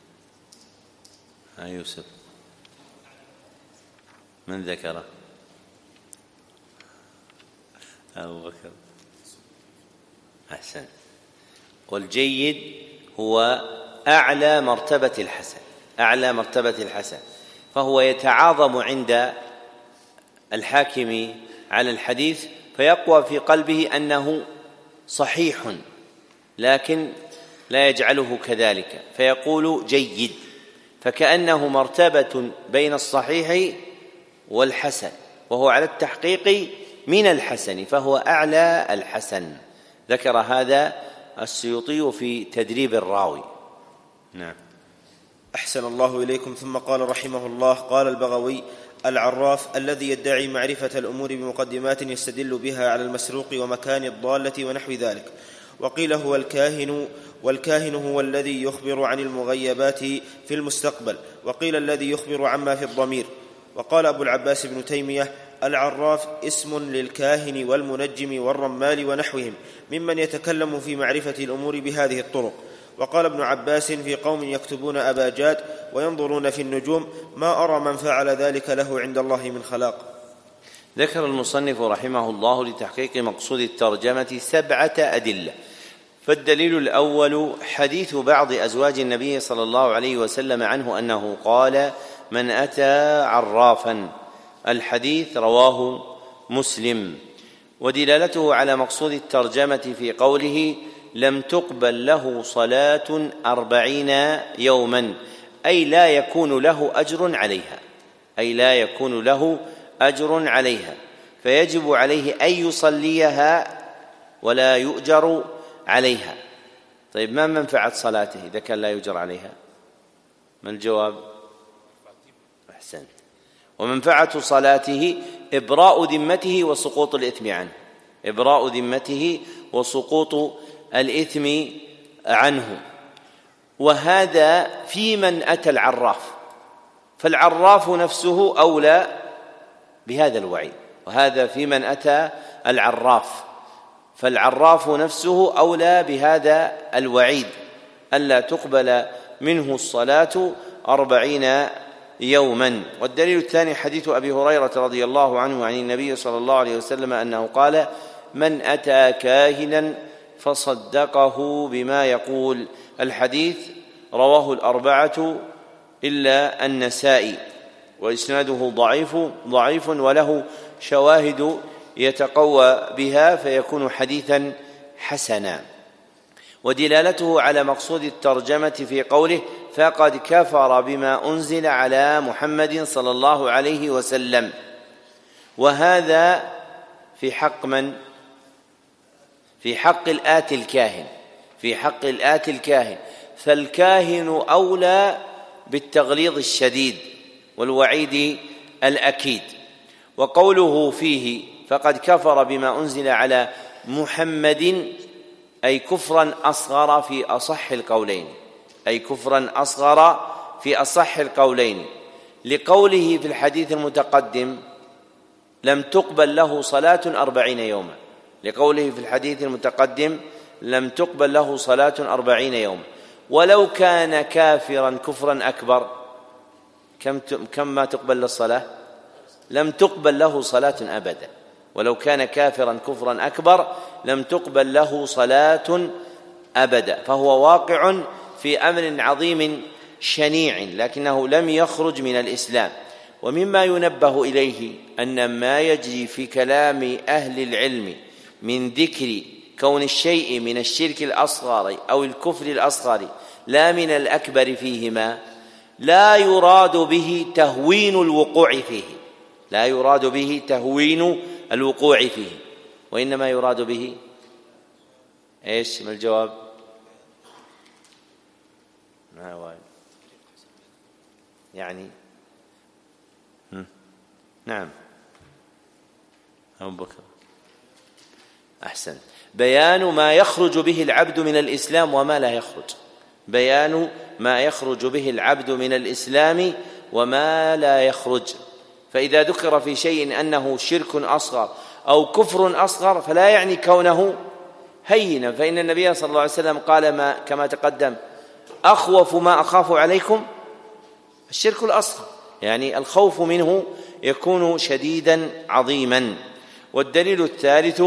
يوسف من ذكره؟ أبو بكر. أحسن. والجيد هو أعلى مرتبة الحسن، أعلى مرتبة الحسن، فهو يتعاظم عند الحاكم على الحديث فيقوى في قلبه أنه صحيح، لكن لا يجعله كذلك فيقول جيد، فكأنه مرتبة بين الصحيح والحسن، وهو على التحقيق من الحسن، فهو أعلى الحسن. ذكر هذا السيوطي في تدريب الراوي. نعم.
أحسن الله إليكم. ثم قال رحمه الله: قال البغوي: العراف الذي يدعي معرفة الأمور بمقدمات يستدل بها على المسروق ومكان الضالة ونحو ذلك. وقيل هو الكاهن، والكاهن هو الذي يخبر عن المغيبات في المستقبل، وقيل الذي يخبر عما في الضمير. وقال أبو العباس بن تيمية: العراف اسم للكاهن والمنجم والرمال ونحوهم ممن يتكلم في معرفة الأمور بهذه الطرق. وقال ابن عباس في قوم يكتبون أباجات وينظرون في النجوم: ما أرى من فعل ذلك له عند الله من خلاق.
ذكر المصنف رحمه الله لتحقيق مقصود الترجمة 7 أدلة. فالدليل الأول حديث بعض أزواج النبي صلى الله عليه وسلم عنه أنه قال: من أتى عرافا. الحديث رواه مسلم. ودلالته على مقصود الترجمة في قوله: لم تقبل له صلاة 40 يوما، أي لا يكون له أجر عليها، أي لا يكون له أجر عليها، فيجب عليه أن يصليها ولا يؤجر عليها. طيب ما منفعة صلاته إذا كان لا يؤجر عليها؟ ما الجواب؟ أحسنت. ومنفعة صلاته إبراء ذمته وسقوط الإثم عنه، إبراء ذمته وسقوط الإثم عنه. وهذا في من أتى العراف، فالعراف نفسه أولى بهذا الوعيد، وهذا في من أتى العراف، فالعراف نفسه أولى بهذا الوعيد ألا تقبل منه الصلاة 40 يوما. والدليل الثاني حديث أبي هريرة رضي الله عنه عن النبي صلى الله عليه وسلم أنه قال: من أتى كاهنا فصدقه بما يقول. الحديث رواه الأربعة إلا النسائي، وإسناده ضعيف وله شواهد يتقوى بها فيكون حديثا حسنا. ودلالته على مقصود الترجمة في قوله: فقد كفر بما أنزل على محمد صلى الله عليه وسلم. وهذا في حق من؟ في حق الآتي الكاهن، في حق الآتي الكاهن، فالكاهن أولى بالتغليظ الشديد والوعيد الأكيد. وقوله فيه فقد كفر بما أنزل على محمد أي كفرا أصغر في أصح القولين، أي كفرا أصغر في أصح القولين، لقوله في الحديث المتقدم: لم تقبل له صلاة 40 يوما، لقوله في الحديث المتقدم: لم تقبل له صلاة 40 يوما. ولو كان كافرا كفرا أكبر كم ما تقبل للصلاة؟ لم تقبل له صلاة أبدا. ولو كان كافرا كفرا أكبر لم تقبل له صلاة أبدا، فهو واقع في أمر عظيم شنيع لكنه لم يخرج من الإسلام. ومما ينبه إليه أن ما يجري في كلام أهل العلم من ذكر كون الشيء من الشرك الأصغر أو الكفر الأصغر لا من الأكبر فيهما لا يراد به تهوين الوقوع فيه، لا يراد به تهوين الوقوع فيه، وإنما يراد به إيش؟ ما الجواب؟ ما هو يعني نعم أبو بكر أحسن. بيان ما يخرج به العبد من الإسلام وما لا يخرج، بيان ما يخرج به العبد من الإسلام وما لا يخرج. فإذا ذكر في شيء أنه شرك أصغر أو كفر أصغر فلا يعني كونه هينا، فإن النبي صلى الله عليه وسلم قال كما تقدم: أخوف ما أخاف عليكم الشرك الأصغر، يعني الخوف منه يكون شديدا عظيما. والدليل الثالث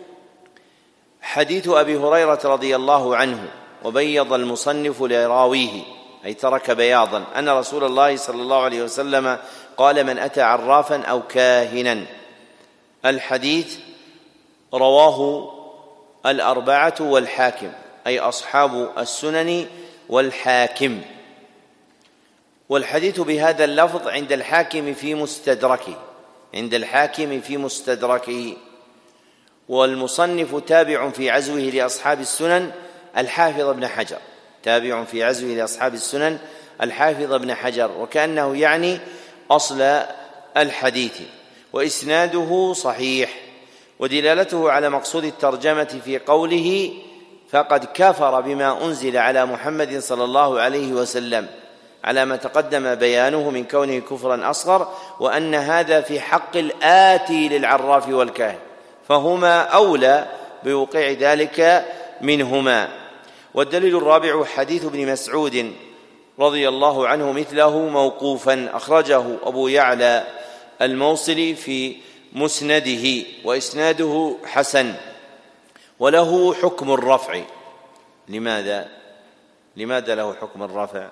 حديث أبي هريرة رضي الله عنه: وبيض المصنف لراويه أي ترك بياضا، أن رسول الله صلى الله عليه وسلم قال: من أتى عرافا أو كاهنا. الحديث رواه الأربعة والحاكم أي أصحاب السنن والحاكم. والحديث بهذا اللفظ عند الحاكم في مستدركه، عند الحاكم في مستدركه. والمصنف تابع في عزوه لأصحاب السنن الحافظ ابن حجر، تابع في عزوه لأصحاب السنن الحافظ ابن حجر، وكأنه يعني أصل الحديث. وإسناده صحيح. ودلالته على مقصود الترجمة في قوله: فقد كفر بما أنزل على محمد صلى الله عليه وسلم، على ما تقدم بيانه من كونه كفرا أصغر، وأن هذا في حق الآتي للعراف والكاهن، فهما أولى بوقوع ذلك منهما. والدليل الرابع حديث ابن مسعود رضي الله عنه مثله موقوفا، أخرجه أبو يعلى الموصلي في مسنده، وإسناده حسن وله حكم الرفع. لماذا له حكم الرفع؟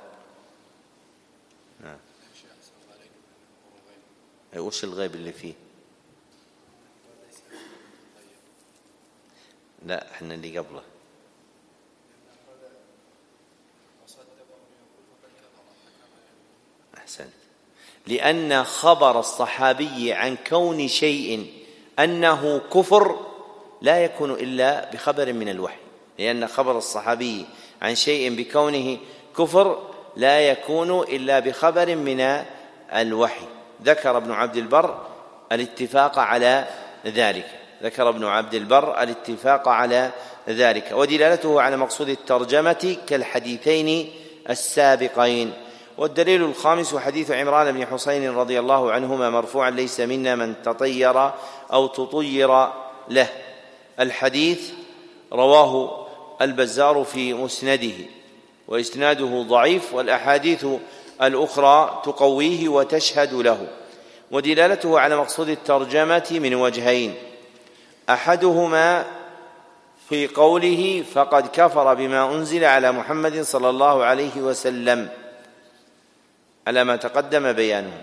وش الغيب اللي فيه؟ لا احنا اللي قبله. أحسنت. لأن خبر الصحابي عن كون شيء أنه كفر لا يكون إلا بخبر من الوحي، لأن خبر الصحابي عن شيء بكونه كفر لا يكون إلا بخبر من الوحي. ذكر ابن عبد البر الاتفاق على ذلك ودلالته على مقصود الترجمة كالحديثين السابقين. والدليل الخامس حديث عمران بن حسين رضي الله عنهما مرفوعا: ليس منا من تطير أو تطير له. الحديث رواه البزار في مسنده وإسناده ضعيف، والأحاديث الأخرى تقويه وتشهد له. ودلالته على مقصود الترجمة من وجهين: أحدهما في قوله فقد كفر بما أنزل على محمد صلى الله عليه وسلم على ما تقدم بيانه،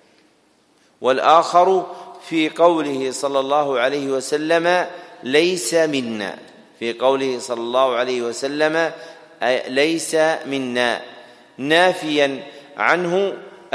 والآخر في قوله صلى الله عليه وسلم ليس منا، في قوله صلى الله عليه وسلم ليس منا، نافيا عنه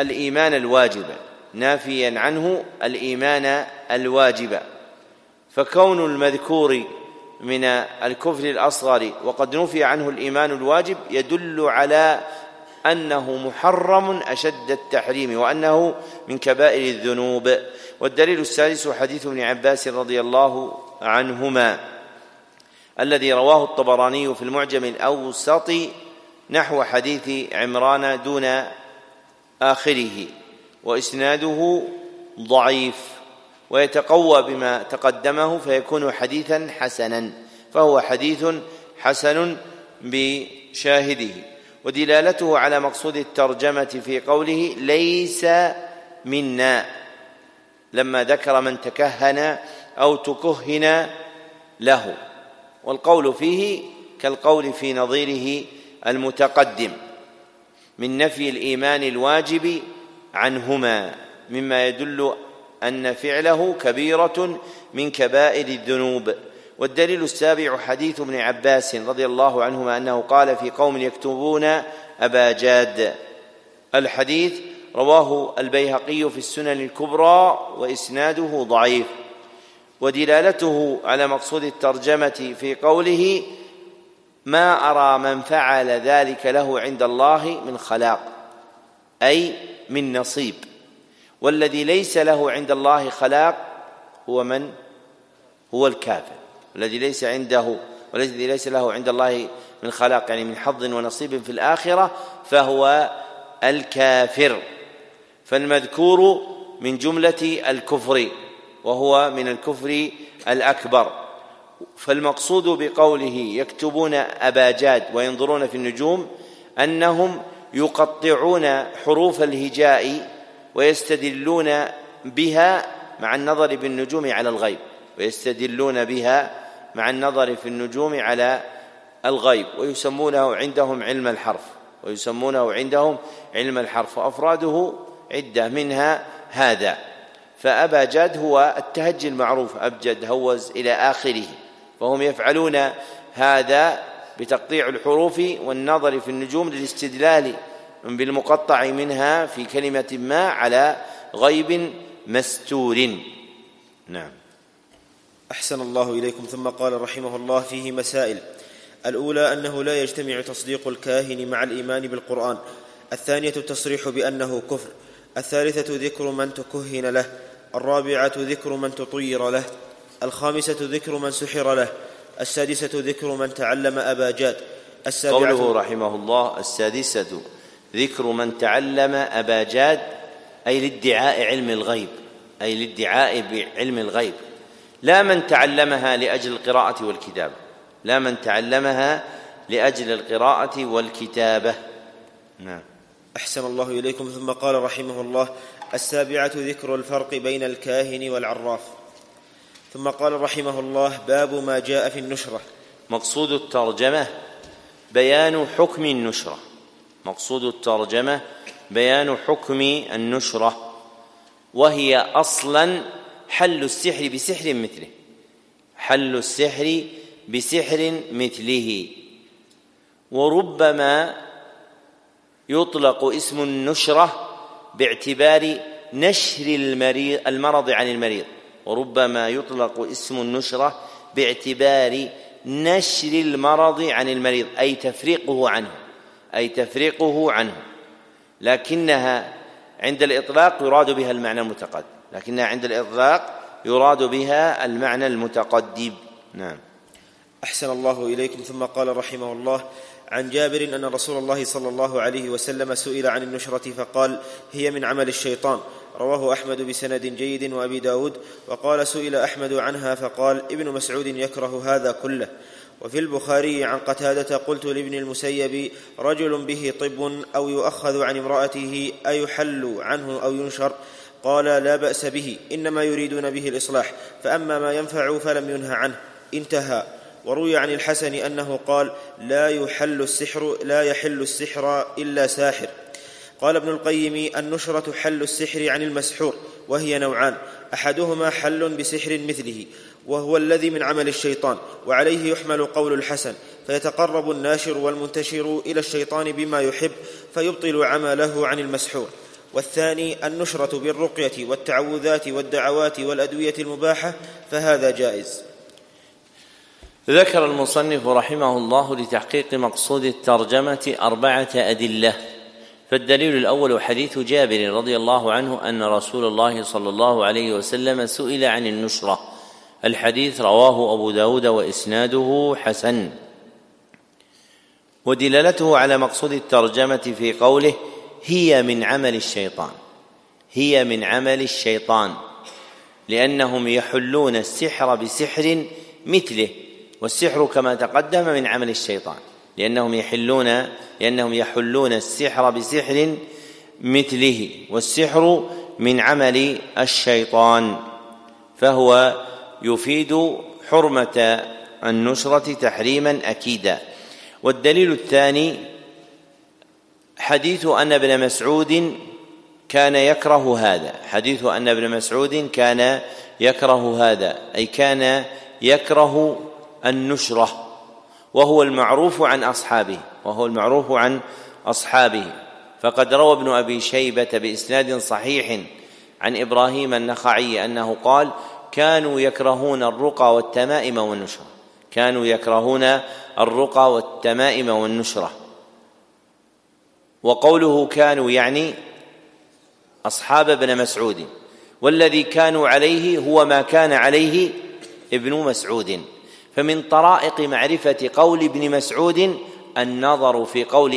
الإيمان الواجب. فكون المذكور من الكفر الأصغر وقد نفي عنه الإيمان الواجب يدل على أنه محرم أشد التحريم، وأنه من كبائر الذنوب. والدليل السادس حديث ابن عباس رضي الله عنهما الذي رواه الطبراني في المعجم الأوسط نحو حديث عمران دون آخره، وإسناده ضعيف ويتقوى بما تقدمه فيكون حديثا حسنا، فهو حديث حسن بشاهده. ودلالته على مقصود الترجمة في قوله ليس منا لما ذكر من تكهن أو تكهن له، والقول فيه كالقول في نظيره المتقدم من نفي الإيمان الواجب عنهما، مما يدل أن فعله كبيرة من كبائر الذنوب. والدليل السابع حديث ابن عباس رضي الله عنهما أنه قال في قوم يكتبون أبا جاد. الحديث رواه البيهقي في السنن الكبرى وإسناده ضعيف. ودلالته على مقصود الترجمة في قوله ما أرى من فعل ذلك له عند الله من خلاق، أي من نصيب. والذي ليس له عند الله خلاق هو الكافر، والذي ليس له عند الله من خلاق يعني من حظ ونصيب في الآخرة فهو الكافر. فالمذكور من جملة الكفر وهو من الكفر الأكبر. فالمقصود بقوله يكتبون أبا جاد وينظرون في النجوم أنهم يقطعون حروف الهجاء ويستدلون بها مع النظر بالنجوم على الغيب، ويسمونه عندهم علم الحرف، وأفراده عدة منها هذا. فأبا جاد هو التهجي المعروف، أبجد هوز إلى آخره، فهم يفعلون هذا بتقطيع الحروف والنظر في النجوم للاستدلال بالمقطع منها في كلمة ما على غيب مستور. نعم.
أحسن الله إليكم. ثم قال رحمه الله فيه مسائل: الأولى أنه لا يجتمع تصديق الكاهن مع الإيمان بالقرآن. الثانية التصريح بأنه كفر. الثالثة ذكر من تكهن له. الرابعة ذكر من تطير له. الخامسة ذكر من سحر له. السادسة ذكر من تعلم أبا جاد.
قوله رحمه الله السادسة ذكر من تعلم أبا جاد أي لادعاء بعلم الغيب، لا من تعلمها لأجل القراءة والكتابة. نعم.
أحسن الله إليكم. ثم قال رحمه الله: السابعة ذكر الفرق بين الكاهن والعراف. ثم قال رحمه الله: باب ما جاء في النشرة.
مقصود الترجمة بيان حكم النشرة، وهي أصلا حل السحر بسحر مثله. وربما يطلق اسم النشرة باعتبار نشر المرض عن المريض، وربما يطلق اسم النشرة باعتبار نشر المرض عن المريض، أي تفريقه عنه، لكنها عند الإطلاق يراد بها المعنى المتقدم. نعم.
أحسن الله إليكم. ثم قال رحمه الله: عن جابر أن رسول الله صلى الله عليه وسلم سئل عن النشرة فقال: هي من عمل الشيطان. رواه أحمد بسند جيد وأبي داود. وقال: سئل أحمد عنها فقال: ابن مسعود يكره هذا كله. وفي البخاري عن قتادة: قلت لابن المسيب: رجل به طب أو يؤخذ عن امرأته أيحل عنه أو ينشر؟ قال: لا بأس به، إنما يريدون به الإصلاح، فأما ما ينفع فلم ينهى عنه. انتهى. وروي عن الحسن أنه قال: لا يحل السحر إلا ساحر. قال ابن القيم: النشرة حل السحر عن المسحور، وهي نوعان: أحدهما حل بسحر مثله، وهو الذي من عمل الشيطان، وعليه يحمل قول الحسن، فيتقرب الناشر والمنتشر إلى الشيطان بما يحب فيبطل عمله عن المسحور. والثاني النشرة بالرقية والتعوذات والدعوات والأدوية المباحة، فهذا جائز.
ذكر المصنف رحمه الله لتحقيق مقصود الترجمة 4 أدلة. فالدليل الأول حديث جابر رضي الله عنه أن رسول الله صلى الله عليه وسلم سئل عن النشرة. الحديث رواه أبو داود وإسناده حسن. ودلالته على مقصود الترجمة في قوله: هي من عمل الشيطان، لأنهم يحلون السحر بسحر مثله، والسحر كما تقدم من عمل الشيطان، لأنهم يحلون السحر بسحر مثله، والسحر من عمل الشيطان، فهو يفيد حرمة النشرة تحريما أكيدا. والدليل الثاني حديث أن ابن مسعود كان يكره هذا، أي كان يكره النشرة، وهو المعروف عن أصحابه. فقد روى ابن أبي شيبة بإسناد صحيح عن إبراهيم النخعي أنه قال: كانوا يكرهون الرقى والتمائم والنشرة. وقوله كانوا يعني أصحاب ابن مسعود، والذي كانوا عليه هو ما كان عليه ابن مسعود. فمن طرائق معرفة قول ابن مسعود النظر في قول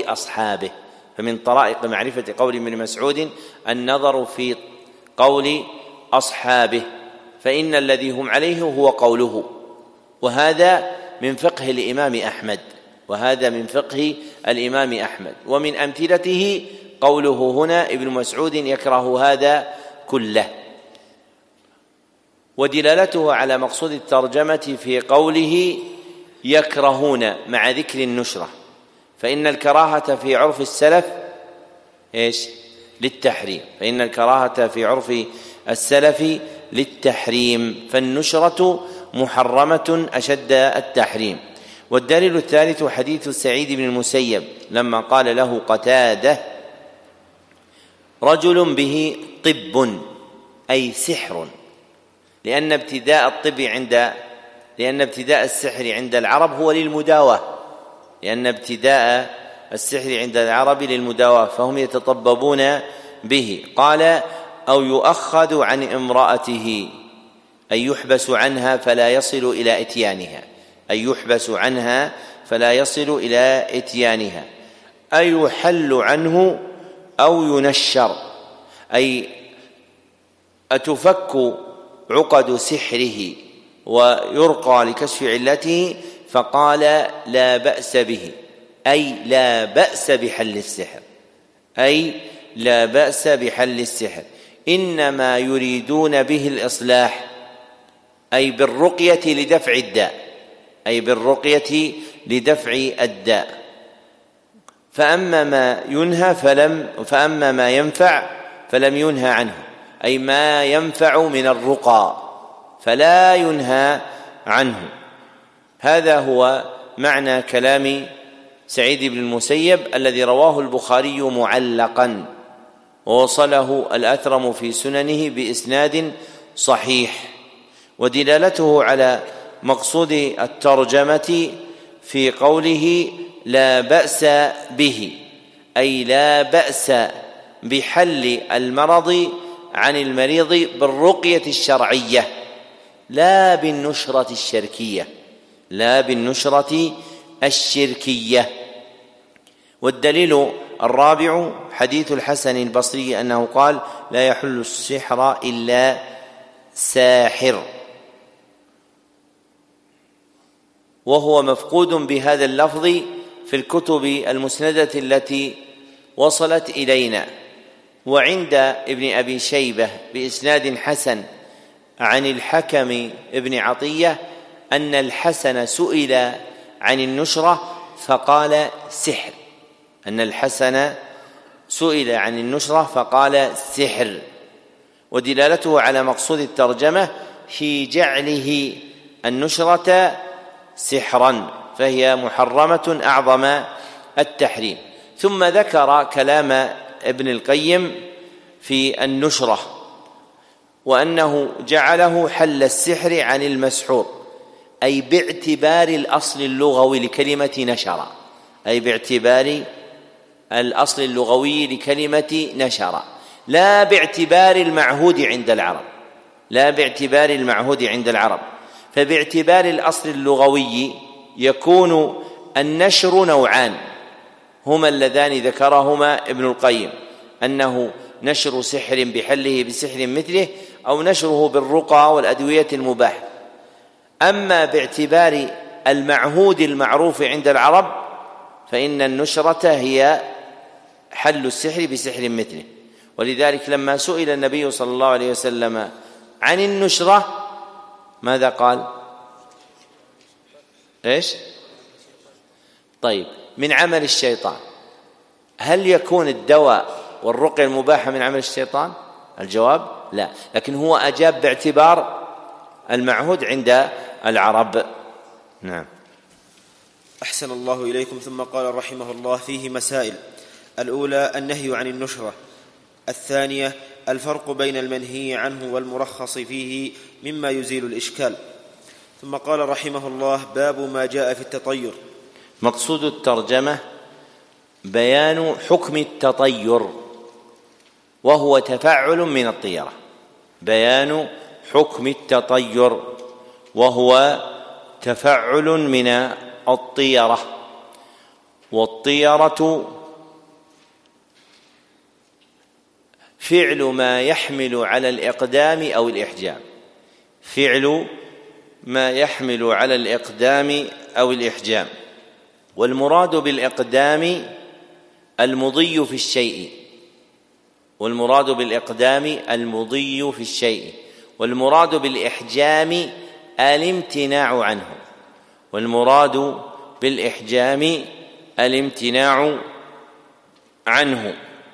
أصحابه، فإن الذي هم عليه هو قوله. وهذا من فقه الإمام أحمد. ومن أمثلته قوله هنا: ابن مسعود يكره هذا كله. ودلالته على مقصود الترجمة في قوله يكرهون مع ذكر النشرة، فإن الكراهة في عرف السلف للتحريم، فالنشرة محرمة أشد التحريم. والدليل الثالث حديث سعيد بن المسيب لما قال له قتادة: رجل به طب أي سحر، لأن ابتداء السحر عند العرب هو للمداواة، فهم يتطببون به. قال: أو يؤخذ عن امرأته، أي يحبس عنها فلا يصل إلى إتيانها، أي يحل عنه أو ينشر، أي أتفك عقد سحره ويرقى لكشف علته. فقال: لا بأس به، أي لا بأس بحل السحر، إنما يريدون به الإصلاح، أي بالرقية لدفع الداء. فأما ما ينفع فلم ينهى عنه، أي ما ينفع من الرقى فلا ينهى عنه. هذا هو معنى كلام سعيد بن المسيب الذي رواه البخاري معلقا، ووصله الأثرم في سننه بإسناد صحيح. ودلالته على مقصود الترجمة في قوله لا بأس به، أي لا بأس بحل المرض عن المريض بالرقية الشرعية لا بالنشرة الشركية، لا بالنشرة الشركية. والدليل الرابع حديث الحسن البصري أنه قال لا يحل السحر إلا ساحر، وهو مفقود بهذا اللفظ في الكتب المسندة التي وصلت إلينا. وعند ابن أبي شيبة بإسناد حسن عن الحكم ابن عطية أن الحسن سئل عن النشرة فقال سحر، أن الحسن سئل عن النشرة فقال سحر، ودلالته على مقصود الترجمة في جعله النشرة سحرا، فهي محرمة أعظم التحريم. ثم ذكر كلام ابن القيم في النشرة، وأنه جعله حل السحر عن المسحور، أي باعتبار الأصل اللغوي لكلمة نشر، أي باعتبار الأصل اللغوي لكلمة نشر، لا باعتبار المعهود عند العرب، لا باعتبار المعهود عند العرب. فباعتبار الأصل اللغوي يكون النشر نوعان هما اللذان ذكرهما ابن القيم، أنه نشر سحر بحله بسحر مثله، أو نشره بالرقى والأدوية المباحة. أما باعتبار المعهود المعروف عند العرب فإن النشرة هي حل السحر بسحر مثله. ولذلك لما سئل النبي صلى الله عليه وسلم عن النشرة ماذا قال؟ إيش؟ طيب، من عمل الشيطان. هل يكون الدواء والرقية المباحة من عمل الشيطان؟ الجواب لا، لكن هو أجاب باعتبار المعهود عند العرب. نعم.
أحسن الله إليكم. ثم قال رحمه الله فيه مسائل: الأولى النهي عن النشرة، الثانية الفرق بين المنهي عنه والمرخص فيه مما يزيل الإشكال. ثم قال رحمه الله باب ما جاء في التطير.
مقصود الترجمة بيان حكم التطير، وهو تفعل من الطيرة، بيان حكم التطير وهو تفعل من الطيرة. والطيرة فعل ما يحمل على الإقدام أو الإحجام، فعل ما يحمل على الإقدام أو الإحجام. والمراد بالإقدام المضي في الشيء، والمراد بالإقدام المضي في الشيء، والمراد بالإحجام الامتناع عنه، والمراد بالإحجام الامتناع عنه.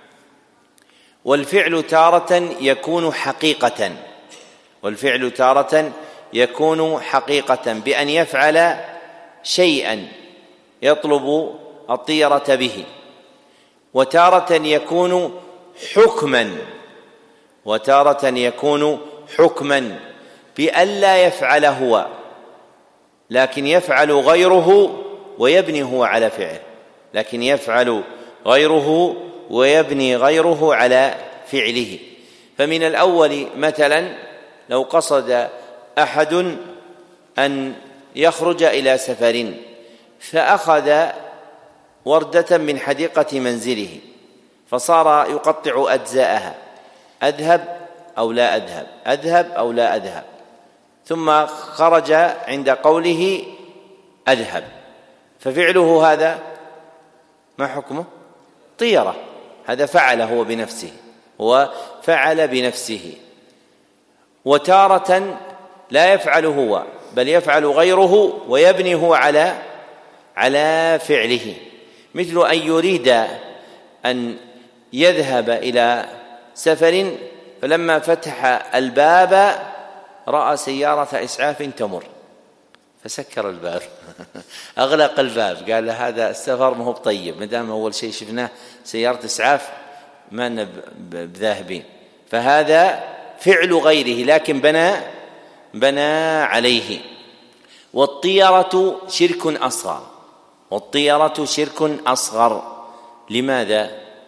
والفعل تارة يكون حقيقة، والفعل تارة يكون حقيقة بأن يفعل شيئا يطلب الطيرة به، وتارة يكون حكما، وتارة يكون حكما بألا يفعل هو لكن يفعل غيره ويبني هو على فعله، لكن يفعل غيره ويبني غيره على فعله. فمن الأول مثلا لو قصد أحد أن يخرج إلى سفر فأخذ وردة من حديقة منزله فصار يقطع أجزاءها، أذهب أو لا أذهب، أذهب أو لا أذهب، ثم خرج عند قوله أذهب، ففعله هذا ما حكمه؟ طيرة، هذا فعل هو بنفسه، هو فعل بنفسه. وتارة لا يفعل هو بل يفعل غيره ويبني هو على فعله، مثل أن يريد أن يذهب إلى سفر فلما فتح الباب رأى سيارة إسعاف تمر فسكر الباب أغلق الباب، قال هذا السفر ما هو طيب، مدام أول شيء شفناه سيارة إسعاف ما بذاهبين، فهذا فعل غيره لكن بنى عليه. والطيرة شرك أصغر، والطيرة شرك أصغر. لماذا؟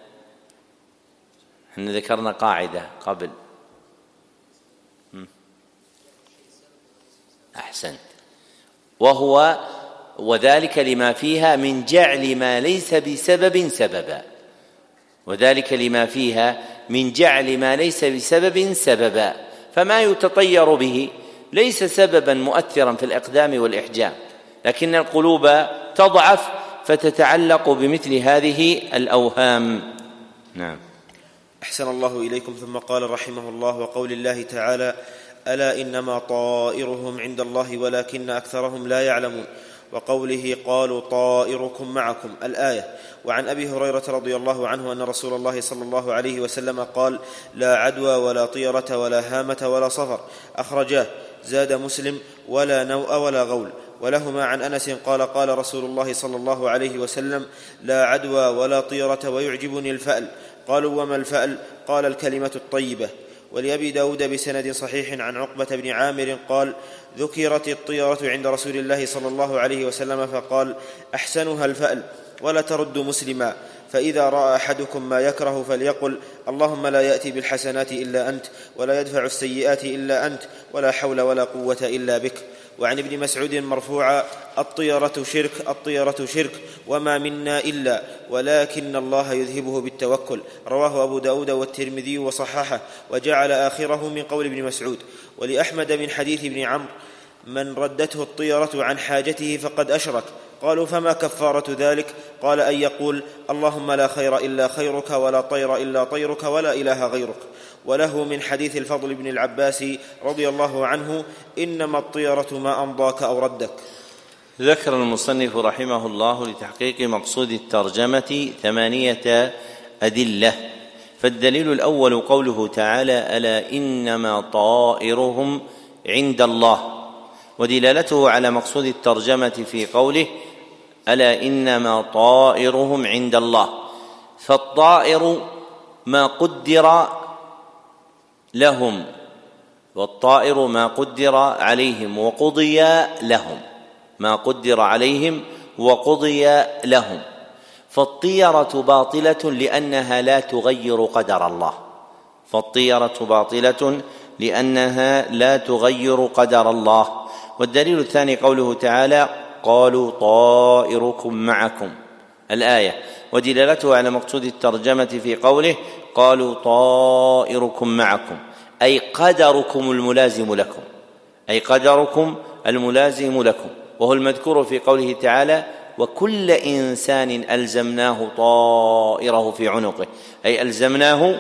احنا ذكرنا قاعدة قبل. أحسنت. وذلك لما فيها من جعل ما ليس بسبب سببا، وذلك لما فيها من جعل ما ليس بسبب سببا، فما يتطير به ليس سببا مؤثرا في الإقدام والإحجام، لكن القلوب تضعف فتتعلق بمثل هذه الأوهام. نعم.
أحسن الله إليكم. ثم قال رحمه الله: وقول الله تعالى: ألا إنما طائرهم عند الله ولكن أكثرهم لا يعلمون، وقوله: قالوا طائركم معكم، الآية. وعن أبي هريرة رضي الله عنه أن رسول الله صلى الله عليه وسلم قال: لا عدوى ولا طيرة ولا هامة ولا صفر، أخرجاه. زاد مسلم: ولا نوء ولا غول. ولهما عن أنس قال: قال رسول الله صلى الله عليه وسلم: لا عدوى ولا طيرة ويعجبني الفأل. قالوا: وما الفأل؟ قال: الكلمة الطيبة. ولأبي داود بسند صحيح عن عقبة بن عامر قال: ذكرت الطيرة عند رسول الله صلى الله عليه وسلم فقال: أحسنها الفأل، ولا ترد مسلما، فإذا رأى أحدكم ما يكره فليقل: اللهم لا يأتي بالحسنات إلا أنت، ولا يدفع السيئات إلا أنت، ولا حول ولا قوة إلا بك. وعن ابن مسعود مرفوعا: الطيرة شرك، الطيرة شرك، وما منا إلا، ولكن الله يذهبه بالتوكل. رواه أبو داود والترمذي وصححه، وجعل آخره من قول ابن مسعود. ولأحمد من حديث ابن عمرو: من ردته الطيرة عن حاجته فقد أشرك. قالوا: فما كفارة ذلك؟ قال: أن يقول: اللهم لا خير إلا خيرك، ولا طير إلا طيرك، ولا إله غيرك. وله من حديث الفضل بن العباس رضي الله عنه: إنما الطيرة ما أمضاك أو ردك.
ذكر المصنف رحمه الله لتحقيق مقصود الترجمة 8 أدلة. فالدليل الأول قوله تعالى: ألا إنما طائرهم عند الله، ودلالته على مقصود الترجمة في قوله: ألا إنما طائرهم عند الله. فالطائر ما قدر لهم، والطائر ما قدر عليهم وقضي لهم، ما قدر عليهم وقضي لهم. فالطيرة باطلة لأنها لا تغير قدر الله، فالطيرة باطلة لأنها لا تغير قدر الله. والدليل الثاني قوله تعالى: قالوا طائركم معكم، الآية. ودلالته على مقصود الترجمة في قوله: قالوا طائركم معكم، أي قدركم الملازم لكم، أي قدركم الملازم لكم. وهو المذكور في قوله تعالى: وكل إنسان ألزمناه طائره في عنقه، أي ألزمناه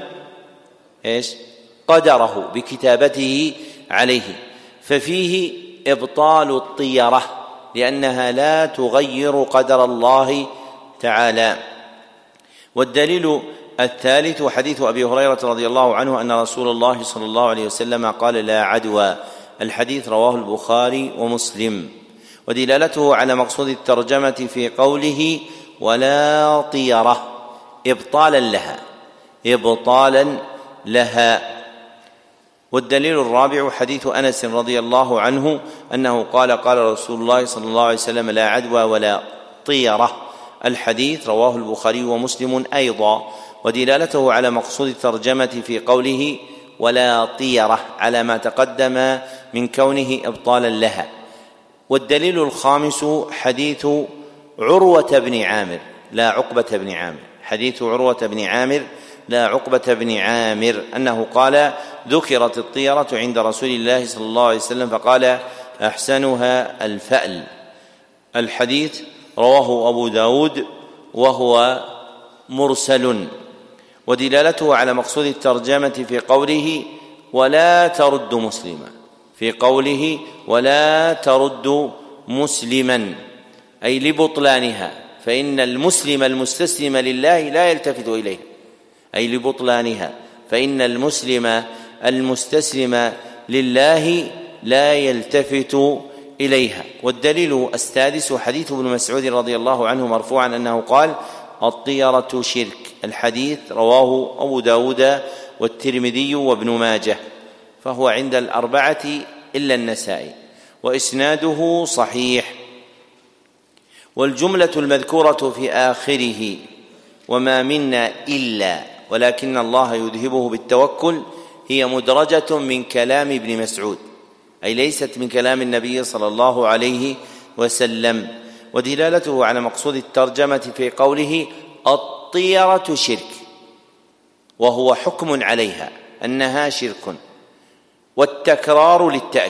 قدره بكتابته عليه. ففيه إبطال الطيرة لأنها لا تغير قدر الله تعالى. والدليل الثالث حديث أبي هريرة رضي الله عنه أن رسول الله صلى الله عليه وسلم قال: لا عدوى، الحديث رواه البخاري ومسلم. ودلالته على مقصود الترجمة في قوله: ولا طيرة، إبطالا لها، إبطالا لها. والدليل الرابع حديث أنس رضي الله عنه أنه قال: قال رسول الله صلى الله عليه وسلم: لا عدوى ولا طيرة، الحديث رواه البخاري ومسلم أيضا. ودلالته على مقصود الترجمة في قوله: ولا طيرة على ما تقدم من كونه إبطالا لها. والدليل الخامس حديث عروة بن عامر لا عقبة بن عامر، حديث عروة بن عامر لا عقبة بن عامر أنه قال: ذكرت الطيرة عند رسول الله صلى الله عليه وسلم فقال: أحسنها الفأل، الحديث رواه أبو داود وهو مرسل. ودلالته على مقصود الترجمة في قوله: ولا ترد مسلما، في قوله: ولا ترد مسلما، أي لبطلانها، فإن المسلم المستسلم لله لا يلتفت إليه، أي لبطلانها، فإن المسلم المستسلم لله لا يلتفت إليها. والدليل السادس حديث ابن مسعود رضي الله عنه مرفوعا أنه قال: الطيرة شرك، الحديث رواه أبو داود والترمذي وابن ماجه، فهو عند الأربعة إلا النسائي. وإسناده صحيح. والجملة المذكورة في آخره وما منا إلا ولكن الله يذهبه بالتوكل هي مدرجة من كلام ابن مسعود، أي ليست من كلام النبي صلى الله عليه وسلم. ودلالته على مقصود الترجمة في قوله الطيرة شرك، وهو حكم عليها أنها شرك، والتكرار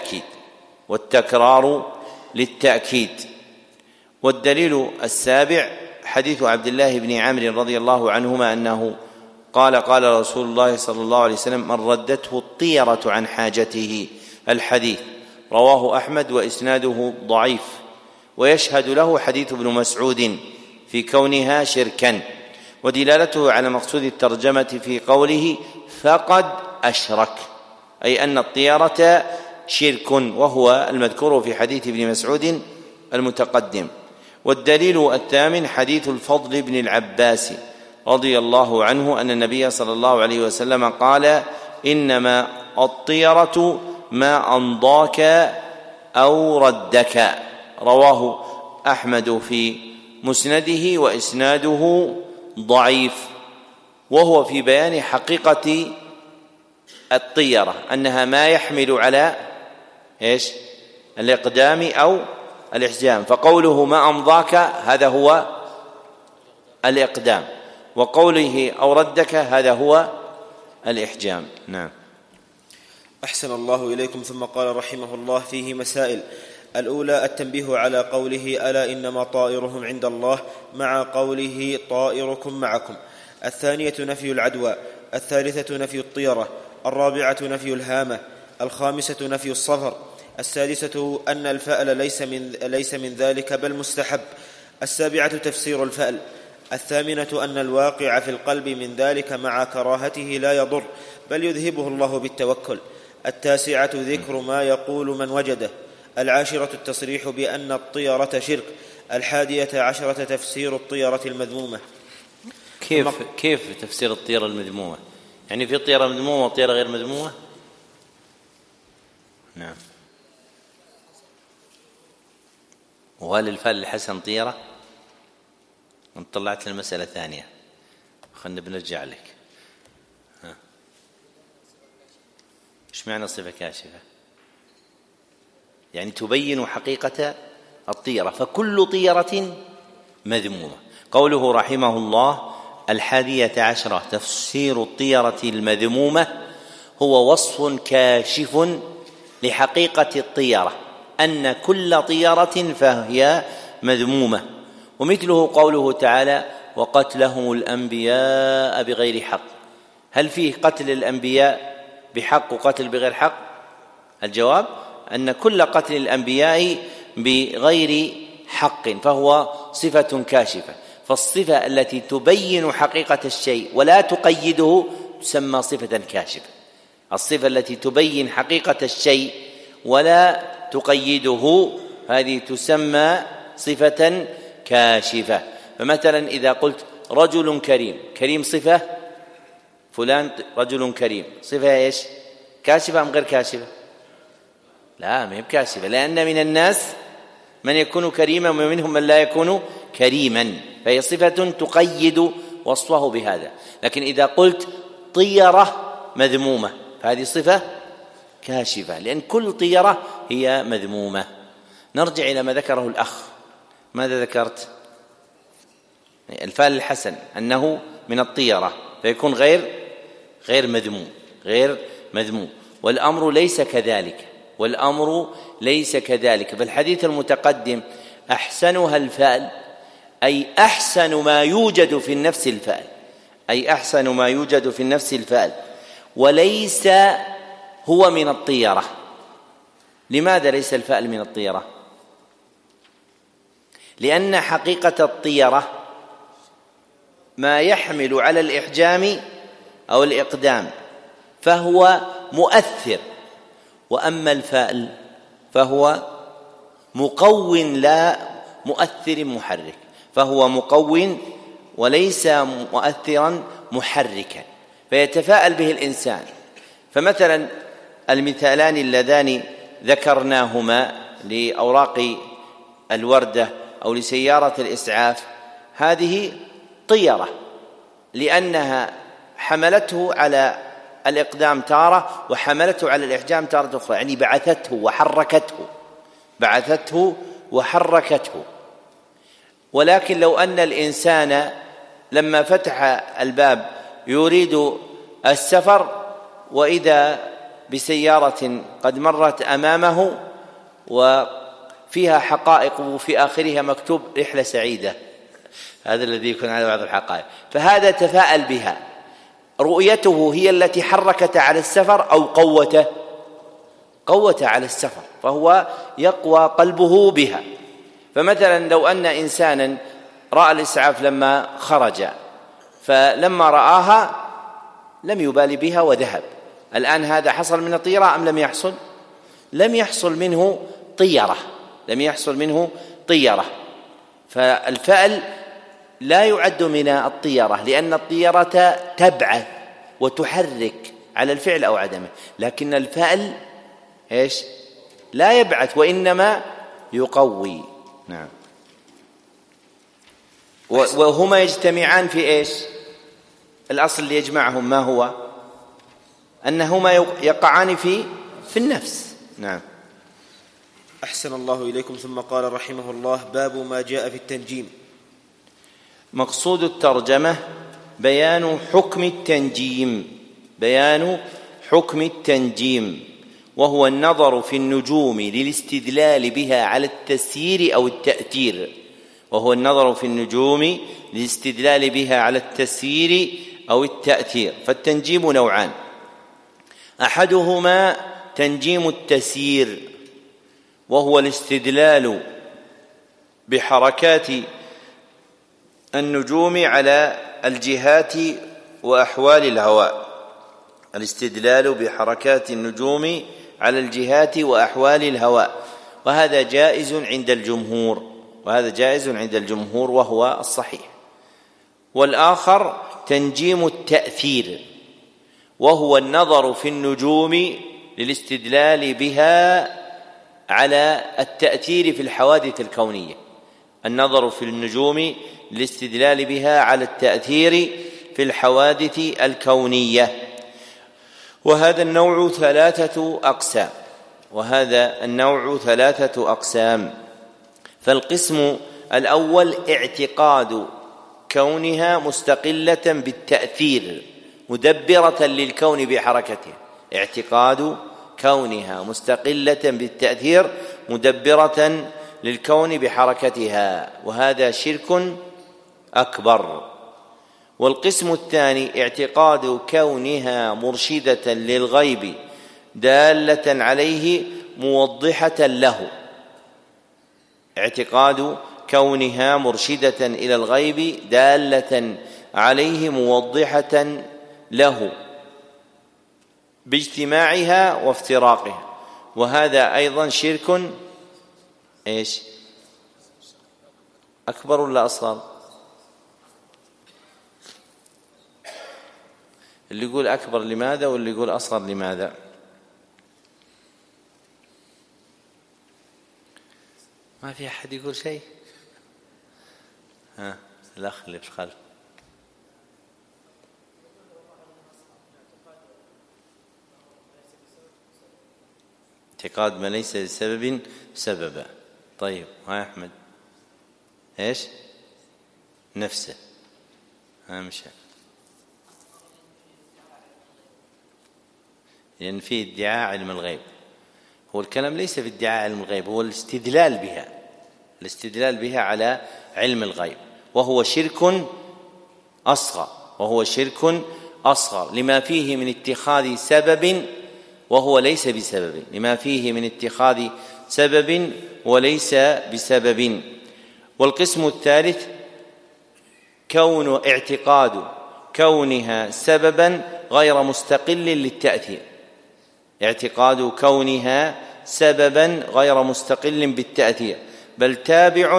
للتأكيد. والدليل السابع حديث عبد الله بن عمرو رضي الله عنهما أنه قال رسول الله صلى الله عليه وسلم من ردته الطيرة عن حاجته، الحديث رواه أحمد وإسناده ضعيف، ويشهد له حديث ابن مسعود في كونها شركا. ودلالته على مقصود الترجمة في قوله فقد أشرك، أي أن الطيرة شرك، وهو المذكور في حديث ابن مسعود المتقدم. والدليل الثامن حديث الفضل بن العباس رضي الله عنه أن النبي صلى الله عليه وسلم قال إنما الطيرة ما أمضاك أو ردك، رواه أحمد في مسنده وإسناده ضعيف. وهو في بيان حقيقة الطيرة أنها ما يحمل على الإقدام أو الإحجام، فقوله ما أمضاك هذا هو الإقدام، وقوله أو ردك هذا هو الإحجام. نعم.
أحسن الله إليكم. ثم قال رحمه الله فيه مسائل. الأولى التنبيه على قوله ألا إنما طائرهم عند الله مع قوله طائركم معكم. الثانية نفي العدوى. الثالثة نفي الطيرة. الرابعة نفي الهامة. الخامسة نفي الصفر. السادسة أن الفأل ليس من ذلك بل مستحب. السابعة تفسير الفأل. الثامنة أن الواقع في القلب من ذلك مع كراهته لا يضر بل يذهبه الله بالتوكل. التاسعة ذكر ما يقول من وجده. العاشرة التصريح بأن الطيرة شرك. 11 تفسير الطيرة المذمومة.
كيف تفسير الطيرة المذمومة؟ يعني في طيرة مذمومة وطيرة غير مذمومة؟ نعم. وهل الفأل الحسن طيرة؟ انت طلعت المسألة ثانية، خلنا بنرجع لك. ايش معنى صفة كاشفة؟ يعني تبين حقيقة الطيرة، فكل طيرة مذمومة. قوله رحمه الله 11 تفسير الطيرة المذمومة هو وصف كاشف لحقيقة الطيرة، أن كل طيرة فهي مذمومة. ومثله قوله تعالى وقتلهم الأنبياء بغير حق. هل فيه قتل الأنبياء بحق وقتل بغير حق؟ الجواب أن كل قتل الأنبياء بغير حق فهو صفة كاشفة. فالصفة التي تبين حقيقة الشيء ولا تقيده تسمى صفة كاشفة. الصفة التي تبين حقيقة الشيء ولا تقيده هذه تسمى صفة كاشفة. فمثلا إذا قلت رجل كريم، كريم صفة، فلان رجل كريم صفة ايش؟ كاشفة أم غير كاشفة؟ لا، ما هي كاشفة، لأن من الناس من يكون كريما ومنهم من لا يكون كريما، فهي صفة تقيد وصفه بهذا. لكن إذا قلت طيرة مذمومة فهذه صفة كاشفة، لأن كل طيرة هي مذمومة. نرجع إلى ما ذكره الأخ. ماذا ذكرت؟ الفعل الحسن أنه من الطيرة فيكون غير مذموم، والأمر ليس كذلك. فالحديث المتقدم أحسنها الفعل، أي أحسن ما يوجد في النفس الفعل، وليس هو من الطيرة. لماذا ليس الفعل من الطيرة؟ لأن حقيقة الطيرة ما يحمل على الإحجام أو الإقدام فهو مؤثر، وأما الفاعل فهو مقو لا مؤثر محرك، فهو مقو وليس مؤثرا محركا، فيتفاءل به الإنسان. فمثلا المثالان اللذان ذكرناهما لأوراق الوردة أو لسيارة الإسعاف، هذه طيرة، لأنها حملته على الإقدام تارة وحملته على الإحجام تارة أخرى، يعني بعثته وحركته. ولكن لو أن الإنسان لما فتح الباب يريد السفر وإذا بسيارة قد مرت أمامه وفيها حقائق وفي آخرها مكتوب رحلة سعيدة، هذا الذي يكون على بعض الحقائق، فهذا تفاءل بها، رؤيته هي التي حركت على السفر أو قوت على السفر، فهو يقوى قلبه بها. فمثلا لو أن إنسانا رأى الإسعاف لما خرج، فلما رآها لم يبالي بها وذهب، الآن هذا حصل من الطيرة أم لم يحصل؟ لم يحصل منه طيرة. فالفأل لا يعد من الطيرة، لأن الطيرة تبعث وتحرك على الفعل أو عدمه، لكن الفأل لا يبعث وإنما يقوي. نعم. وهما يجتمعان في الأصل اللي يجمعهم ما هو؟ أنهما يقعان في النفس. نعم.
أحسن الله إليكم. ثم قال رحمه الله: باب ما جاء في التنجيم.
مقصود الترجمة بيان حكم التنجيم، وهو النظر في النجوم للاستدلال بها على التسيير أو التأثير. فالتنجيم نوعان: أحدهما تنجيم التسيير، وهو الاستدلال بحركات النجوم على الجهات وأحوال الهواء، وهذا جائز عند الجمهور وهو الصحيح. والآخر تنجيم التأثير، وهو النظر في النجوم للاستدلال بها على التأثير في الحوادث الكونية. وهذا النوع ثلاثة أقسام. فالقسم الأول اعتقاد كونها مستقلة بالتأثير مدبرة للكون بحركتها، وهذا شرك أكبر. والقسم الثاني اعتقاد كونها مرشدة للغيب دالة عليه موضحة له باجتماعها وافتراقها، وهذا أيضا شرك أكبر ولا أصغر؟ اللي يقول أكبر لماذا واللي يقول أصغر لماذا؟ ما في أحد يقول شيء؟ الأخ اللي في الخلف. اعتقاد ما ليس لسبب سببا. طيب، ها أحمد نفسه مشى، لأن فيه ادعاء علم الغيب. هو الكلام ليس في ادعاء علم الغيب، هو الاستدلال بها على علم الغيب، وهو شرك أصغر لما فيه من اتخاذ سبب وهو ليس بسبب، والقسم الثالث اعتقاد كونها سببا غير مستقل بالتأثير، بل تابع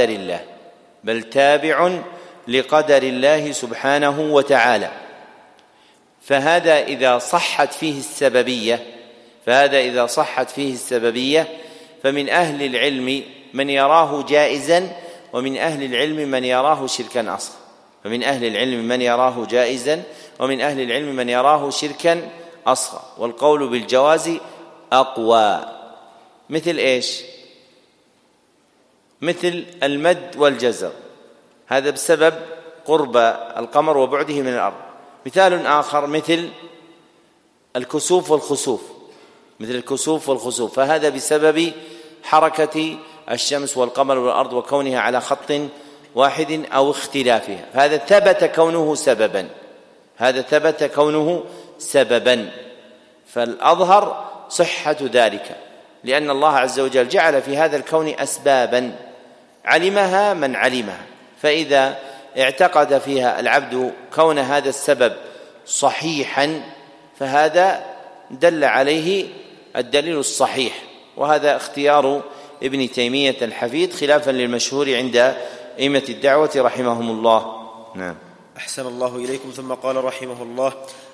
لقدر الله سبحانه وتعالى. فهذا إذا صحت فيه السببية فمن أهل العلم من يراه جائزا، ومن أهل العلم من يراه شركا أصغر. فمن أهل العلم من يراه جائزا، ومن أهل العلم من يراه شركا أصغر. والقول بالجواز أقوى. مثل إيش؟ مثل المد والجزر، هذا بسبب قرب القمر وبعده من الأرض. مثال آخر مثل الكسوف والخسوف، مثل الكسوف والخسوف، فهذا بسبب حركة الشمس والقمر والأرض وكونها على خط واحد أو اختلافها، فهذا ثبت كونه سببا، هذا ثبت كونه سببا. فالأظهر صحة ذلك، لأن الله عز وجل جعل في هذا الكون أسبابا علمها من علمها، فإذا اعتقد فيها العبد كون هذا السبب صحيحا فهذا دل عليه الدليل الصحيح. وهذا اختيار ابن تيمية الحفيد خلافا للمشهور عند أئمة الدعوة رحمهم الله. نعم.
أحسن الله إليكم. ثم قال رحمه الله: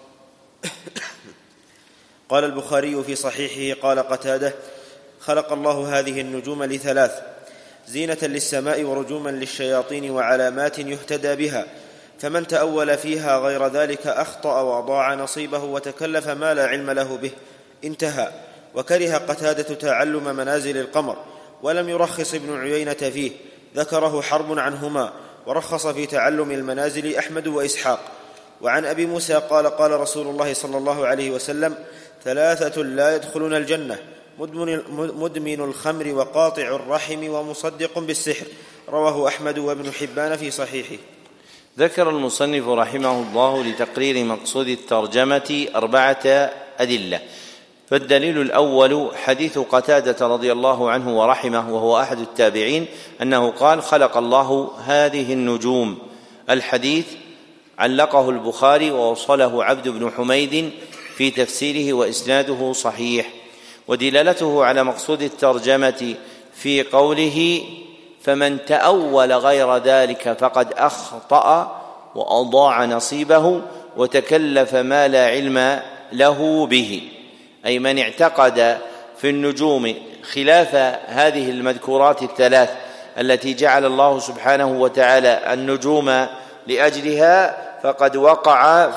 قال البخاري في صحيحه: قال قتادة: خلق الله هذه النجوم لثلاث: زينة للسماء، ورجوما للشياطين، وعلامات يهتدى بها، فمن تأول فيها غير ذلك أخطأ وأضاع نصيبه وتكلف ما لا علم له به. انتهى. وكره قتادة تعلم منازل القمر، ولم يرخص ابن عيينة فيه، ذكره حرب عنهما، ورخص في تعلم المنازل أحمد وإسحاق. وعن أبي موسى قال: قال رسول الله صلى الله عليه وسلم: ثلاثة لا يدخلون الجنة: مدمن الخمر، وقاطع الرحم، ومصدق بالسحر. رواه أحمد وابن حبان في صحيحه.
ذكر المصنف رحمه الله لتقرير مقصود الترجمة 4 أدلة. فالدليل الأول حديث قتادة رضي الله عنه ورحمه، وهو أحد التابعين، أنه قال: خلق الله هذه النجوم. الحديث علقه البخاري ووصله عبد بن حميد في تفسيره، وإسناده صحيح. ودلالته على مقصود الترجمة في قوله: فمن تأول غير ذلك فقد أخطأ وأضاع نصيبه وتكلف ما لا علم له به، أي من اعتقد في النجوم خلاف هذه المذكورات الثلاث التي جعل الله سبحانه وتعالى النجوم لأجلها فقد وقع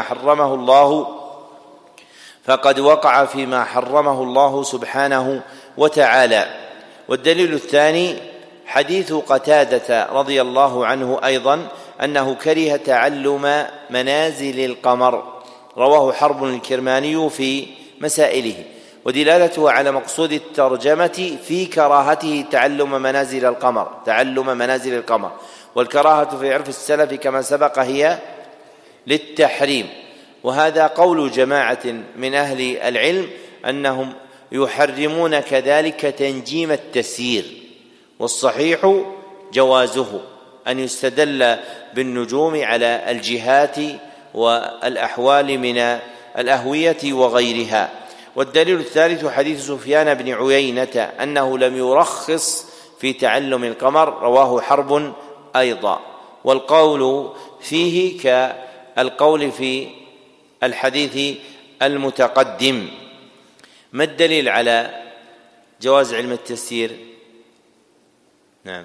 فيما حرمه الله سبحانه وتعالى. والدليل الثاني حديث قتادة رضي الله عنه أيضا أنه كره تعلم منازل القمر، رواه حرب الكرماني في مسائله. ودلالته على مقصود الترجمة في كراهته تعلم منازل القمر، والكراهة في عرف السلف كما سبق هي للتحريم. وهذا قول جماعة من أهل العلم أنهم يحرمون كذلك تنجيم التسيير، والصحيح جوازه أن يستدل بالنجوم على الجهات والأحوال من الأهوية وغيرها. والدليل الثالث حديث سفيان بن عيينة أنه لم يرخص في تعلم القمر، رواه حرب أيضا. والقول فيه كالقول في الحديث المتقدم. ما الدليل على جواز علم التسيير؟ نعم،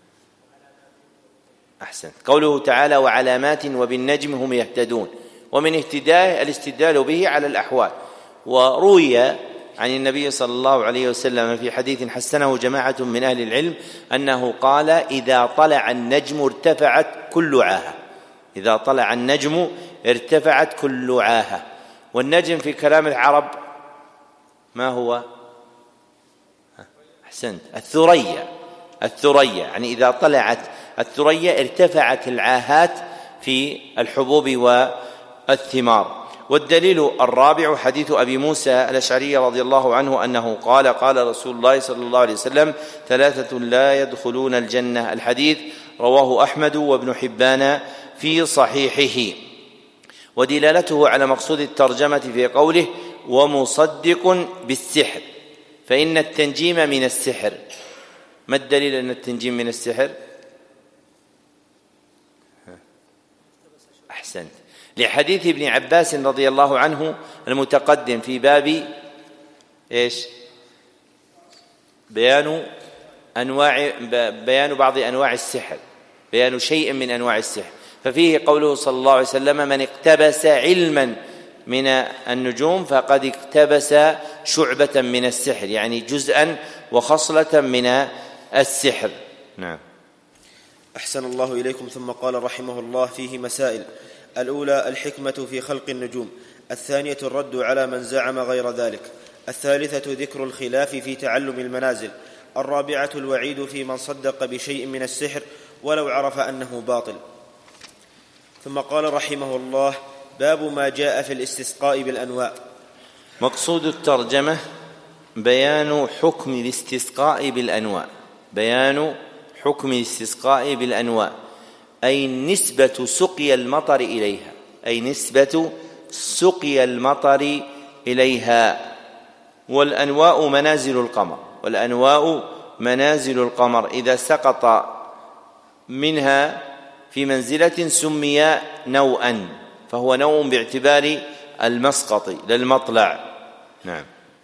أحسن. قوله تعالى: وعلامات وبالنجم هم يهتدون، ومن اهتدائه الاستدلال به على الأحوال. وروي عن النبي صلى الله عليه وسلم في حديث حسنه جماعة من أهل العلم أنه قال: إذا طلع النجم ارتفعت كل عاهة. إذا طلع النجم ارتفعت كل عاهة. والنجم في كلام العرب ما هو؟ أحسنت، الثريا، يعني إذا طلعت الثريا ارتفعت العاهات في الحبوب والثمار. والدليل الرابع حديث أبي موسى الأشعري رضي الله عنه أنه قال: قال رسول الله صلى الله عليه وسلم: 3 لا يدخلون الجنة. الحديث رواه أحمد وابن حبان في صحيحه. ودلالته على مقصود الترجمة في قوله: ومصدق بالسحر، فإن التنجيم من السحر. ما الدليل أن التنجيم من السحر؟ أحسنت، لحديث ابن عباس رضي الله عنه المتقدم في باب إيش؟ بيان بعض أنواع السحر، بيان شيء من أنواع السحر. ففيه قوله صلى الله عليه وسلم: من اقتبس علما من النجوم فقد اقتبس شعبة من السحر، يعني جزءا وخصلة من السحر. نعم.
أحسن الله إليكم. ثم قال رحمه الله: فيه مسائل: الأولى الحكمة في خلق النجوم، الثانية الرد على من زعم غير ذلك، الثالثة ذكر الخلاف في تعلم المنازل، الرابعة الوعيد في من صدق بشيء من السحر ولو عرف أنه باطل. ثم قال رحمه الله: باب ما جاء في الاستسقاء بالأنواء.
مقصود الترجمة بيان حكم الاستسقاء بالأنواء، بيان حكم الاستسقاء بالأنواء، أي نسبة سقي المطر إليها، أي نسبة سقي المطر إليها. والأنواء منازل القمر، والأنواء منازل القمر، إذا سقط منها في منزلة سمي نوءا، فهو نوء باعتبار المسقط للمطلع. نعم.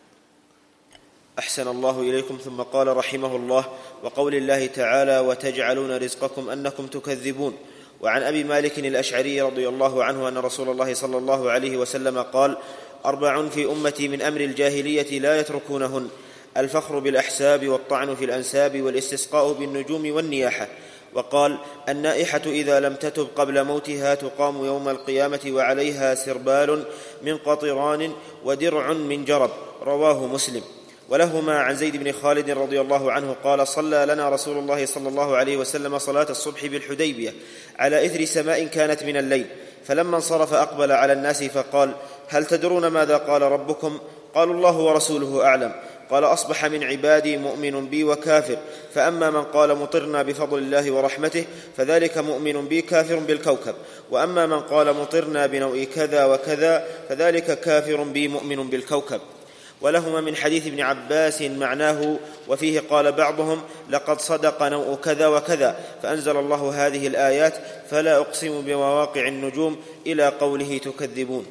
أحسن الله إليكم. ثم قال رحمه الله: وقول الله تعالى: وتجعلون رزقكم أنكم تكذبون. وعن أبي مالك الأشعري رضي الله عنه أن رسول الله صلى الله عليه وسلم قال: 4 في أمتي من أمر الجاهلية لا يتركونهن: الفخر بالأحساب، والطعن في الأنساب، والاستسقاء بالنجوم، والنياحة. وقال: النائحة إذا لم تتب قبل موتها تقام يوم القيامة وعليها سربال من قطران ودرع من جرب. رواه مسلم. ولهما عن زيد بن خالد رضي الله عنه قال: صلى لنا رسول الله صلى الله عليه وسلم صلاة الصبح بالحديبية على إثر سماء كانت من الليل، فلما انصرف أقبل على الناس فقال: هل تدرون ماذا قال ربكم؟ قالوا: الله ورسوله أعلم. قال: أصبح من عبادي مؤمن بي وكافر، فأما من قال مطرنا بفضل الله ورحمته فذلك مؤمن بي كافر بالكوكب، وأما من قال مطرنا بنوء كذا وكذا فذلك كافر بي مؤمن بالكوكب. ولهما من حديث ابن عباس معناه، وفيه قال بعضهم: لقد صدق نوء كذا وكذا، فأنزل الله هذه الآيات: فلا أقسم بمواقع النجوم، إلى قوله تكذبون.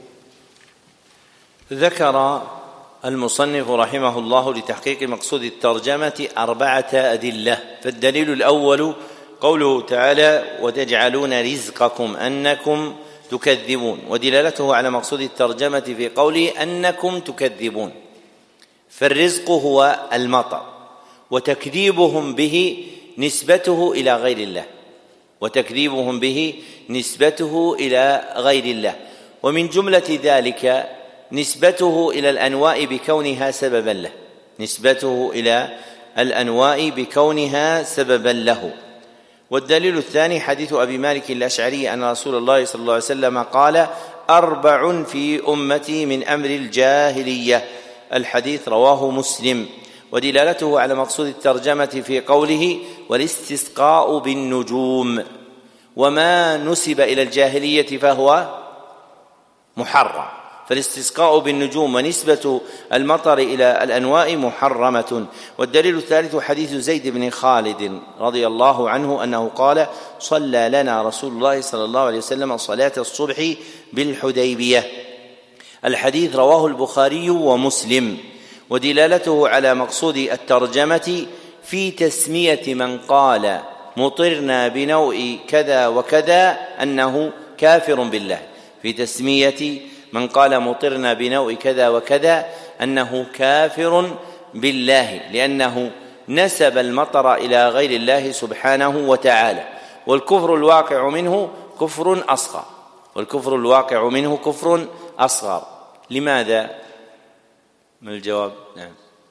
ذكر المصنف رحمه الله لتحقيق مقصود الترجمة 4 أدلة. فالدليل الأول قوله تعالى: وتجعلون رزقكم أنكم تكذبون، ودلالته على مقصود الترجمة في قوله أنكم تكذبون. فالرزق هو المطر، وتكذيبهم به نسبته إلى غير الله، وتكذيبهم به نسبته إلى غير الله. ومن جملة ذلك نسبته إلى الأنواء بكونها سببا له، نسبته إلى الأنواء بكونها سببا له. والدليل الثاني حديث أبي مالك الأشعري أن رسول الله صلى الله عليه وسلم قال: 4 في أمتي من أمر الجاهلية. الحديث رواه مسلم. ودلالته على مقصود الترجمة في قوله: والاستسقاء بالنجوم. وما نسب إلى الجاهلية فهو محرم، فالاستسقاء بالنجوم ونسبة المطر إلى الأنواء محرمة. والدليل الثالث حديث زيد بن خالد رضي الله عنه أنه قال: صلى لنا رسول الله صلى الله عليه وسلم صلاة الصبح بالحديبية. الحديث رواه البخاري ومسلم. ودلالته على مقصود الترجمة في تسمية من قال مطرنا بنوء كذا وكذا أنه كافر بالله، في تسمية من قال مطرنا بنوء كذا وكذا أنه كافر بالله، لأنه نسب المطر إلى غير الله سبحانه وتعالى. والكفر الواقع منه كفر أصغر، والكفر الواقع منه كفر أصغر. لماذا؟ ما الجواب؟ نعم.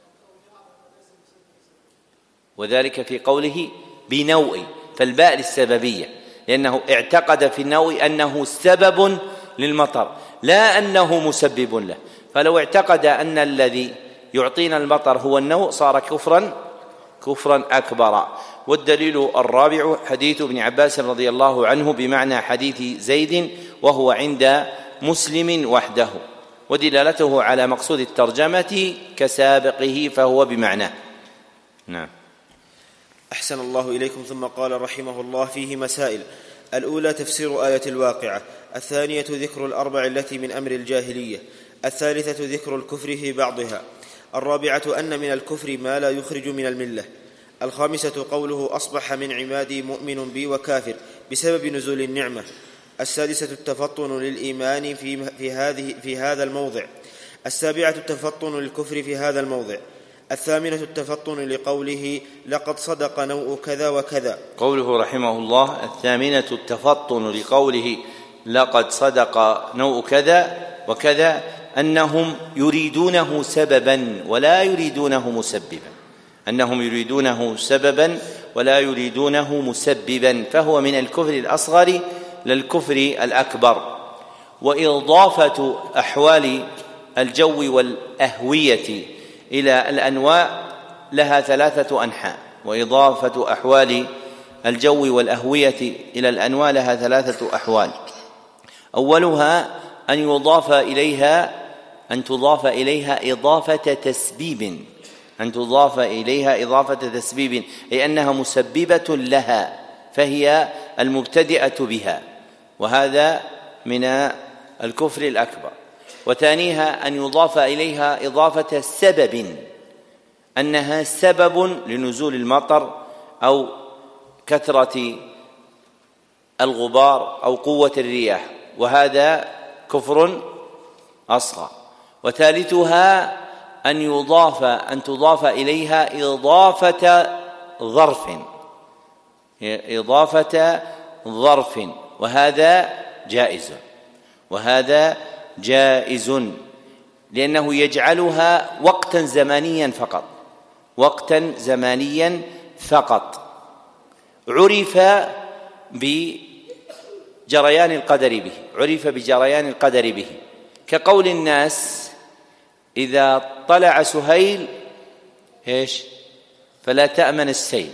وذلك في قوله بنوء، فالباء للسببية، لأنه اعتقد في النوء أنه سبب للمطر لا أنه مسبب له. فلو اعتقد أن الذي يعطينا المطر هو النوء صار كفرا أكبر. والدليل الرابع حديث ابن عباس رضي الله عنه بمعنى حديث زيد، وهو عند مسلم وحده. ودلالته على مقصود الترجمة كسابقه فهو بمعناه. نعم.
أحسن الله إليكم. ثم قال رحمه الله: فيه مسائل. الأولى تفسير آية الواقعة، الثانية ذكر 4 التي من أمر الجاهلية، الثالثة ذكر الكفر في بعضها، الرابعة أن من الكفر ما لا يخرج من الملة. الخامسة قوله أصبح من عبادي مؤمن بي وكافر بسبب نزول النعمة. السادسة التفطن للإيمان في هذا الموضع. السابعة التفطن للكفر في هذا الموضع. الثامنة التفطن لقوله لقد صدق نوء كذا وكذا.
قوله رحمه الله الثامنة التفطن لقوله لقد صدق نوء كذا وكذا، أنهم يريدونه سببا ولا يريدونه مسببا، أنهم يريدونه سببا ولا يريدونه مسببا، فهو من الكفر الأصغر للكفر الأكبر. وإضافة أحوال الجو والأهوية إلى الأنواع لها ثلاثة أنحاء. وإضافة أحوال الجو والأهوية إلى الأنواع لها ثلاثة أحوال. أولها أن تضاف إليها إضافة تسبيب، أي أنها مسببة لها فهي المبتدئة بها، وهذا من الكفر الأكبر. وثانيها أن يضاف إليها إضافة سبب، أنها سبب لنزول المطر أو كثرة الغبار أو قوة الرياح، وهذا كفر أصغر. وثالثها أن تضاف إليها إضافة ظرف، وهذا جائز لأنه يجعلها وقتا زمانيا فقط عرف بجريان القدر به، كقول الناس إذا طلع سهيل فلا تأمن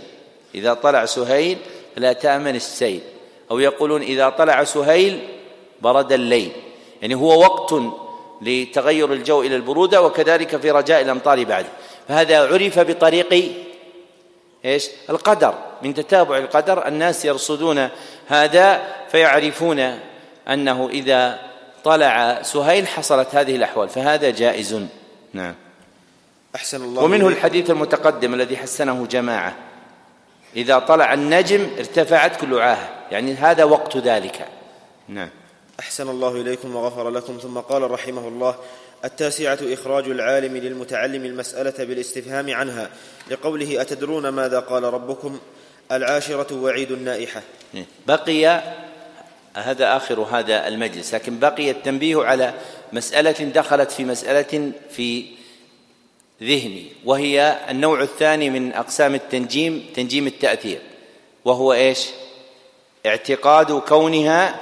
السيل، أو يقولون إذا طلع سهيل برد الليل، يعني هو وقت لتغير الجو إلى البرودة، وكذلك في رجاء الأمطار بعد. فهذا عرف بطريق القدر، من تتابع القدر الناس يرصدون هذا فيعرفون أنه إذا طلع سهيل حصلت هذه الأحوال، فهذا جائز. نعم.
أحسن الله.
ومنه الحديث المتقدم الذي حسنه جماعة: إذا طلع النجم ارتفعت كل عاهة، يعني هذا وقت ذلك. نعم.
أحسن الله إليكم وغفر لكم. ثم قال رحمه الله: التاسعة إخراج العالم للمتعلم المسألة بالاستفهام عنها، لقوله أتدرون ماذا قال ربكم. العاشرة وعيد النائحة.
بقي هذا آخر هذا المجلس، لكن بقي التنبيه على مسألة دخلت في مسألة في ذهني، وهي النوع الثاني من أقسام التنجيم، تنجيم التأثير، وهو اعتقاد كونها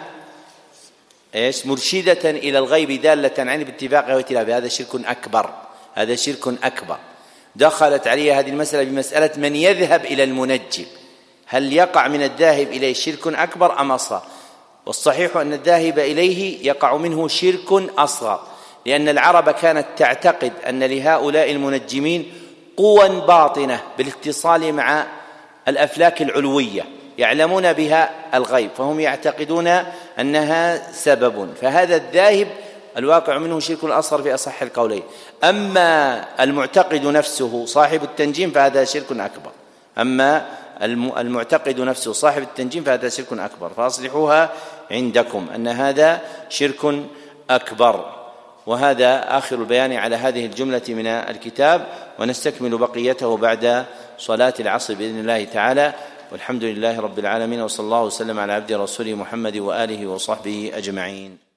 مرشدة إلى الغيب دالة عنه باتفاقها واتلافها. هذا شرك أكبر. دخلت عليه هذه المسألة بمسألة من يذهب إلى المنجم، هل يقع من الذاهب إليه شرك أكبر أم أصغر؟ والصحيح أن الذاهب إليه يقع منه شرك أصغر، لأن العرب كانت تعتقد أن لهؤلاء المنجمين قوى باطنة بالاتصال مع الأفلاك العلوية يعلمون بها الغيب، فهم يعتقدون أنها سبب، فهذا الذاهب الواقع منه شرك أصغر في أصح القولين. أما المعتقد نفسه صاحب التنجيم فهذا شرك أكبر، فأصلحوها عندكم أن هذا شرك أكبر. وهذا آخر البيان على هذه الجملة من الكتاب، ونستكمل بقيته بعد صلاة العصر بإذن الله تعالى. والحمد لله رب العالمين، وصلى الله وسلم على عبده ورسوله محمد وآله وصحبه أجمعين.